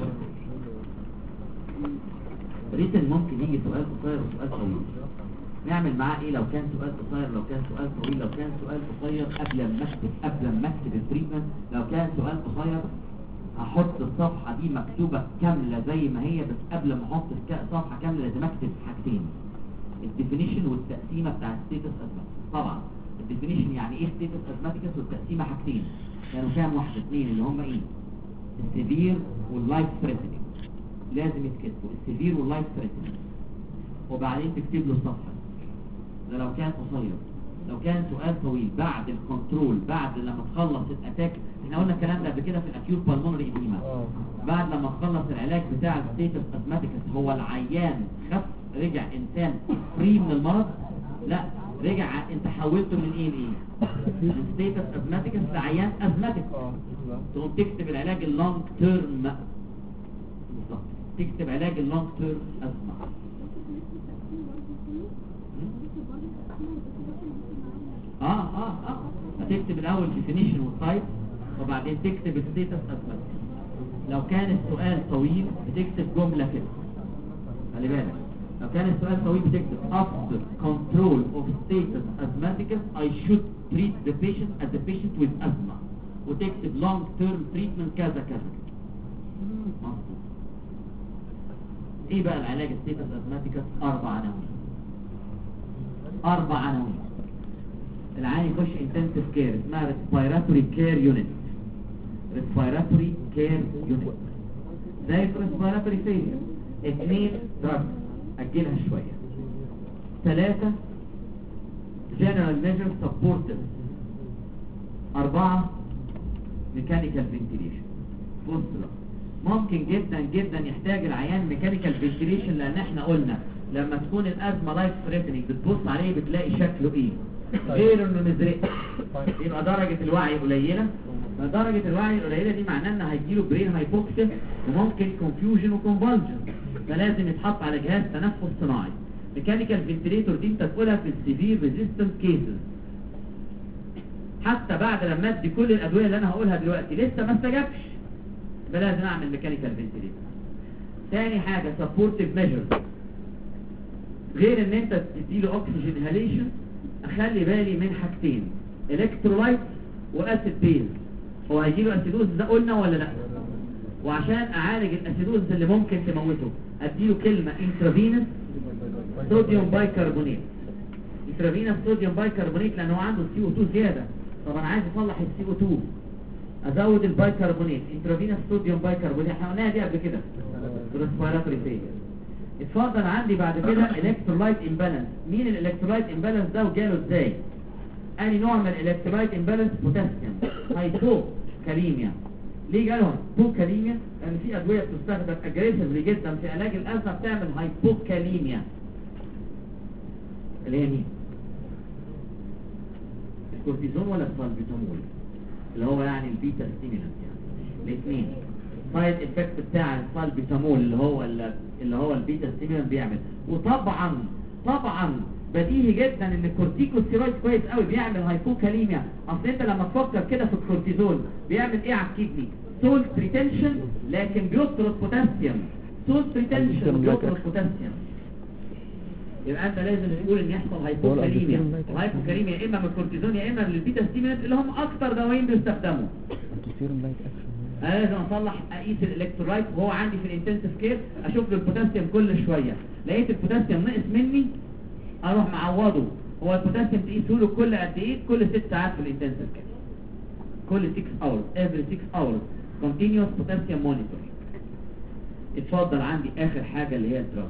ريتل ممكن يجي سؤال قصير وسؤال طويل. نعمل معاه ايه لو كان سؤال قصير، لو كان سؤال طويل؟ لو كان سؤال قصير قبل ما اكتب قبل ما اكتب التريتمنت، لو كان سؤال قصير هحط الصفحه دي مكتوبه كامله زي ما هي، بس قبل ما احط الصفحه كامله لازم اكتب حاجتين: الديفينيشن والتقسيمه بتاع ستيتس ازماتيكس. طبعا الديفينيشن يعني ايه ستيتس ازماتيكس، والتقسيمه حاجتين كانوا كام واحده؟ اثنين اللي هم ايه؟ السيفير واللايف ثريتنينج. لازم يتكتبوا السيفير واللايف ثريتنينج، وبعدين تكتب له الصفحه. ده لو كان قصير. لو كان سؤال طويل بعد الكنترول، بعد لما تخلص الاتاك، احنا قلنا الكلام ده قبل كده في الاكيوت بالمونري ايديما، بعد لما تخلص العلاج بتاع الستيتس ازماتيكس هو العيان خف رجع انسان فري من المرض؟ لا، رجع انت حولته من ايه لايه؟ من ستيتس ازماتيكس لعيان ازماتيك. تقوم تكتب العلاج اللونج تيرم بالظبط، تكتب علاج اللونج تيرم ازمه. اه اه اه هتكتب الاول ديفينيشن والتايب وبعدين تكتب ستيتس ازماتيك. لو كان السؤال طويل بتكتب جملة كده، خلي بالك لو كان السؤال طويل بتكتب after control of status asthmaticus I should treat the patient as a patient with asthma، وتكتب long term treatment كذا كذا. مظبوط. ايه بقى العلاج ستيتس asthmaticus؟ اربع عناوين، اربع عناوين. العيان يخش intensive care اسمها respiratory care unit، respiratory care unit زي respiratory failure. اثنين drug اجلها شوية. ثلاثة general measures supportive. اربعة mechanical ventilation. بص بقى، ممكن جدا جدا يحتاج العيان mechanical ventilation، لان احنا قلنا لما تكون الازمة لايف ثريتنينج بتبص عليه بتلاقي شكله ايه غير انه مزرق، يبقى درجة الوعي قليلة. درجة الوعي القليلة دي معناه ان هيجيله برين هايبوكسيا وممكن كونفيوجن وكونفالجن، فلازم يتحط على جهاز تنفس صناعي. ميكانيكال فنتليتور دي انت تقولها في السيفير ريزيستنت كيسز، حتى بعد لما ادي كل الادويه اللي انا هقولها دلوقتي لسه ما استجابش، يبقى لازم اعمل ميكانيكال فنتليتور. تاني حاجه سبورتيف ميجرز، غير ان انت تديله اوكسجين انهاليشن اخلي بالي من حاجتين، الكترولايت واسيد بيز. هو هيجيله اسيدوز ده قلنا ولا لا؟ وعشان اعالج الاسيدوز اللي ممكن تموته اديله كلمه انترافينس صوديوم بايكربونات. انترافينس صوديوم بايكربونات لان هو عنده سي او اتنين زياده، طب انا عايز اصلح السي او اتنين ازود البايكربونات. انترافينس صوديوم بايكربونات احنا قلناها دي قبل كده في الريسبيراتوري فيلير. اتفضل عندي بعد كده الكترولايت امبالانس. مين الالكترولايت امبالانس ده وجاله ازاي؟ اني نوع من الالكترولايت امبالانس؟ بوتاسيوم هايبو كاليميا. ليه جالهم هايبوكاليميا؟ لان في ادويه بتستخدم اجريسيفلي جدا في علاج الازمه بتعمل هايبوكاليميا، اللي هي مين؟ الكورتيزون ولا السالبيتامول اللي هو يعني البيتا ستيمولانت؟ يعني الاثنين سايد افكت بتاع السالبيتامول اللي هو اللي هو البيتا ستيمولانت بيعمل. وطبعا طبعا بديهي جدا ان الكورتيكوستيرويد كويس قوي بيعمل هايبوكاليميا. اصل انت لما تفكر كده في الكورتيزون بيعمل ايه على الكدني؟ سولت ريتنشن، لكن بيطرد بوتاسيوم. سولت ريتنشن بيطرد بوتاسيوم. يبقى انت لازم تقول ان يحصل هايبوكاليميا. الهايبوكاليميا يا اما من الكورتيزون يا اما من البيتا ستيمولانت اللي هم اكتر دوايين بيستخدموا. انا لازم اصلح اقيس الالكترولايت وهو عندي في الانتنسيف كير، اشوف له البوتاسيوم كل شويه. لقيت البوتاسيوم نقص مني اروح معوضه. هو البوتاسيوم تقيسه له كل قد ايه؟ كل ست ساعات في الانتنسيف كير، كل ستة hours every six hours continuous potassium monitoring. اتفضل عندي اخر حاجه اللي هي الدراج.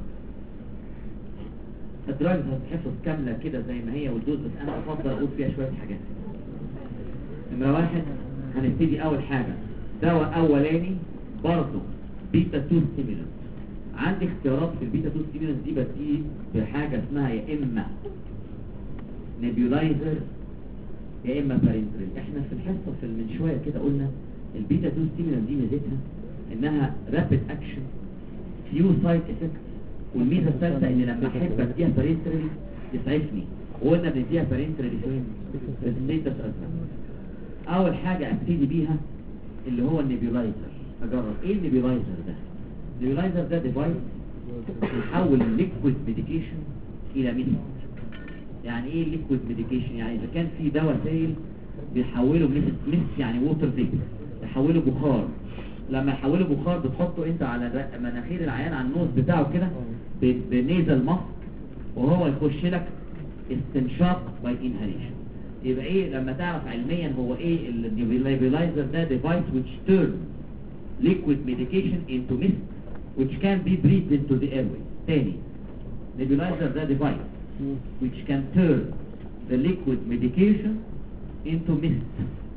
الدراج هتتحفظ كامله كده زي ما هي والدوز، بس انا افضل اقول فيها شويه حاجات. نمره واحد هنبتدي اول حاجه دواء اولاني برضه بيتا اتنين ستيمولانت. عندي اختيارات في البيتا اتنين ستيمولانت دي، بدي بحاجه اسمها يا اما نيبيولايزر يا اما بارنتريل. احنا في الحصه في من شويه كده قلنا البيتا اتنين ستيمولانت دي ميزتها انها رابيد اكشن فيو سايد افكت، والميزه الثالثه ان لما احب اديها بارنتريل يسعفني، وقلنا بنديها بارنتريل فين؟ في الستيتس ازمه. اول حاجه ابتدي بيها اللي هو النيبيولايزر. اجرب ايه النيبيولايزر ده؟ النيبيولايزر ده ديفايس يحول الليكويد ميديكيشن الى ميست. يعني ايه الليكويد ميديكيشن؟ يعني اذا كان في دواء سائل بيحوله ميست. ميست يعني ووتر فيبر، يحوله بخار. لما يحوله بخار بتحطه انت على مناخير العيان على النوز بتاعه كده بنيزل ماسك، وهو يخش لك استنشاق باي انهاليشن. يبقى ايه لما تعرف علميا هو ايه النيبيولايزر ده؟ ديفايس which turn liquid medication into mist which can be breathed into the airway. تاني nebulizer ده device which can turn the liquid medication into mist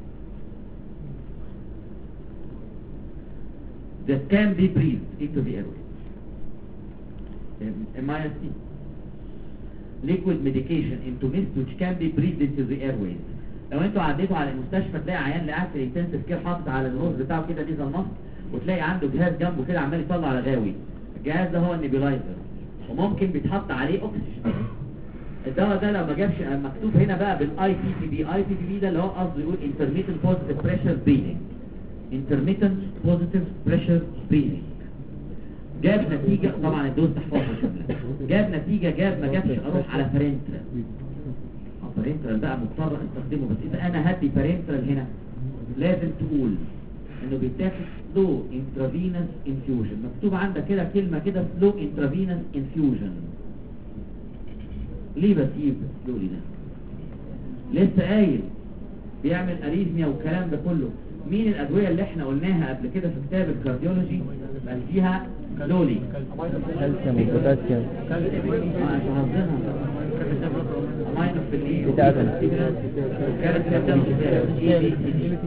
that can be breathed into the airway. M I S T liquid medication into mist which can be breathed into the airways. لو انتوا عديتوا على المستشفى تلاقي عيان اللي قاعد في الانتنسيف كير حاطط على النوز بتاعه كده نيزل ماسك، وتلاقي عنده جهاز جنبه كده عمال يطلع رغاوي. الجهاز ده هو النيبيولايزر، وممكن بيتحط عليه اكسجين. الدواء ده لو ما جابش مكتوب هنا بقى بالاي بي بي بي، اي بي بي بي ده اللي هو قصده يقول intermittent positive pressure breathing، intermittent positive pressure breathing. جاب نتيجة طبعا الدوز تحفظها شاملة، جاب نتيجة جاب ما جابش اروح على بارنترال. بارنترال بقى مضطر استخدمه، بس اذا انا هدي بارنترال هنا لازم تقول انه بيتاخد سلو انترافينس انفيوجن، مكتوب عندك كده كلمة كده سلو انترافينس انفيوجن. ليه بسيب سلولي ده؟ لسه قايل بيعمل اريثميا والكلام ده كله. مين الادوية اللي احنا قلناها قبل كده في كتاب الكارديولوجي بقى فيها سلولي؟ كالسيوم وبوتاسيوم. اه انت حافظينها امينو في الايه بتاعتنا. كالسيوم اي بي سي دي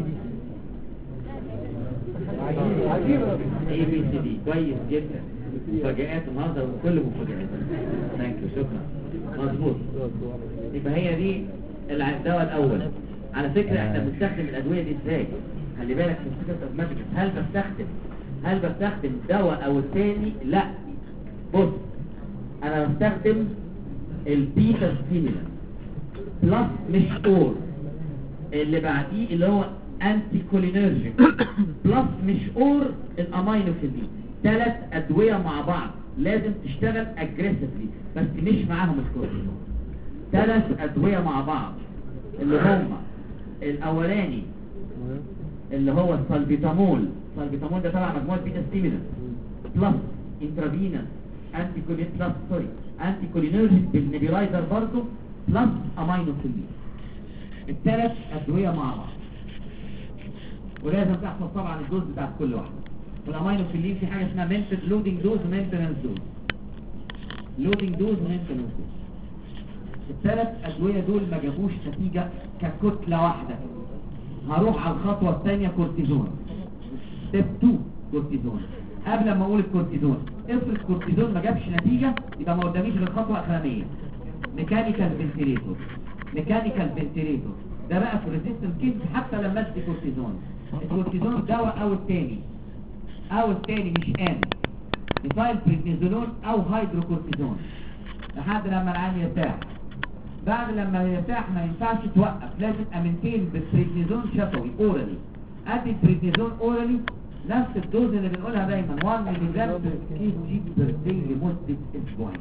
اي بي سي دي كويس جدا. مفاجآت النهارده وكل مفاجآت. ثانك يو شكرا. مظبوط. يبقى هي دي الدواء الاول. على فكره احنا بنستخدم الادويه دي ازاي؟ خلي بالك في السكه اوتوماتيك. هل بستخدم هل بستخدم دواء او الثاني؟ لا. بص انا بستخدم البيتا ستيمولانت بلس مش اور، اللي بعديه اللي هو انتي كولينرجيك بلس مش اور الامينوفيلين. ثلاث ادويه مع بعض لازم تشتغل اجريسيفلي، بس مش معاهم الكورتيزون. ثلاث ادويه مع بعض اللي هم الاولاني اللي هو السالبيتامول. السالبيتامول ده تبع مجموعه بيتا ستيمولانت بلس انترافينس انتي كولين بلس سوري انتي كولينرجيك بالنيبيلايزر برضه بلس امينوفيلين. الثلاث ادويه مع بعض، ولازم تحفظ طبعا الدوز بتاعت كل واحده. والامينوفيلين في حاجه اسمها مينتن لودنج دوز ومينتنس دوز. لودنج دوز ومينتنس دوز. الثلاث ادويه دول ما جابوش نتيجه ككتله واحده، هروح على الخطوه الثانيه كورتيزون. ستيب اتنين كورتيزون. قبل ما اقول الكورتيزون، افرض الكورتيزون ما جابش نتيجه يبقى ما قداميش غير الخطوه الاخرانيه ميكانيكال فنتيليتور. ميكانيكال فنتيليتور ده بقى في ريزيستنت كيس حتى لما ادي كورتيزون. الكورتيزون الدواء او الثاني او الثاني مش امن، ميثايل بريدنيزولون او هيدروكورتيزون لحد لما العين يرتاح. بعد لما يرتاح ما ينفعش توقف، لازم امنتين بالبريدنيزون شفوي اورالي. ادي البريدنيزون اورالي نفس الدوز اللي بنقولها دايما واحد مللي جرام بير كي جي بير داي لمده اسبوعين.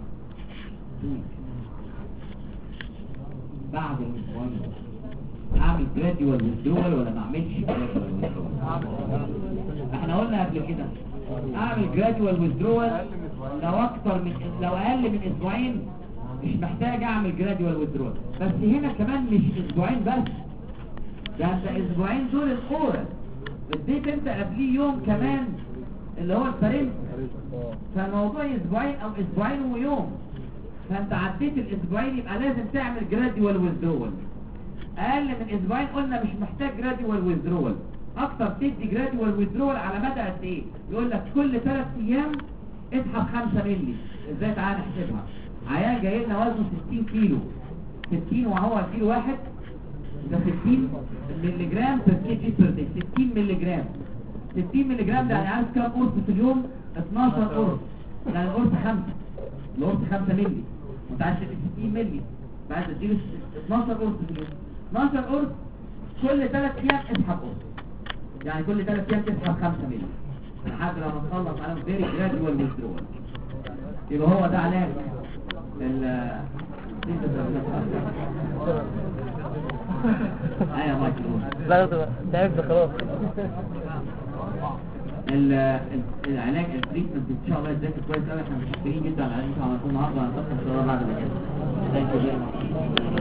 بعد الاسبوعين اعمل جراديوال ويزدرول ولا ما اعملش جراديوال ويزدرول؟ احنا قلنا قبل كده اعمل جراديوال ويزدرول لو اكتر من لو اقل من اسبوعين مش محتاج اعمل جراديوال ويزدرول. بس هنا كمان مش اسبوعين بس، ده انت اسبوعين دول الاورال اديت انت قبليه يوم كمان اللي هو الفرنس، فالموضوع اسبوعين او اسبوعين ويوم، فانت عديت الاسبوعين يبقى لازم تعمل جراديوال ويزدرول. اقل من اسبوعين قلنا مش محتاج جراديوال ويزدرول، اكتر تدي جراديوال ويزدرول على مدى قد ايه؟ يقول لك كل ثلاث ايام اسحب خمسة مللي. ازاي؟ تعالى نحسبها. عيان جاي لنا وزنه ستين كيلو، ستين وهو كيلو واحد ده ستين مللي جرام بر كي جي بر داي. ستين مللي جرام ستين مللي جرام ده يعني عارف كام قرص في اليوم؟ اتناشر قرص. يعني القرص خمسة، القرص خمسة مللي وانت عايز ستين مللي، بعد تديله اتناشر قرص في اليوم. اتناشر قرص كل ثلاث ايام اسحب قرص، يعني كل ثلاث ايام تسحب خمسة مللي لحد لما تخلص على فيري جراديوال ويزدرول. يبقى هو ده علاج ال ايوه مايكل. لا تعبت خلاص. العلاج التريتمنت ان شاء الله يذاكر كويس قوي. احنا متشكرين جدا على العلاج اللي عملتوه النهارده. هنطبق ان شاء الله بعد ما كده.